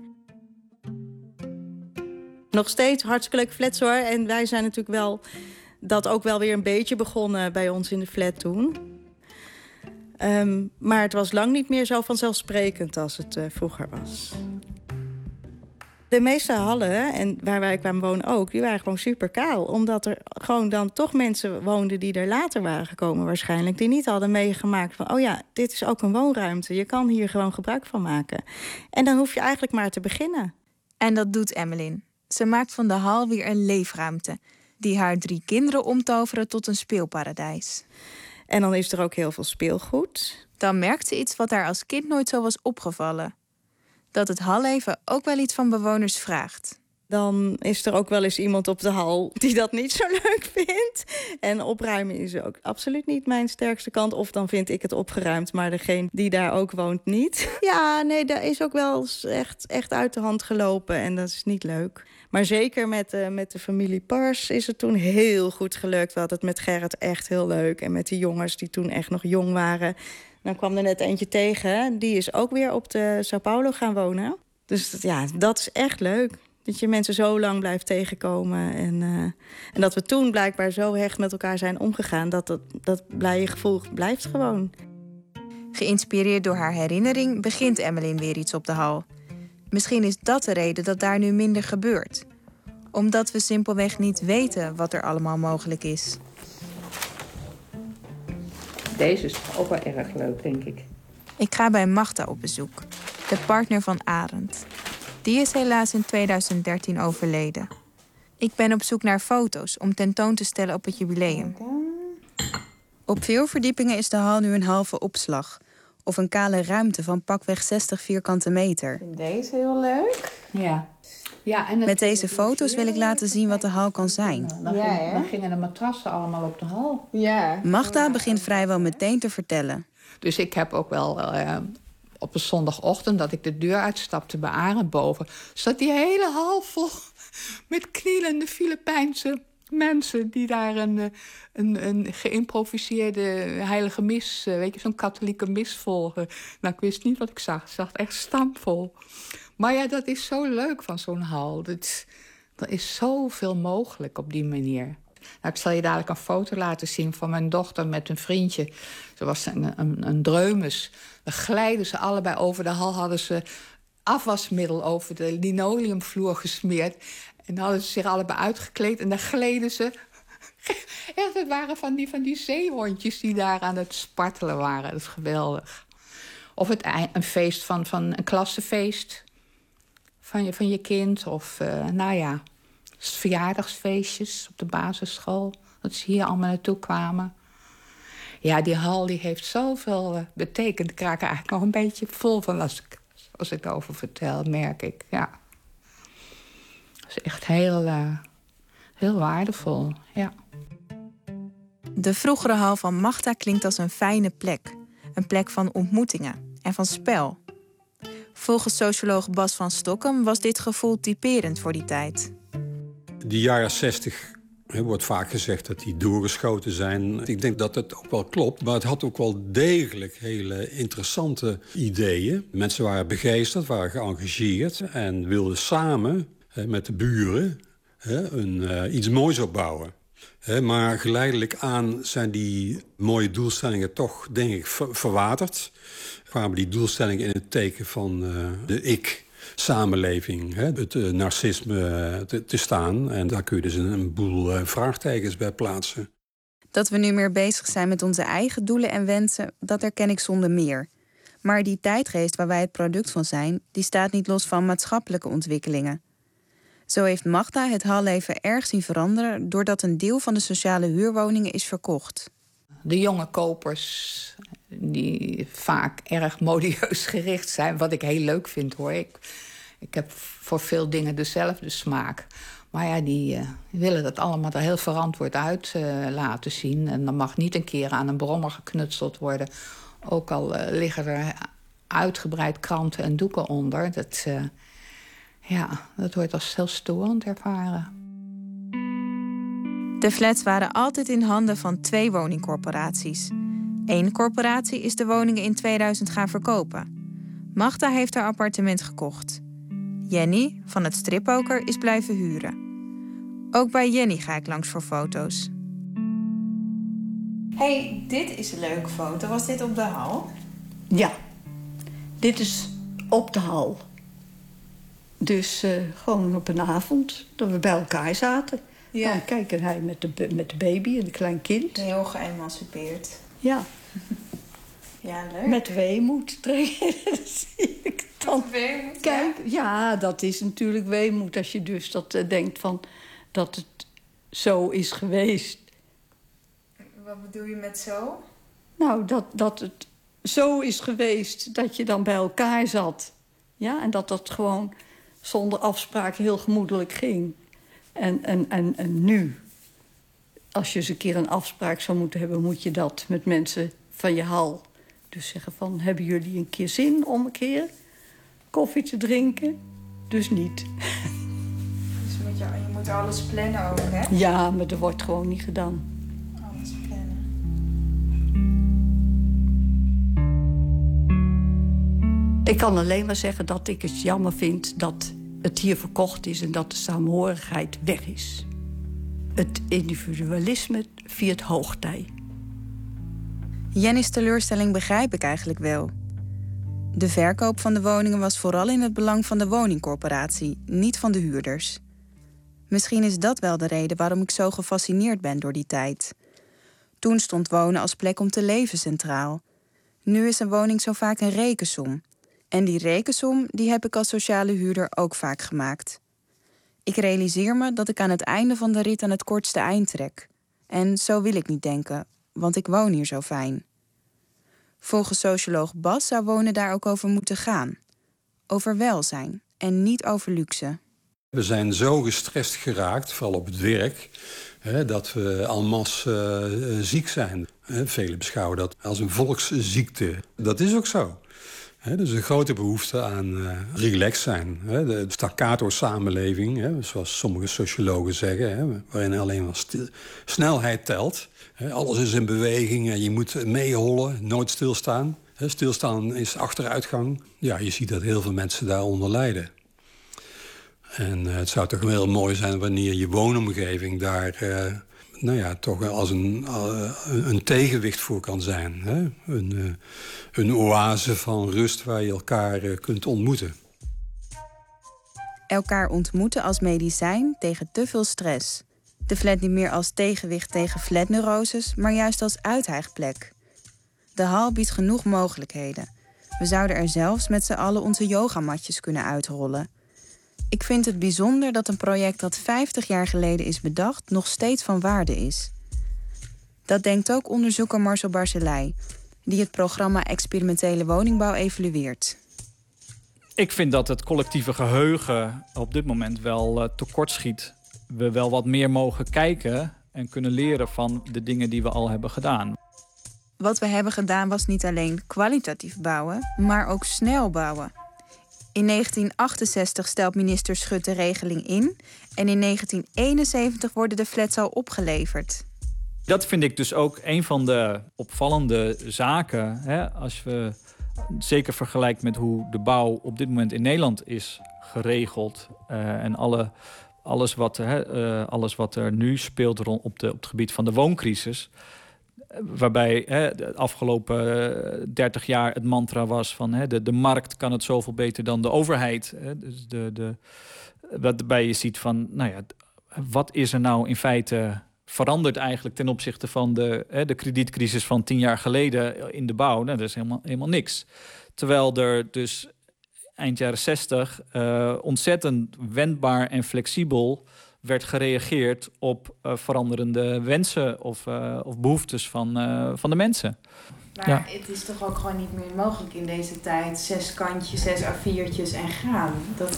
Nog steeds hartstikke leuke flats hoor. En wij zijn natuurlijk wel dat ook wel weer een beetje begonnen bij ons in de flat toen. Um, maar het was lang niet meer zo vanzelfsprekend als het uh, vroeger was. De meeste hallen, en waar wij kwamen wonen ook, die waren gewoon super kaal. Omdat er gewoon dan toch mensen woonden die er later waren gekomen waarschijnlijk. Die niet hadden meegemaakt van, oh ja, dit is ook een woonruimte. Je kan hier gewoon gebruik van maken. En dan hoef je eigenlijk maar te beginnen. En dat doet Emmeline. Ze maakt van de hal weer een leefruimte die haar drie kinderen omtoveren tot een speelparadijs. En dan is er ook heel veel speelgoed. Dan merkt ze iets wat haar als kind nooit zo was opgevallen. Dat het halleven ook wel iets van bewoners vraagt. Dan is er ook wel eens iemand op de hal die dat niet zo leuk vindt. En opruimen is ook absoluut niet mijn sterkste kant. Of dan vind ik het opgeruimd, maar degene die daar ook woont niet. Ja, nee, daar is ook wel echt, echt uit de hand gelopen en dat is niet leuk. Maar zeker met, uh, met de familie Pars is het toen heel goed gelukt. We hadden het met Gerrit echt heel leuk. En met die jongens die toen echt nog jong waren. Dan kwam er net eentje tegen. Die is ook weer op de Sao Paulo gaan wonen. Dus ja, dat is echt leuk. Dat je mensen zo lang blijft tegenkomen. En, uh, en dat we toen blijkbaar zo hecht met elkaar zijn omgegaan. Dat dat, dat blije gevoel blijft gewoon. Geïnspireerd door haar herinnering begint Emmeline weer iets op de hal. Misschien is dat de reden dat daar nu minder gebeurt. Omdat we simpelweg niet weten wat er allemaal mogelijk is. Deze is ook wel erg leuk, denk ik. Ik ga bij Magda op bezoek, de partner van Arend. Die is helaas in tweeduizend dertien overleden. Ik ben op zoek naar foto's om tentoon te stellen op het jubileum. Op veel verdiepingen is de hal nu een halve opslag. Of een kale ruimte van pakweg zestig vierkante meter. Deze heel leuk. Ja. Ja, en met deze foto's wil ik laten zien wat de hal kan zijn. Dan, ja, ging, dan gingen de matrassen allemaal op de hal. Ja. Magda begint vrijwel meteen te vertellen. Dus ik heb ook wel uh, op een zondagochtend dat ik de deur uitstapte bij Arend boven, zat die hele hal vol met knielende Filipijnse mensen die daar een, een, een geïmproviseerde heilige mis, weet je, zo'n katholieke mis volgen. Nou, ik wist niet wat ik zag. Ik zag echt stampvol. Maar ja, dat is zo leuk van zo'n hal. Dat, er is zoveel mogelijk op die manier. Nou, ik zal je dadelijk een foto laten zien van mijn dochter met een vriendje. Ze was een, een, een dreumes. Dan glijden ze allebei over de hal. Hadden ze afwasmiddel over de linoleumvloer gesmeerd. En dan hadden ze zich allebei uitgekleed. En dan gleden ze. Echt, het waren van die, van die zeehondjes die daar aan het spartelen waren. Dat is geweldig. Of het, een feest van, van een klassenfeest van je, van je kind. Of, uh, nou ja, verjaardagsfeestjes op de basisschool. Dat ze hier allemaal naartoe kwamen. Ja, die hal die heeft zoveel uh, betekend. Ik raak er eigenlijk nog een beetje vol van als ik, als ik erover vertel, merk ik. Ja. Dat is echt heel, uh, heel waardevol, ja. De vroegere hal van Magda klinkt als een fijne plek. Een plek van ontmoetingen en van spel. Volgens socioloog Bas van Stokkem was dit gevoel typerend voor die tijd. De jaren zestig wordt vaak gezegd dat die doorgeschoten zijn. Ik denk dat het ook wel klopt, maar het had ook wel degelijk hele interessante ideeën. Mensen waren begeesterd, waren geëngageerd en wilden samen met de buren een, uh, iets moois opbouwen. He, maar geleidelijk aan zijn die mooie doelstellingen toch, denk ik, ver- verwaterd. Kwamen die doelstellingen in het teken van uh, de ik-samenleving, he, het uh, narcisme uh, te, te staan. En daar kun je dus een, een boel uh, vraagtekens bij plaatsen. Dat we nu meer bezig zijn met onze eigen doelen en wensen, dat herken ik zonder meer. Maar die tijdgeest waar wij het product van zijn, die staat niet los van maatschappelijke ontwikkelingen. Zo heeft Magda het halleven erg zien veranderen doordat een deel van de sociale huurwoningen is verkocht. De jonge kopers, die vaak erg modieus gericht zijn, wat ik heel leuk vind hoor. Ik, ik heb voor veel dingen dezelfde smaak. Maar ja, die uh, willen dat allemaal er heel verantwoord uit uh, laten zien. En dan mag niet een keer aan een brommer geknutseld worden. Ook al uh, liggen er uitgebreid kranten en doeken onder. Dat... Uh, Ja, dat wordt als heel storend ervaren. De flats waren altijd in handen van twee woningcorporaties. Eén corporatie is de woningen in tweeduizend gaan verkopen. Magda heeft haar appartement gekocht. Jenny, van het strippoker, is blijven huren. Ook bij Jenny ga ik langs voor foto's. Hey, dit is een leuke foto. Was dit op de hal? Ja, dit is op de hal. Dus uh, gewoon op een avond dat we bij elkaar zaten. Ja. Dan kijken hij met de, met de baby en een klein kind. Heel geëmancipeerd. Ja. Ja, leuk. Met weemoed. Zie ik dan. Met weemoed, Kijk, ja. ja, dat is natuurlijk weemoed als je dus dat uh, denkt van dat het zo is geweest. Wat bedoel je met zo? Nou, dat, dat het zo is geweest dat je dan bij elkaar zat. Ja, en dat dat gewoon zonder afspraak heel gemoedelijk ging. En, en, en, en nu, als je eens een keer een afspraak zou moeten hebben, moet je dat met mensen van je hal. Dus zeggen van, hebben jullie een keer zin om een keer koffie te drinken? Dus niet. Dus moet je, je moet alles plannen ook, hè? Ja, maar dat wordt gewoon niet gedaan. Alles plannen. Ik kan alleen maar zeggen dat ik het jammer vind dat het hier verkocht is en dat de saamhorigheid weg is. Het individualisme viert hoogtij. Jenny's teleurstelling begrijp ik eigenlijk wel. De verkoop van de woningen was vooral in het belang van de woningcorporatie, niet van de huurders. Misschien is dat wel de reden waarom ik zo gefascineerd ben door die tijd. Toen stond wonen als plek om te leven centraal. Nu is een woning zo vaak een rekensom. En die rekensom die heb ik als sociale huurder ook vaak gemaakt. Ik realiseer me dat ik aan het einde van de rit aan het kortste eind trek. En zo wil ik niet denken, want ik woon hier zo fijn. Volgens socioloog Bas zou wonen daar ook over moeten gaan. Over welzijn en niet over luxe. We zijn zo gestrest geraakt, vooral op het werk, hè, dat we en masse uh, ziek zijn. Velen beschouwen dat als een volksziekte. Dat is ook zo. Er is een grote behoefte aan uh, relax zijn. Hè? De staccato-samenleving, hè? Zoals sommige sociologen zeggen, hè? Waarin alleen maar stil- snelheid telt. Hè? Alles is in beweging en je moet meehollen, nooit stilstaan. Hè? Stilstaan is achteruitgang. Ja, je ziet dat heel veel mensen daaronder lijden. En uh, het zou toch heel mooi zijn wanneer je woonomgeving daar Uh, nou ja, toch als een, uh, een tegenwicht voor kan zijn. Hè? Een, uh, een oase van rust waar je elkaar uh, kunt ontmoeten. Elkaar ontmoeten als medicijn tegen te veel stress. De flat niet meer als tegenwicht tegen flatneuroses, maar juist als uithijgplek. De hal biedt genoeg mogelijkheden. We zouden er zelfs met z'n allen onze yogamatjes kunnen uitrollen. Ik vind het bijzonder dat een project dat vijftig jaar geleden is bedacht nog steeds van waarde is. Dat denkt ook onderzoeker Marcel Barcelay, die het programma Experimentele Woningbouw evalueert. Ik vind dat het collectieve geheugen op dit moment wel uh, tekortschiet. We wel wat meer mogen kijken en kunnen leren van de dingen die we al hebben gedaan. Wat we hebben gedaan was niet alleen kwalitatief bouwen, maar ook snel bouwen. In negentien achtenzestig stelt minister Schut de regeling in en in negentien eenenzeventig worden de flats al opgeleverd. Dat vind ik dus ook een van de opvallende zaken. Hè, als we zeker vergelijkt met hoe de bouw op dit moment in Nederland is geregeld. Uh, en alle, alles, wat, hè, uh, alles wat er nu speelt rond op, de, op het gebied van de wooncrisis. Waarbij hè, de afgelopen dertig jaar het mantra was van hè, de, de markt kan het zoveel beter dan de overheid. Hè. Dus de, de, waarbij je ziet van, nou ja, wat is er nou in feite veranderd eigenlijk ten opzichte van de, hè, de kredietcrisis van tien jaar geleden in de bouw? Nou, dat is helemaal, helemaal niks. Terwijl er dus eind jaren zestig uh, ontzettend wendbaar en flexibel werd gereageerd op uh, veranderende wensen of, uh, of behoeftes van, uh, van de mensen. Maar ja. Het is toch ook gewoon niet meer mogelijk in deze tijd. Zes kantjes, zes A viertjes en gaan. Dat...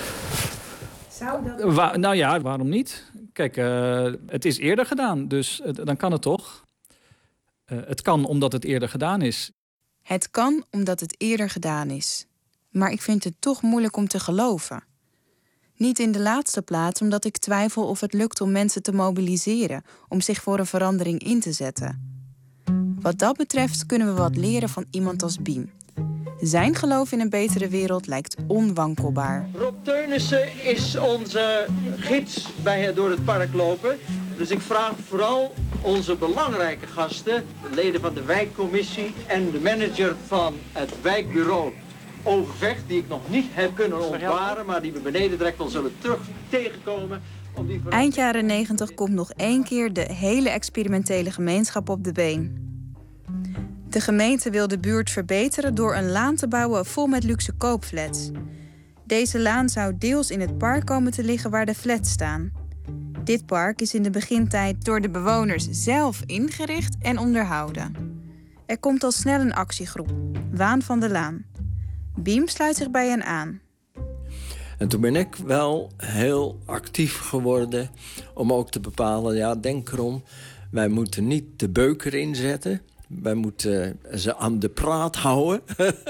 Zou dat... Wa- nou ja, waarom niet? Kijk, uh, het is eerder gedaan, dus uh, dan kan het toch. Uh, het kan omdat het eerder gedaan is. Het kan omdat het eerder gedaan is. Maar ik vind het toch moeilijk om te geloven. Niet in de laatste plaats omdat ik twijfel of het lukt om mensen te mobiliseren, om zich voor een verandering in te zetten. Wat dat betreft kunnen we wat leren van iemand als Biem. Zijn geloof in een betere wereld lijkt onwankelbaar. Rob Teunissen is onze gids bij het door het park lopen. Dus ik vraag vooral onze belangrijke gasten, de leden van de wijkcommissie en de manager van het wijkbureau Overvecht, die ik nog niet heb kunnen ontwaren, maar die we beneden direct wel zullen terug tegenkomen. Om die Eind jaren negentig komt nog één keer de hele experimentele gemeenschap op de been. De gemeente wil de buurt verbeteren door een laan te bouwen vol met luxe koopflats. Deze laan zou deels in het park komen te liggen waar de flats staan. Dit park is in de begintijd door de bewoners zelf ingericht en onderhouden. Er komt al snel een actiegroep, Waan van de Laan. Biem sluit zich bij hen aan. En toen ben ik wel heel actief geworden om ook te bepalen, ja, denk erom, wij moeten niet de beuker inzetten. Wij moeten ze aan de praat houden.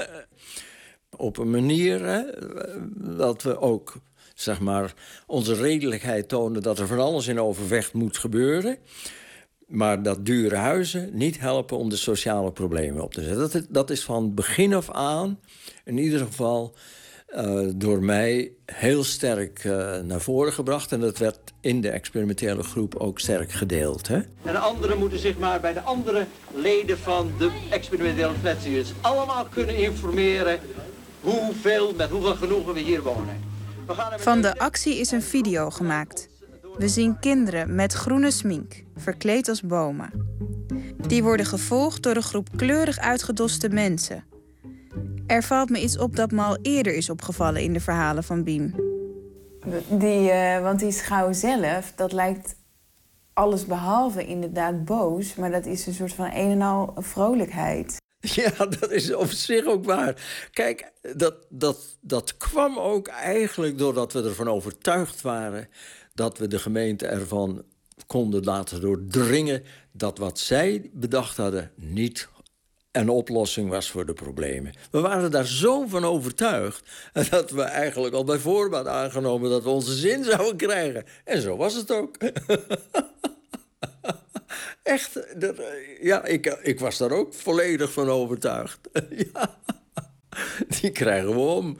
Op een manier hè, dat we ook, zeg maar, onze redelijkheid tonen dat er van alles in Overvecht moet gebeuren. Maar dat dure huizen niet helpen om de sociale problemen op te zetten. Dat, dat is van begin af aan, in ieder geval, uh, door mij heel sterk uh, naar voren gebracht. En dat werd in de experimentele groep ook sterk gedeeld. Hè? En de anderen moeten zich maar bij de andere leden van de experimentele flatseries allemaal kunnen informeren hoeveel, met hoeveel genoegen we hier wonen. We gaan van de actie is een video gemaakt. We zien kinderen met groene smink, verkleed als bomen. Die worden gevolgd door een groep kleurig uitgedoste mensen. Er valt me iets op dat me al eerder is opgevallen in de verhalen van Biem. Die, uh, want die schouw zelf, dat lijkt alles behalve inderdaad boos, maar dat is een soort van een en al vrolijkheid. Ja, dat is op zich ook waar. Kijk, dat, dat, dat kwam ook eigenlijk doordat we ervan overtuigd waren dat we de gemeente ervan konden laten doordringen dat wat zij bedacht hadden niet een oplossing was voor de problemen. We waren daar zo van overtuigd dat we eigenlijk al bij voorbaat aangenomen dat we onze zin zouden krijgen. En zo was het ook. Echt, dat, ja, ik, ik was daar ook volledig van overtuigd. Ja, die krijgen we om.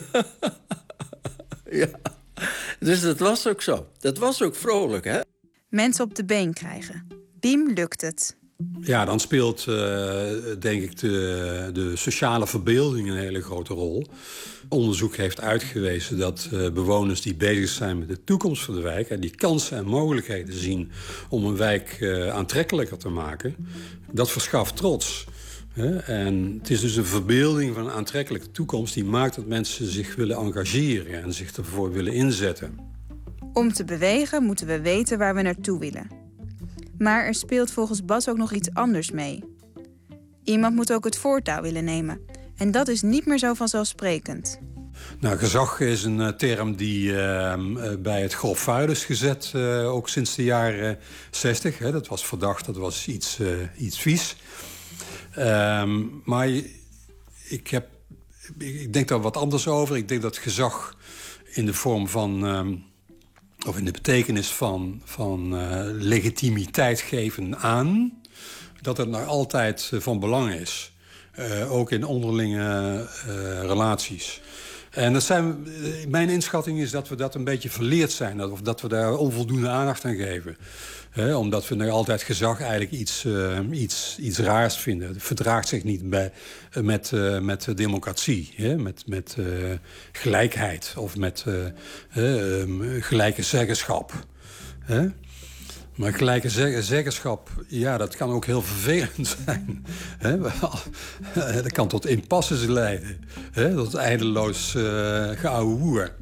Ja. Dus dat was ook zo. Dat was ook vrolijk, hè? Mensen op de been krijgen. Biem lukt het. Ja, dan speelt, uh, denk ik, de, de sociale verbeelding een hele grote rol. Onderzoek heeft uitgewezen dat uh, bewoners die bezig zijn met de toekomst van de wijk en die kansen en mogelijkheden zien om een wijk uh, aantrekkelijker te maken, dat verschaft trots. Hè? En het is dus een verbeelding van een aantrekkelijke toekomst die maakt dat mensen zich willen engageren en zich ervoor willen inzetten. Om te bewegen moeten we weten waar we naartoe willen. Maar er speelt volgens Bas ook nog iets anders mee. Iemand moet ook het voortouw willen nemen. En dat is niet meer zo vanzelfsprekend. Nou, gezag is een uh, term die uh, bij het grofvuil is gezet, uh, ook sinds de jaren zestig. Hè. Dat was verdacht, dat was iets, uh, iets vies. Um, maar ik, heb, ik denk daar wat anders over. Ik denk dat gezag in de vorm van, um, of in de betekenis van, van uh, legitimiteit geven aan, dat het nog altijd uh, van belang is. Uh, ook in onderlinge uh, relaties. En dat zijn, mijn inschatting is dat we dat een beetje verleerd zijn. Of dat we daar onvoldoende aandacht aan geven. He, omdat we nog altijd gezag eigenlijk iets, uh, iets, iets raars vinden. Het verdraagt zich niet bij, uh, met, uh, met democratie. He, met met uh, gelijkheid of met uh, uh, um, gelijke zeggenschap. He? Maar gelijke zeggenschap, ja, dat kan ook heel vervelend zijn. He? Dat kan tot impasses leiden. He? Tot eindeloos uh, geouwehoer.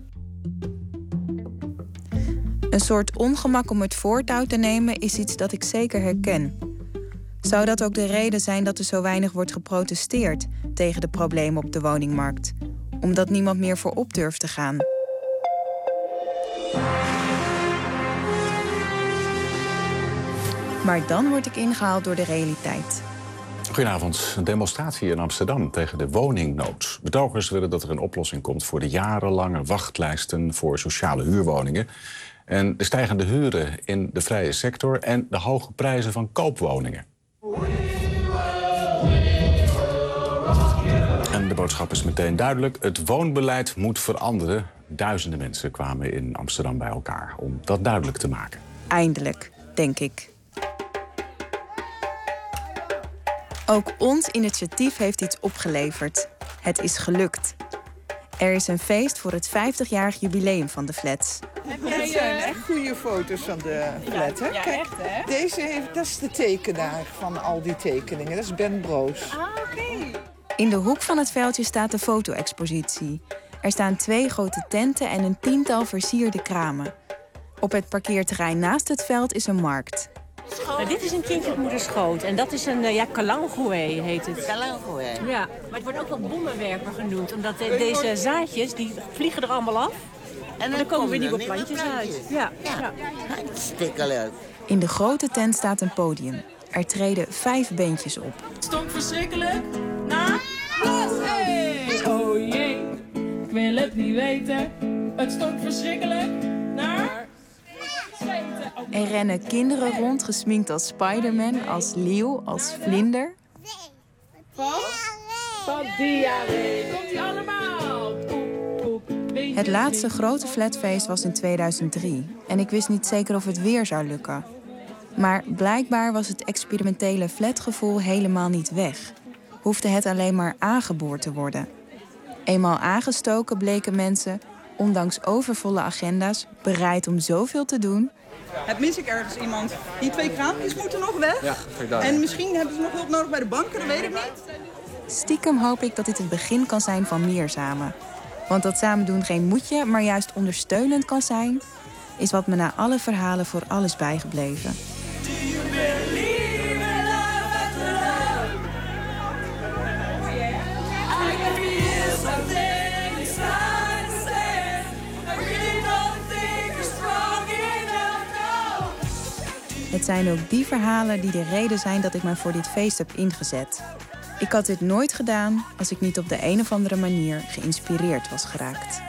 Een soort ongemak om het voortouw te nemen is iets dat ik zeker herken. Zou dat ook de reden zijn dat er zo weinig wordt geprotesteerd tegen de problemen op de woningmarkt? Omdat niemand meer voorop durft te gaan? Maar dan word ik ingehaald door de realiteit. Goedenavond. Een demonstratie in Amsterdam tegen de woningnood. Betogers willen dat er een oplossing komt voor de jarenlange wachtlijsten voor sociale huurwoningen. En de stijgende huren in de vrije sector en de hoge prijzen van koopwoningen. En de boodschap is meteen duidelijk. Het woonbeleid moet veranderen. Duizenden mensen kwamen in Amsterdam bij elkaar om dat duidelijk te maken. Eindelijk, denk ik. Ook ons initiatief heeft iets opgeleverd. Het is gelukt. Er is een feest voor het vijftigjarig jubileum van de flats. Dit zijn echt goede foto's van de flat, hè? Ja, Kijk, echt, hè? deze heeft, dat is de tekenaar van al die tekeningen. Dat is Ben Broos. Ah, oké. In de hoek van het veldje staat de foto-expositie. Er staan twee grote tenten en een tiental versierde kramen. Op het parkeerterrein naast het veld is een markt. Nou, dit is een kindje op moeders schoot. En dat is een uh, ja, kalangoe heet het. Kalangoe. Ja, maar het wordt ook wel bommenwerper genoemd. Omdat uh, deze zaadjes, die vliegen er allemaal af. En dan, dan komen weer nieuwe plantjes uit. Ja, ja. ja. Hartstikke leuk. In de grote tent staat een podium. Er treden vijf beentjes op. Het stonk verschrikkelijk naar hey. Oh jee, ik wil het niet weten. Het stonk verschrikkelijk naar... Er rennen kinderen rond, gesminkt als Spider-Man, als leeuw, als vlinder. Van? Van diarree. Komt die allemaal? Poep, poep. Het laatste grote flatfeest was in tweeduizend drie. En ik wist niet zeker of het weer zou lukken. Maar blijkbaar was het experimentele flatgevoel helemaal niet weg. Hoefde het alleen maar aangeboord te worden. Eenmaal aangestoken bleken mensen, ondanks overvolle agenda's, bereid om zoveel te doen. Het mis ik ergens iemand. Die twee kraampjes moeten nog weg. Ja, en misschien hebben ze nog hulp nodig bij de banken, dat weet ik niet. Stiekem hoop ik dat dit het begin kan zijn van meer samen. Want dat samen doen geen moedje, maar juist ondersteunend kan zijn, is wat me na alle verhalen voor alles bijgebleven. Het zijn ook die verhalen die de reden zijn dat ik mij voor dit feest heb ingezet. Ik had dit nooit gedaan als ik niet op de een of andere manier geïnspireerd was geraakt.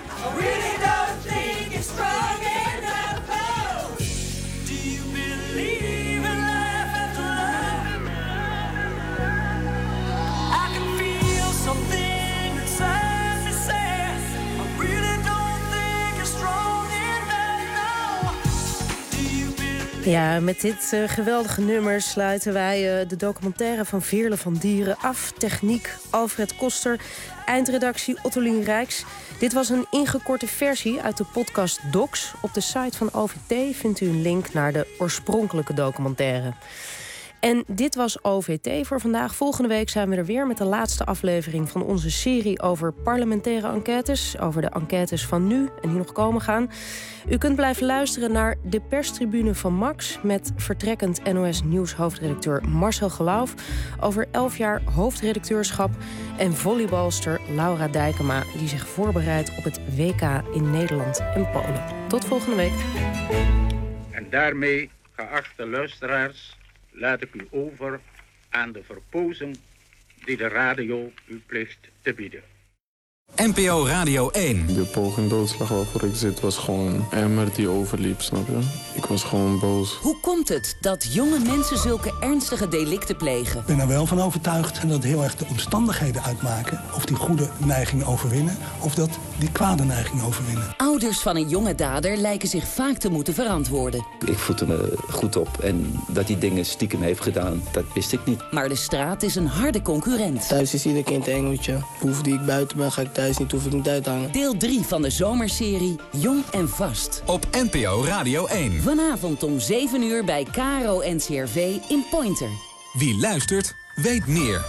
Ja, met dit uh, geweldige nummer sluiten wij uh, de documentaire van Veerle van Dieren af. Techniek Alfred Koster, eindredactie Ottolien Rijks. Dit was een ingekorte versie uit de podcast Docs. Op de site van O V T vindt u een link naar de oorspronkelijke documentaire. En dit was O V T voor vandaag. Volgende week zijn we er weer met de laatste aflevering van onze serie over parlementaire enquêtes. Over de enquêtes van nu en die nog komen gaan. U kunt blijven luisteren naar de perstribune van Max met vertrekkend N O S Nieuws-hoofdredacteur Marcel Geloof over elf jaar hoofdredacteurschap en volleybalster Laura Dijkema die zich voorbereidt op het W K in Nederland en Polen. Tot volgende week. En daarmee, geachte luisteraars, laat ik u over aan de verpozing die de radio u plicht te bieden. N P O Radio één. De poging doodslag waarvoor ik zit was gewoon een emmer die overliep, snap je? Ik was gewoon boos. Hoe komt het dat jonge mensen zulke ernstige delicten plegen? Ik ben er wel van overtuigd dat heel erg de omstandigheden uitmaken of die goede neigingen overwinnen of dat die kwade neigingen overwinnen. Ouders van een jonge dader lijken zich vaak te moeten verantwoorden. Ik voette me goed op en dat hij dingen stiekem heeft gedaan, dat wist ik niet. Maar de straat is een harde concurrent. Thuis is ieder kind een engeltje. Hoef die ik buiten ben, ga ik thuis niet, hoef ik niet uit te hangen. Deel drie van de zomerserie Jong en Vast. Op N P O Radio één. Vanavond om zeven uur bij K R O N C R V in Pointer. Wie luistert, weet meer.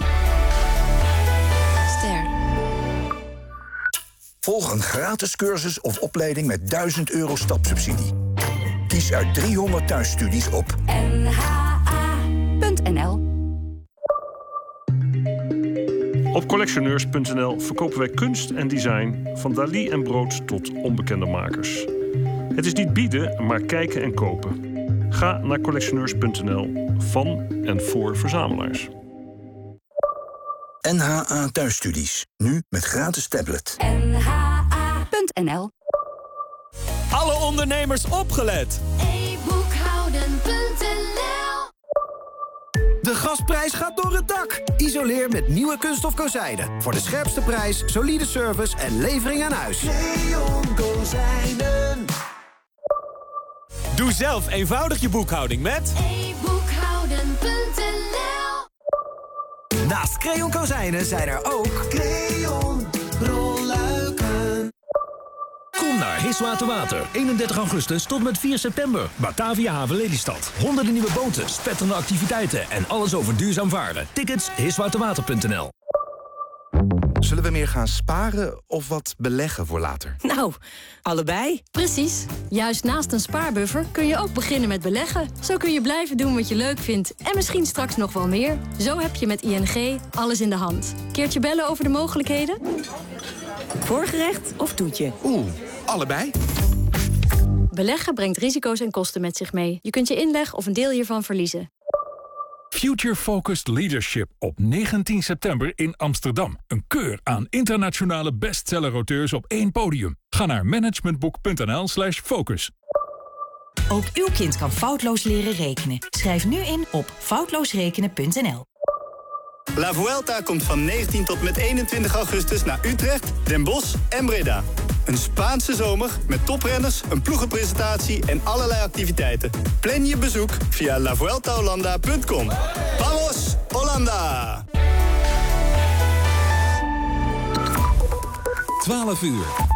Ster. Volg een gratis cursus of opleiding met duizend euro stapsubsidie. Kies uit driehonderd thuisstudies op N H A punt N L. Op collectioneurs punt n l verkopen wij kunst en design, van Dalí en Brood tot onbekende makers. Het is niet bieden, maar kijken en kopen. Ga naar collectioneurs punt n l van en voor verzamelaars. N H A Thuisstudies. Nu met gratis tablet. N H A punt N L. Alle ondernemers opgelet. e boekhouden punt n l. De gasprijs gaat door het dak. Isoleer met nieuwe kunststof kozijnen. Voor de scherpste prijs, solide service en levering aan huis. Leon Kozijnen. Doe zelf eenvoudig je boekhouding met e boekhouden punt n l. Naast Creon Kozijnen zijn er ook Creon rolluiken. Kom naar Hiswa Water. eenendertig augustus tot met vier september. Batavia Haven Lelystad. Honderden nieuwe boten, spetterende activiteiten en alles over duurzaam varen. Tickets hiswaterwater punt n l. Zullen we meer gaan sparen of wat beleggen voor later? Nou, allebei. Precies. Juist naast een spaarbuffer kun je ook beginnen met beleggen. Zo kun je blijven doen wat je leuk vindt en misschien straks nog wel meer. Zo heb je met I N G alles in de hand. Keertje bellen over de mogelijkheden? Voorgerecht of toetje? Oeh, allebei. Beleggen brengt risico's en kosten met zich mee. Je kunt je inleg of een deel hiervan verliezen. Future Focused Leadership op negentien september in Amsterdam. Een keur aan internationale bestseller-auteurs op één podium. Ga naar managementboek.nl slash focus. Ook uw kind kan foutloos leren rekenen. Schrijf nu in op foutloosrekenen punt n l. La Vuelta komt van negentien tot met eenentwintig augustus naar Utrecht, Den Bosch en Breda. Een Spaanse zomer met toprenners, een ploegenpresentatie en allerlei activiteiten. Plan je bezoek via la vuelta hollanda punt com. Vamos, Hollanda! twaalf uur.